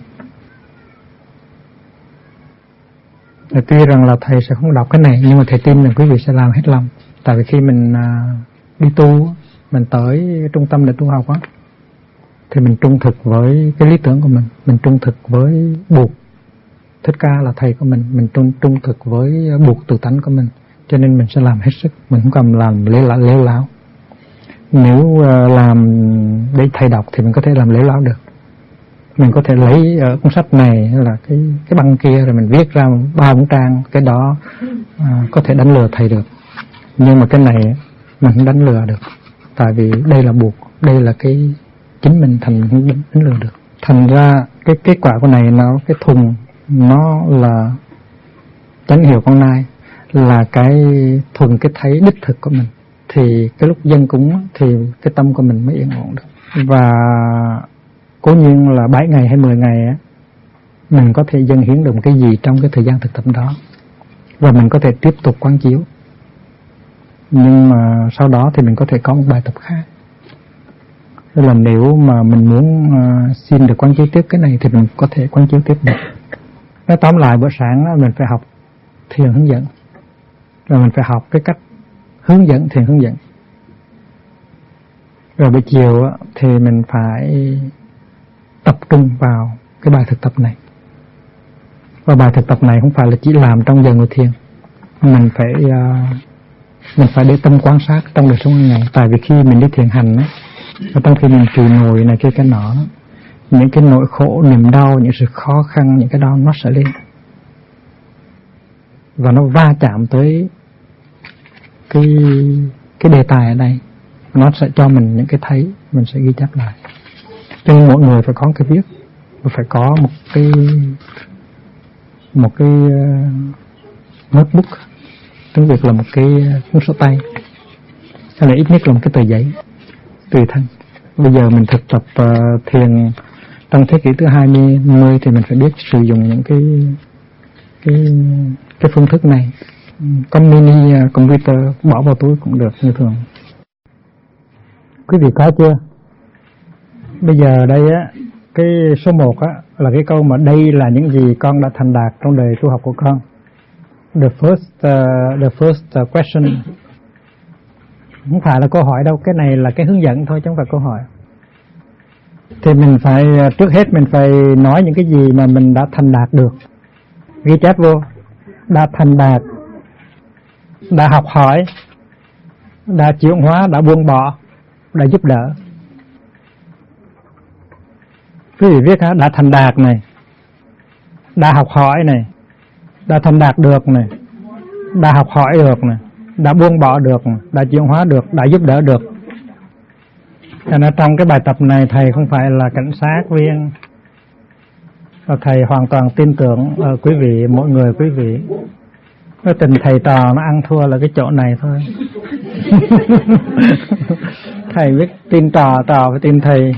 Và tuy rằng là thầy sẽ không đọc cái này, nhưng mà thầy tin là quý vị sẽ làm hết lòng. Tại vì khi mình đi tu, mình tới trung tâm để tu học á, thì mình trung thực với cái lý tưởng của mình trung thực với Bụt Thích Ca là thầy của mình trung thực với Bụt tự tánh của mình. Cho nên mình sẽ làm hết sức, mình không cần làm lếu láo. Nếu làm để thầy đọc thì mình có thể làm lếu láo được. Mình có thể lấy ở cuốn sách này hay là cái băng kia rồi mình viết ra 3-4 trang, cái đó có thể đánh lừa thầy được. Nhưng mà cái này mình không đánh lừa được, tại vì đây là Bụt, đây là cái chính mình, thành mình không đánh lừa được. Thành ra cái kết quả của này, nó cái thùng nó là chánh hiểu con nai là cái thuần cái thấy đích thực của mình, thì cái lúc dâng cúng thì cái tâm của mình mới yên ổn được. Và cố nhiên là 7 ngày hay 10 ngày á, mình có thể dâng hiến được một cái gì trong cái thời gian thực tập đó, và mình có thể tiếp tục quán chiếu. Nhưng mà sau đó thì mình có thể có một bài tập khác. Tức là nếu mà mình muốn xin được quán chiếu tiếp cái này thì mình có thể quán chiếu tiếp được. Nói tóm lại, bữa sáng đó, mình phải học thiền hướng dẫn, rồi mình phải học cái cách hướng dẫn, thiền hướng dẫn. Rồi buổi chiều đó, thì mình phải tập trung vào cái bài thực tập này. Và bài thực tập này không phải là chỉ làm trong giờ ngồi thiền, mình phải để tâm quan sát trong đời sống hàng ngày. Tại vì khi mình đi thiền hành ấy, và trong khi mình trì nồi này kia cái nọ, những cái nỗi khổ, niềm đau, những sự khó khăn, những cái đó nó sẽ lên và nó va chạm tới cái đề tài ở đây, nó sẽ cho mình những cái thấy, mình sẽ ghi chép lại. Cho nên mỗi người phải có cái viết, và phải có một cái notebook, tiếng Việt là một cái cuốn sổ tay, hay là ít nhất là một cái tờ giấy tùy thân. Bây giờ mình thực tập thiền trong thế kỷ thứ 20 thì mình phải biết sử dụng những cái phương thức này. Có mini computer bỏ vào túi cũng được như thường. Quý vị có chưa? Bây giờ đây á, cái số 1 á là cái câu mà đây là những gì con đã thành đạt trong đời tu học của con. The first question. Không phải là câu hỏi đâu, cái này là cái hướng dẫn thôi chứ không phải câu hỏi. Thì mình phải, trước hết mình phải nói những cái gì mà mình đã thành đạt được, ghi chép vô. Đã thành đạt, đã học hỏi, đã chuyển hóa, đã buông bỏ, đã giúp đỡ. Quý vị viết đã thành đạt này, đã học hỏi này, đã thành đạt được này, đã học hỏi được này, đã buông bỏ được này, đã chuyển hóa được, đã giúp đỡ được. Cho nên trong cái bài tập này thầy không phải là cảnh sát viên, và thầy hoàn toàn tin tưởng ở quý vị, mỗi người quý vị. Cái tình thầy trò nó ăn thua là cái chỗ này thôi. Thầy biết tin trò, trò phải tin thầy.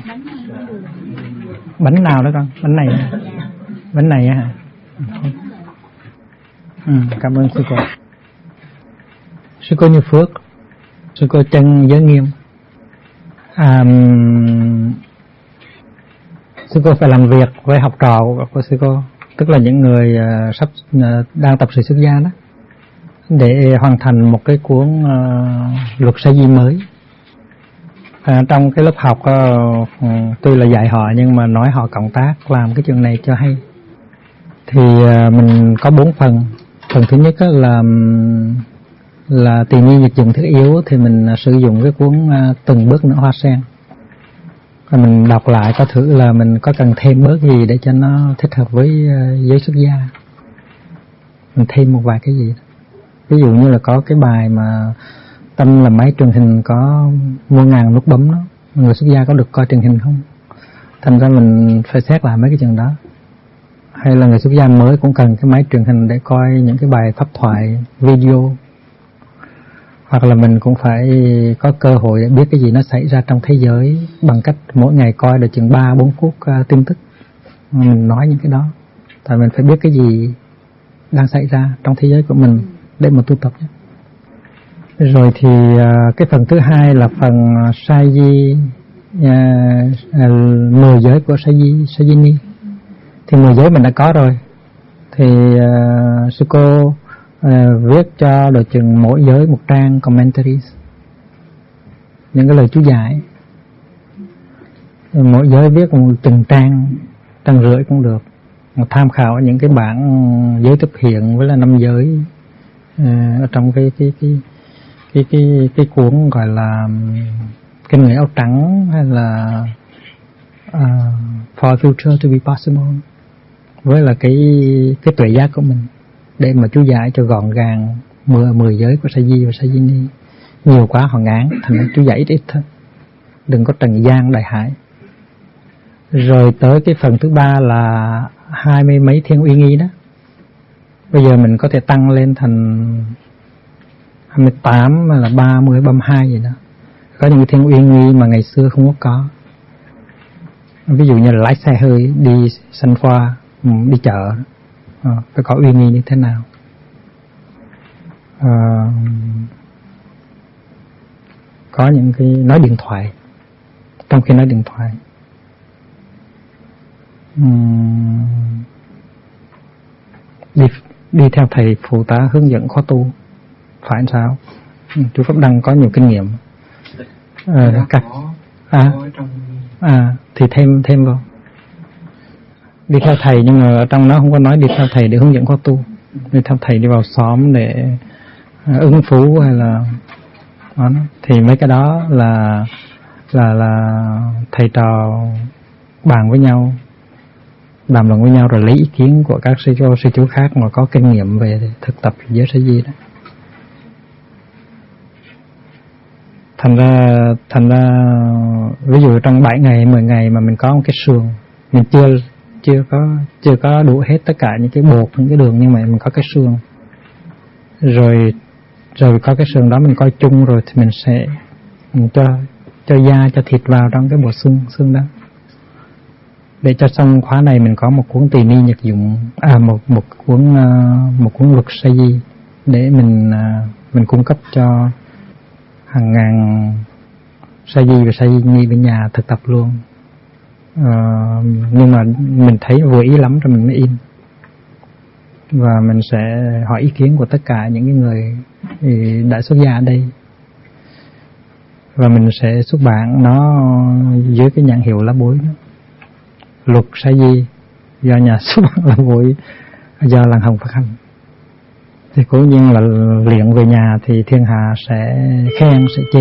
Bánh nào đó con? Bánh này. Bánh này hả? Cảm ơn sư cô. Sư cô Như Phước, sư cô Chân Giới Nghiêm. Sư cô phải làm việc với học trò của sư cô, tức là những người đang tập sự xuất gia đó, để hoàn thành một cái cuốn luật sa di mới. Trong cái lớp học tuy là dạy họ nhưng mà nói họ cộng tác làm cái chuyện này cho hay. Thì mình có 4 phần. Phần thứ nhất là tùy nhi vật dụng thiết yếu, thì mình sử dụng cái cuốn Từng Bước Nở Hoa Sen. Rồi mình đọc lại có thử là mình có cần thêm bớt gì để cho nó thích hợp với giới xuất gia. Mình thêm một vài cái gì. Ví dụ như là có cái bài mà tâm là máy truyền hình có muôn ngàn nút bấm đó, người xuất gia có được coi truyền hình không? Thành ra mình phải xét lại mấy cái chuyện đó. Hay là người xuất gia mới cũng cần cái máy truyền hình để coi những cái bài pháp thoại video. Hoặc là mình cũng phải có cơ hội để biết cái gì nó xảy ra trong thế giới bằng cách mỗi ngày coi được chừng 3-4 phút tin tức. Mình nói những cái đó. Tại mình phải biết cái gì đang xảy ra trong thế giới của mình để mà tu tập. Rồi thì cái phần thứ hai là phần sa di, 10 giới của sa di ni. Thì 10 giới mình đã có rồi. Thì sư cô viết cho đội chừng mỗi giới một trang commentaries, những cái lời chú giải. Mỗi giới viết một chừng trang rưỡi cũng được. Một tham khảo những cái bản giới thực hiện với là 5 giới ở trong cái cuốn gọi là Kinh Người Áo Trắng, hay là For Future to be Possible, với là cái tuệ giác của mình, để mà chú giải cho gọn gàng 10 giới của sa di và sa di ni. Nhiều quá họ ngán, thành ra chú giải ít thôi, đừng có trần gian đại hải. Rồi tới cái phần thứ ba là 20 mấy thiên uy nghi đó. Bây giờ mình có thể tăng lên thành 28 hay là 30, 32 gì đó. Có những cái thiên uy nghi mà ngày xưa không có. Ví dụ như là lái xe hơi đi sanh pha, đi chợ, phải có uy nghi như thế nào. Có những cái nói điện thoại, trong khi nói điện thoại, đi theo thầy phụ tá hướng dẫn khóa tu, phải sao? Chú Pháp Đăng có nhiều kinh nghiệm. Thì thêm vào. Đi theo thầy, nhưng mà ở trong nó không có nói đi theo thầy để hướng dẫn khóa tu. Đi theo thầy đi vào xóm để ứng phú hay là đó. Thì mấy cái đó là thầy trò bàn với nhau, đàm luận với nhau rồi lấy ý kiến của các sư chú khác mà có kinh nghiệm về thực tập giới Sa Di đó. Thành ra ví dụ trong 7 ngày 10 ngày mà mình có một cái sườn, mình chưa có đủ hết tất cả những cái bột, những cái đường, nhưng mà mình có cái sườn rồi có cái sườn đó mình coi chung rồi thì mình sẽ cho da cho thịt vào trong cái bộ xương đó. Để cho xong khóa này mình có một cuốn Tỳ Ni Nhật Dụng, một cuốn luật Sa Di để mình cung cấp cho hàng ngàn Sa Di và Sa Di Nhi bên nhà thực tập luôn. Nhưng mà mình thấy vừa ý lắm rồi mình mới in, và mình sẽ hỏi ý kiến của tất cả những cái người đã xuất gia ở đây, và mình sẽ xuất bản nó dưới cái nhãn hiệu Lá Bối đó. Luật Sa Di do nhà xuất bản Lá Bối, do Lăng Hồng phát hành. Thì cố nhiên là luyện về nhà thì thiên hạ sẽ khen, sẽ chê.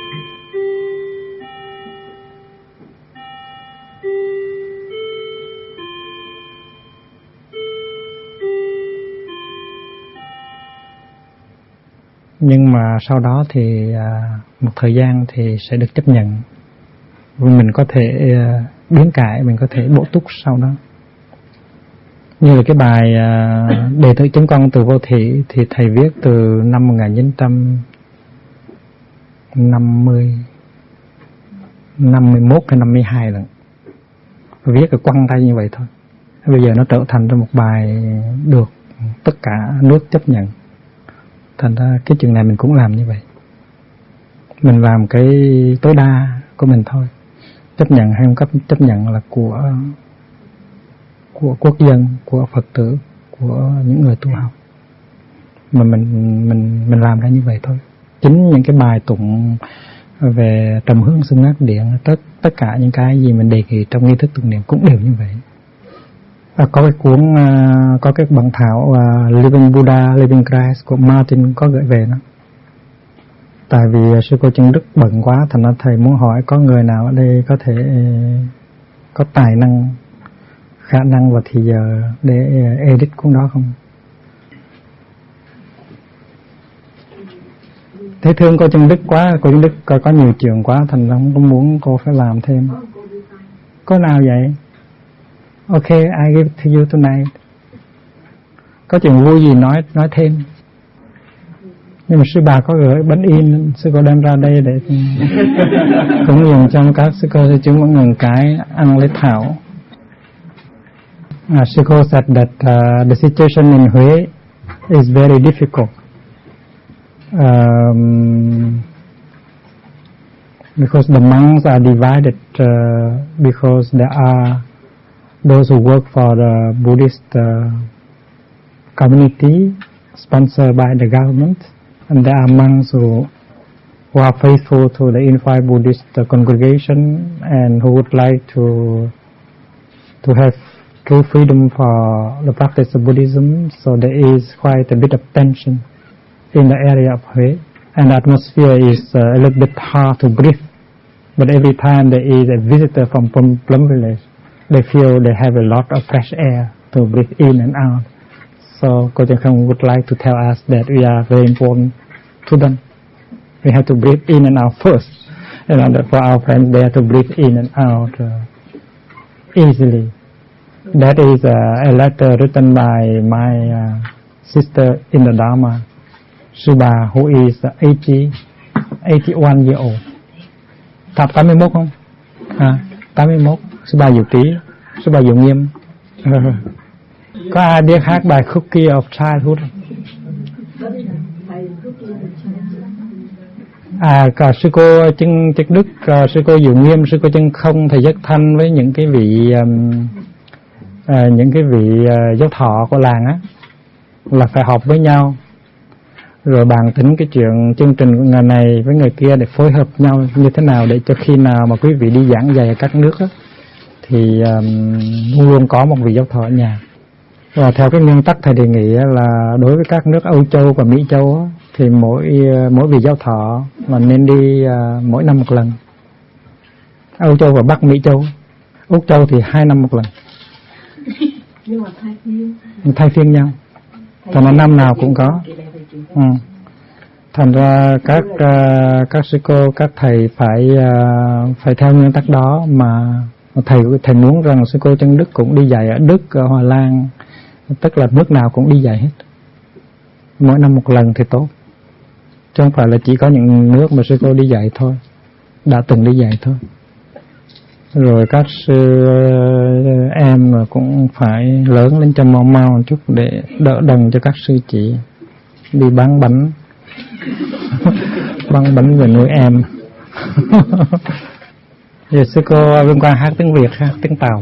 Nhưng mà sau đó thì một thời gian thì sẽ được chấp nhận. Mình có thể biến cải, mình có thể bổ túc sau đó. Như là cái bài Đệ tử chứng con từ vô thị thì thầy viết từ năm 1951 hay 52 lần. Viết cái quăng tay như vậy thôi. Bây giờ nó trở thành ra một bài được tất cả nước chấp nhận. Thành ra cái chuyện này mình cũng làm như vậy. Mình làm cái tối đa của mình thôi. Chấp nhận hay không chấp nhận là của quốc dân, của Phật tử, của những người tu học. Mà mình làm ra như vậy thôi. Chính những cái bài tụng về trầm hương xưng ngát điện, tất cả những cái gì mình đề nghị trong nghi thức tụng niệm cũng đều như vậy. Có cái cuốn, có cái bản thảo Living Buddha, Living Christ của Martin có gửi về đó. Tại vì sư cô Chân Đức bận quá, thành ra thầy muốn hỏi có người nào ở đây có thể có tài năng, khả năng và thì giờ để edit cuốn đó không? Thế thương cô Chân Đức quá, cô Chân Đức có nhiều chuyện quá, thành ra không muốn cô phải làm thêm. Có nào vậy? Ok, I give to you tonight. Có chuyện vui gì nói thêm. Nhưng mà sư bà có gửi bánh in, sư cô đem ra đây để cũng dùng trong các sư cô sư chúng vẫn ngừng cái ăn lấy thảo. Sư cô said that the situation in Huế is very difficult. Because the monks are divided, because there are those who work for the Buddhist community sponsored by the government, and there are monks who are faithful to the Unified Buddhist congregation and who would like to have true freedom for the practice of Buddhism. So there is quite a bit of tension in the area of Huế, and the atmosphere is a little bit hard to breathe. But every time there is a visitor from Plum Village, they feel they have a lot of fresh air to breathe in and out. So Cô Chân Không would like to tell us that we are very important to them. We have to breathe in and out first, in order for our friends there to breathe in and out easily. That is a letter written by my sister in the Dharma, sư bà who is 81 year old. Thập 81 không? 81. Sư bà Diệu Tý, sư bà Diệu Nghiêm. Có ai biết hát bài Cookie of Childhood không? Cả sư cô Chân Đức, sư cô Diệu Nghiêm, sư cô Chân Không, thầy Giác Thanh với những cái vị giáo thọ của làng á, là phải họp với nhau rồi bàn tính cái chuyện chương trình của ngày này với người kia để phối hợp nhau như thế nào để cho khi nào mà quý vị đi giảng dạy ở các nước á, thì luôn luôn có một vị giáo thọ ở nhà. Và theo cái nguyên tắc thầy đề nghị là đối với các nước Âu Châu và Mỹ Châu á, thì mỗi vị giáo thọ mà nên đi mỗi năm một lần. Âu Châu và Bắc Mỹ Châu, Úc Châu thì 2 năm một lần. Nhưng mà thay phiên nhau. Thành ra năm nào cũng có. Thành ra các sư cô, các thầy phải theo nguyên tắc đó mà thầy muốn rằng sư cô Chân Đức cũng đi dạy ở Đức, ở Hòa Lan, tức là nước nào cũng đi dạy hết. Mỗi năm một lần thì tốt. Chứ không phải là chỉ có những nước mà sư cô đi dạy thôi, đã từng đi dạy thôi. Rồi các sư em cũng phải lớn lên cho mau một chút để đỡ đần cho các sư chị đi bán bánh bán bánh về nuôi em. Giờ sư cô Vinh Quang hát tiếng Việt, hát tiếng Tàu,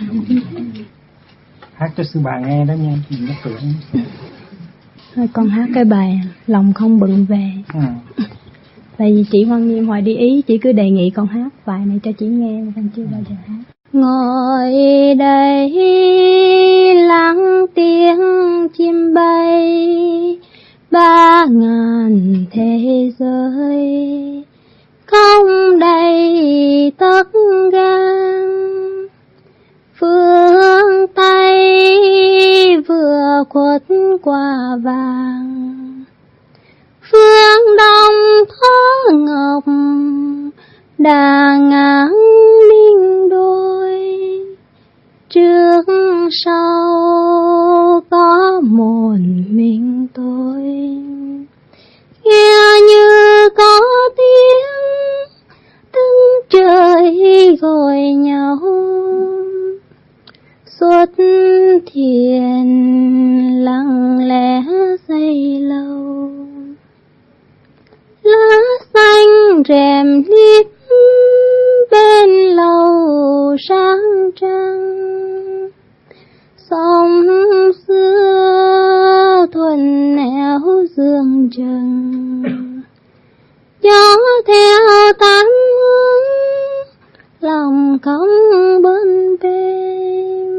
hát cho sư bà nghe đó nha, đừng có tưởng. Thôi con hát cái bài Lòng Không Bận Về. Tại vì chị Hoàng Nghiêm hồi đi Ý, chị cứ đề nghị con hát bài này cho chị nghe mà con chưa bao giờ hát. Ngồi đây lắng tiếng chim bay 3.000 thế giới, không đầy tất gan. Phương Tây vừa khuất qua vàng, phương Đông thó ngọc đà ngang ninh đôi. Trước sau có một mình tôi, nghe như có tiếng đứng trời gọi nhau. Xuất thiền lặng lẽ xây lâu, lá xanh rèm liếp bên lầu sáng trăng. Sông xưa thuần nẻo dương trần, gió theo tám hướng lòng không bên bên.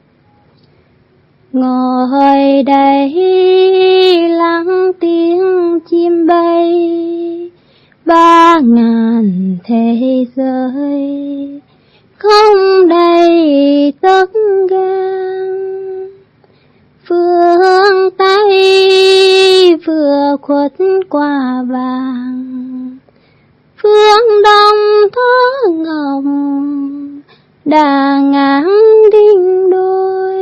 Ngồi đây lắng tiếng chim bay 3.000 thế giới, không đầy tất gan. Phương Tây vừa khuất qua vàng, phương Đông thó ngọc đà ngang đinh đôi.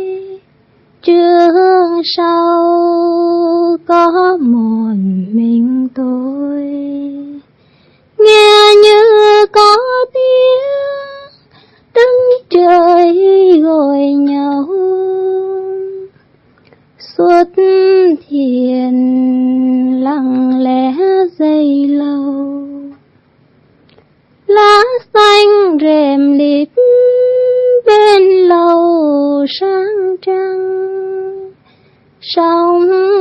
Trước sau có một mình tôi, nghe như có tiếng đứng trời gọi nhau. Xuất thiền lặng lẽ dây lâu, lá xanh rèm liếp bên lầu sáng trăng. Sông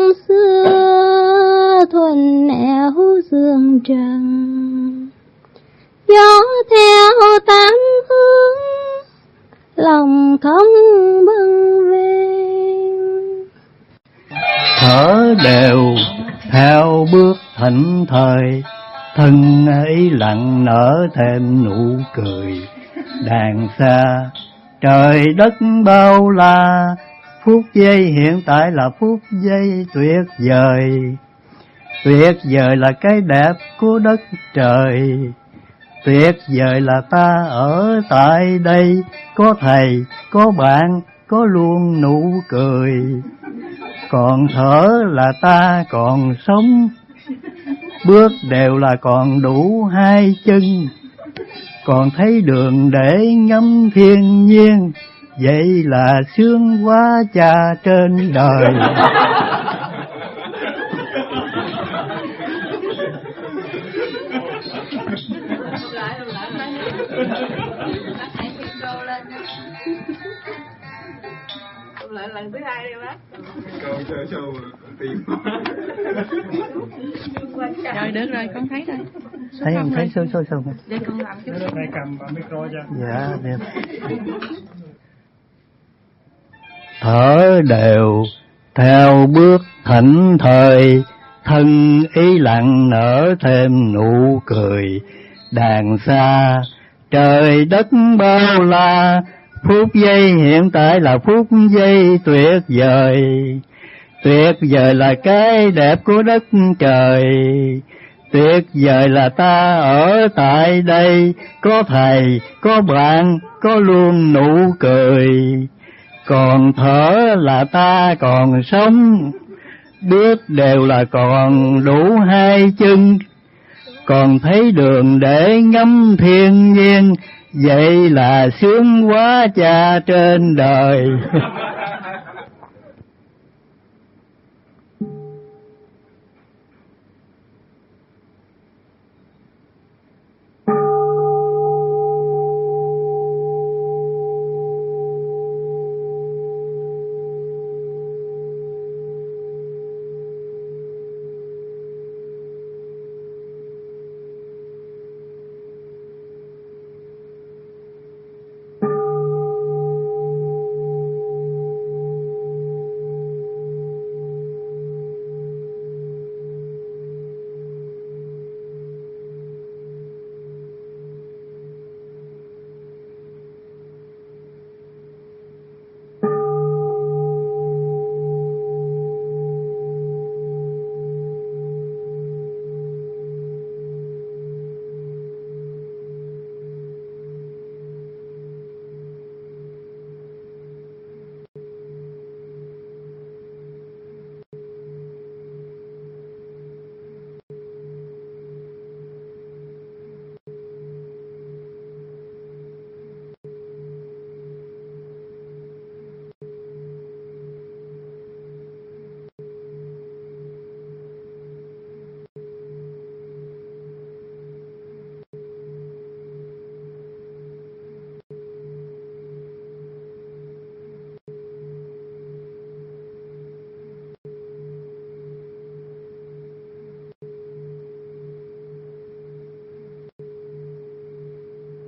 xưa thuần nẻo dương trần, gió theo tám hướng lòng không bâng vênh. Thở đều theo bước thảnh thơi, thân ấy lặng nở thêm nụ cười. Đàng xa trời đất bao la, phút giây hiện tại là phút giây tuyệt vời. Tuyệt vời là cái đẹp của đất trời, tuyệt vời là ta ở tại đây, có thầy, có bạn, có luôn nụ cười. còn thở là ta còn sống, bước đều là còn đủ hai chân, còn thấy đường để ngắm thiên nhiên, vậy là sướng quá cha trên đời. Lại lần thứ hai đi bác. Rồi được rồi, con thấy rồi. Thấy không? Thấy sôi. Để con làm chút. Đây cầm micro cho. Dạ đẹp. Thở đều theo bước thảnh thơi, thân ý lặng nở thêm nụ cười. Đàng xa trời đất bao la, phút giây hiện tại là phút giây tuyệt vời. Tuyệt vời là cái đẹp của đất trời, tuyệt vời là ta ở tại đây, có thầy, có bạn, có luôn nụ cười. Còn thở là ta còn sống, bước đều là còn đủ hai chân, còn thấy đường để ngắm thiên nhiên, vậy là sướng quá cha trên đời.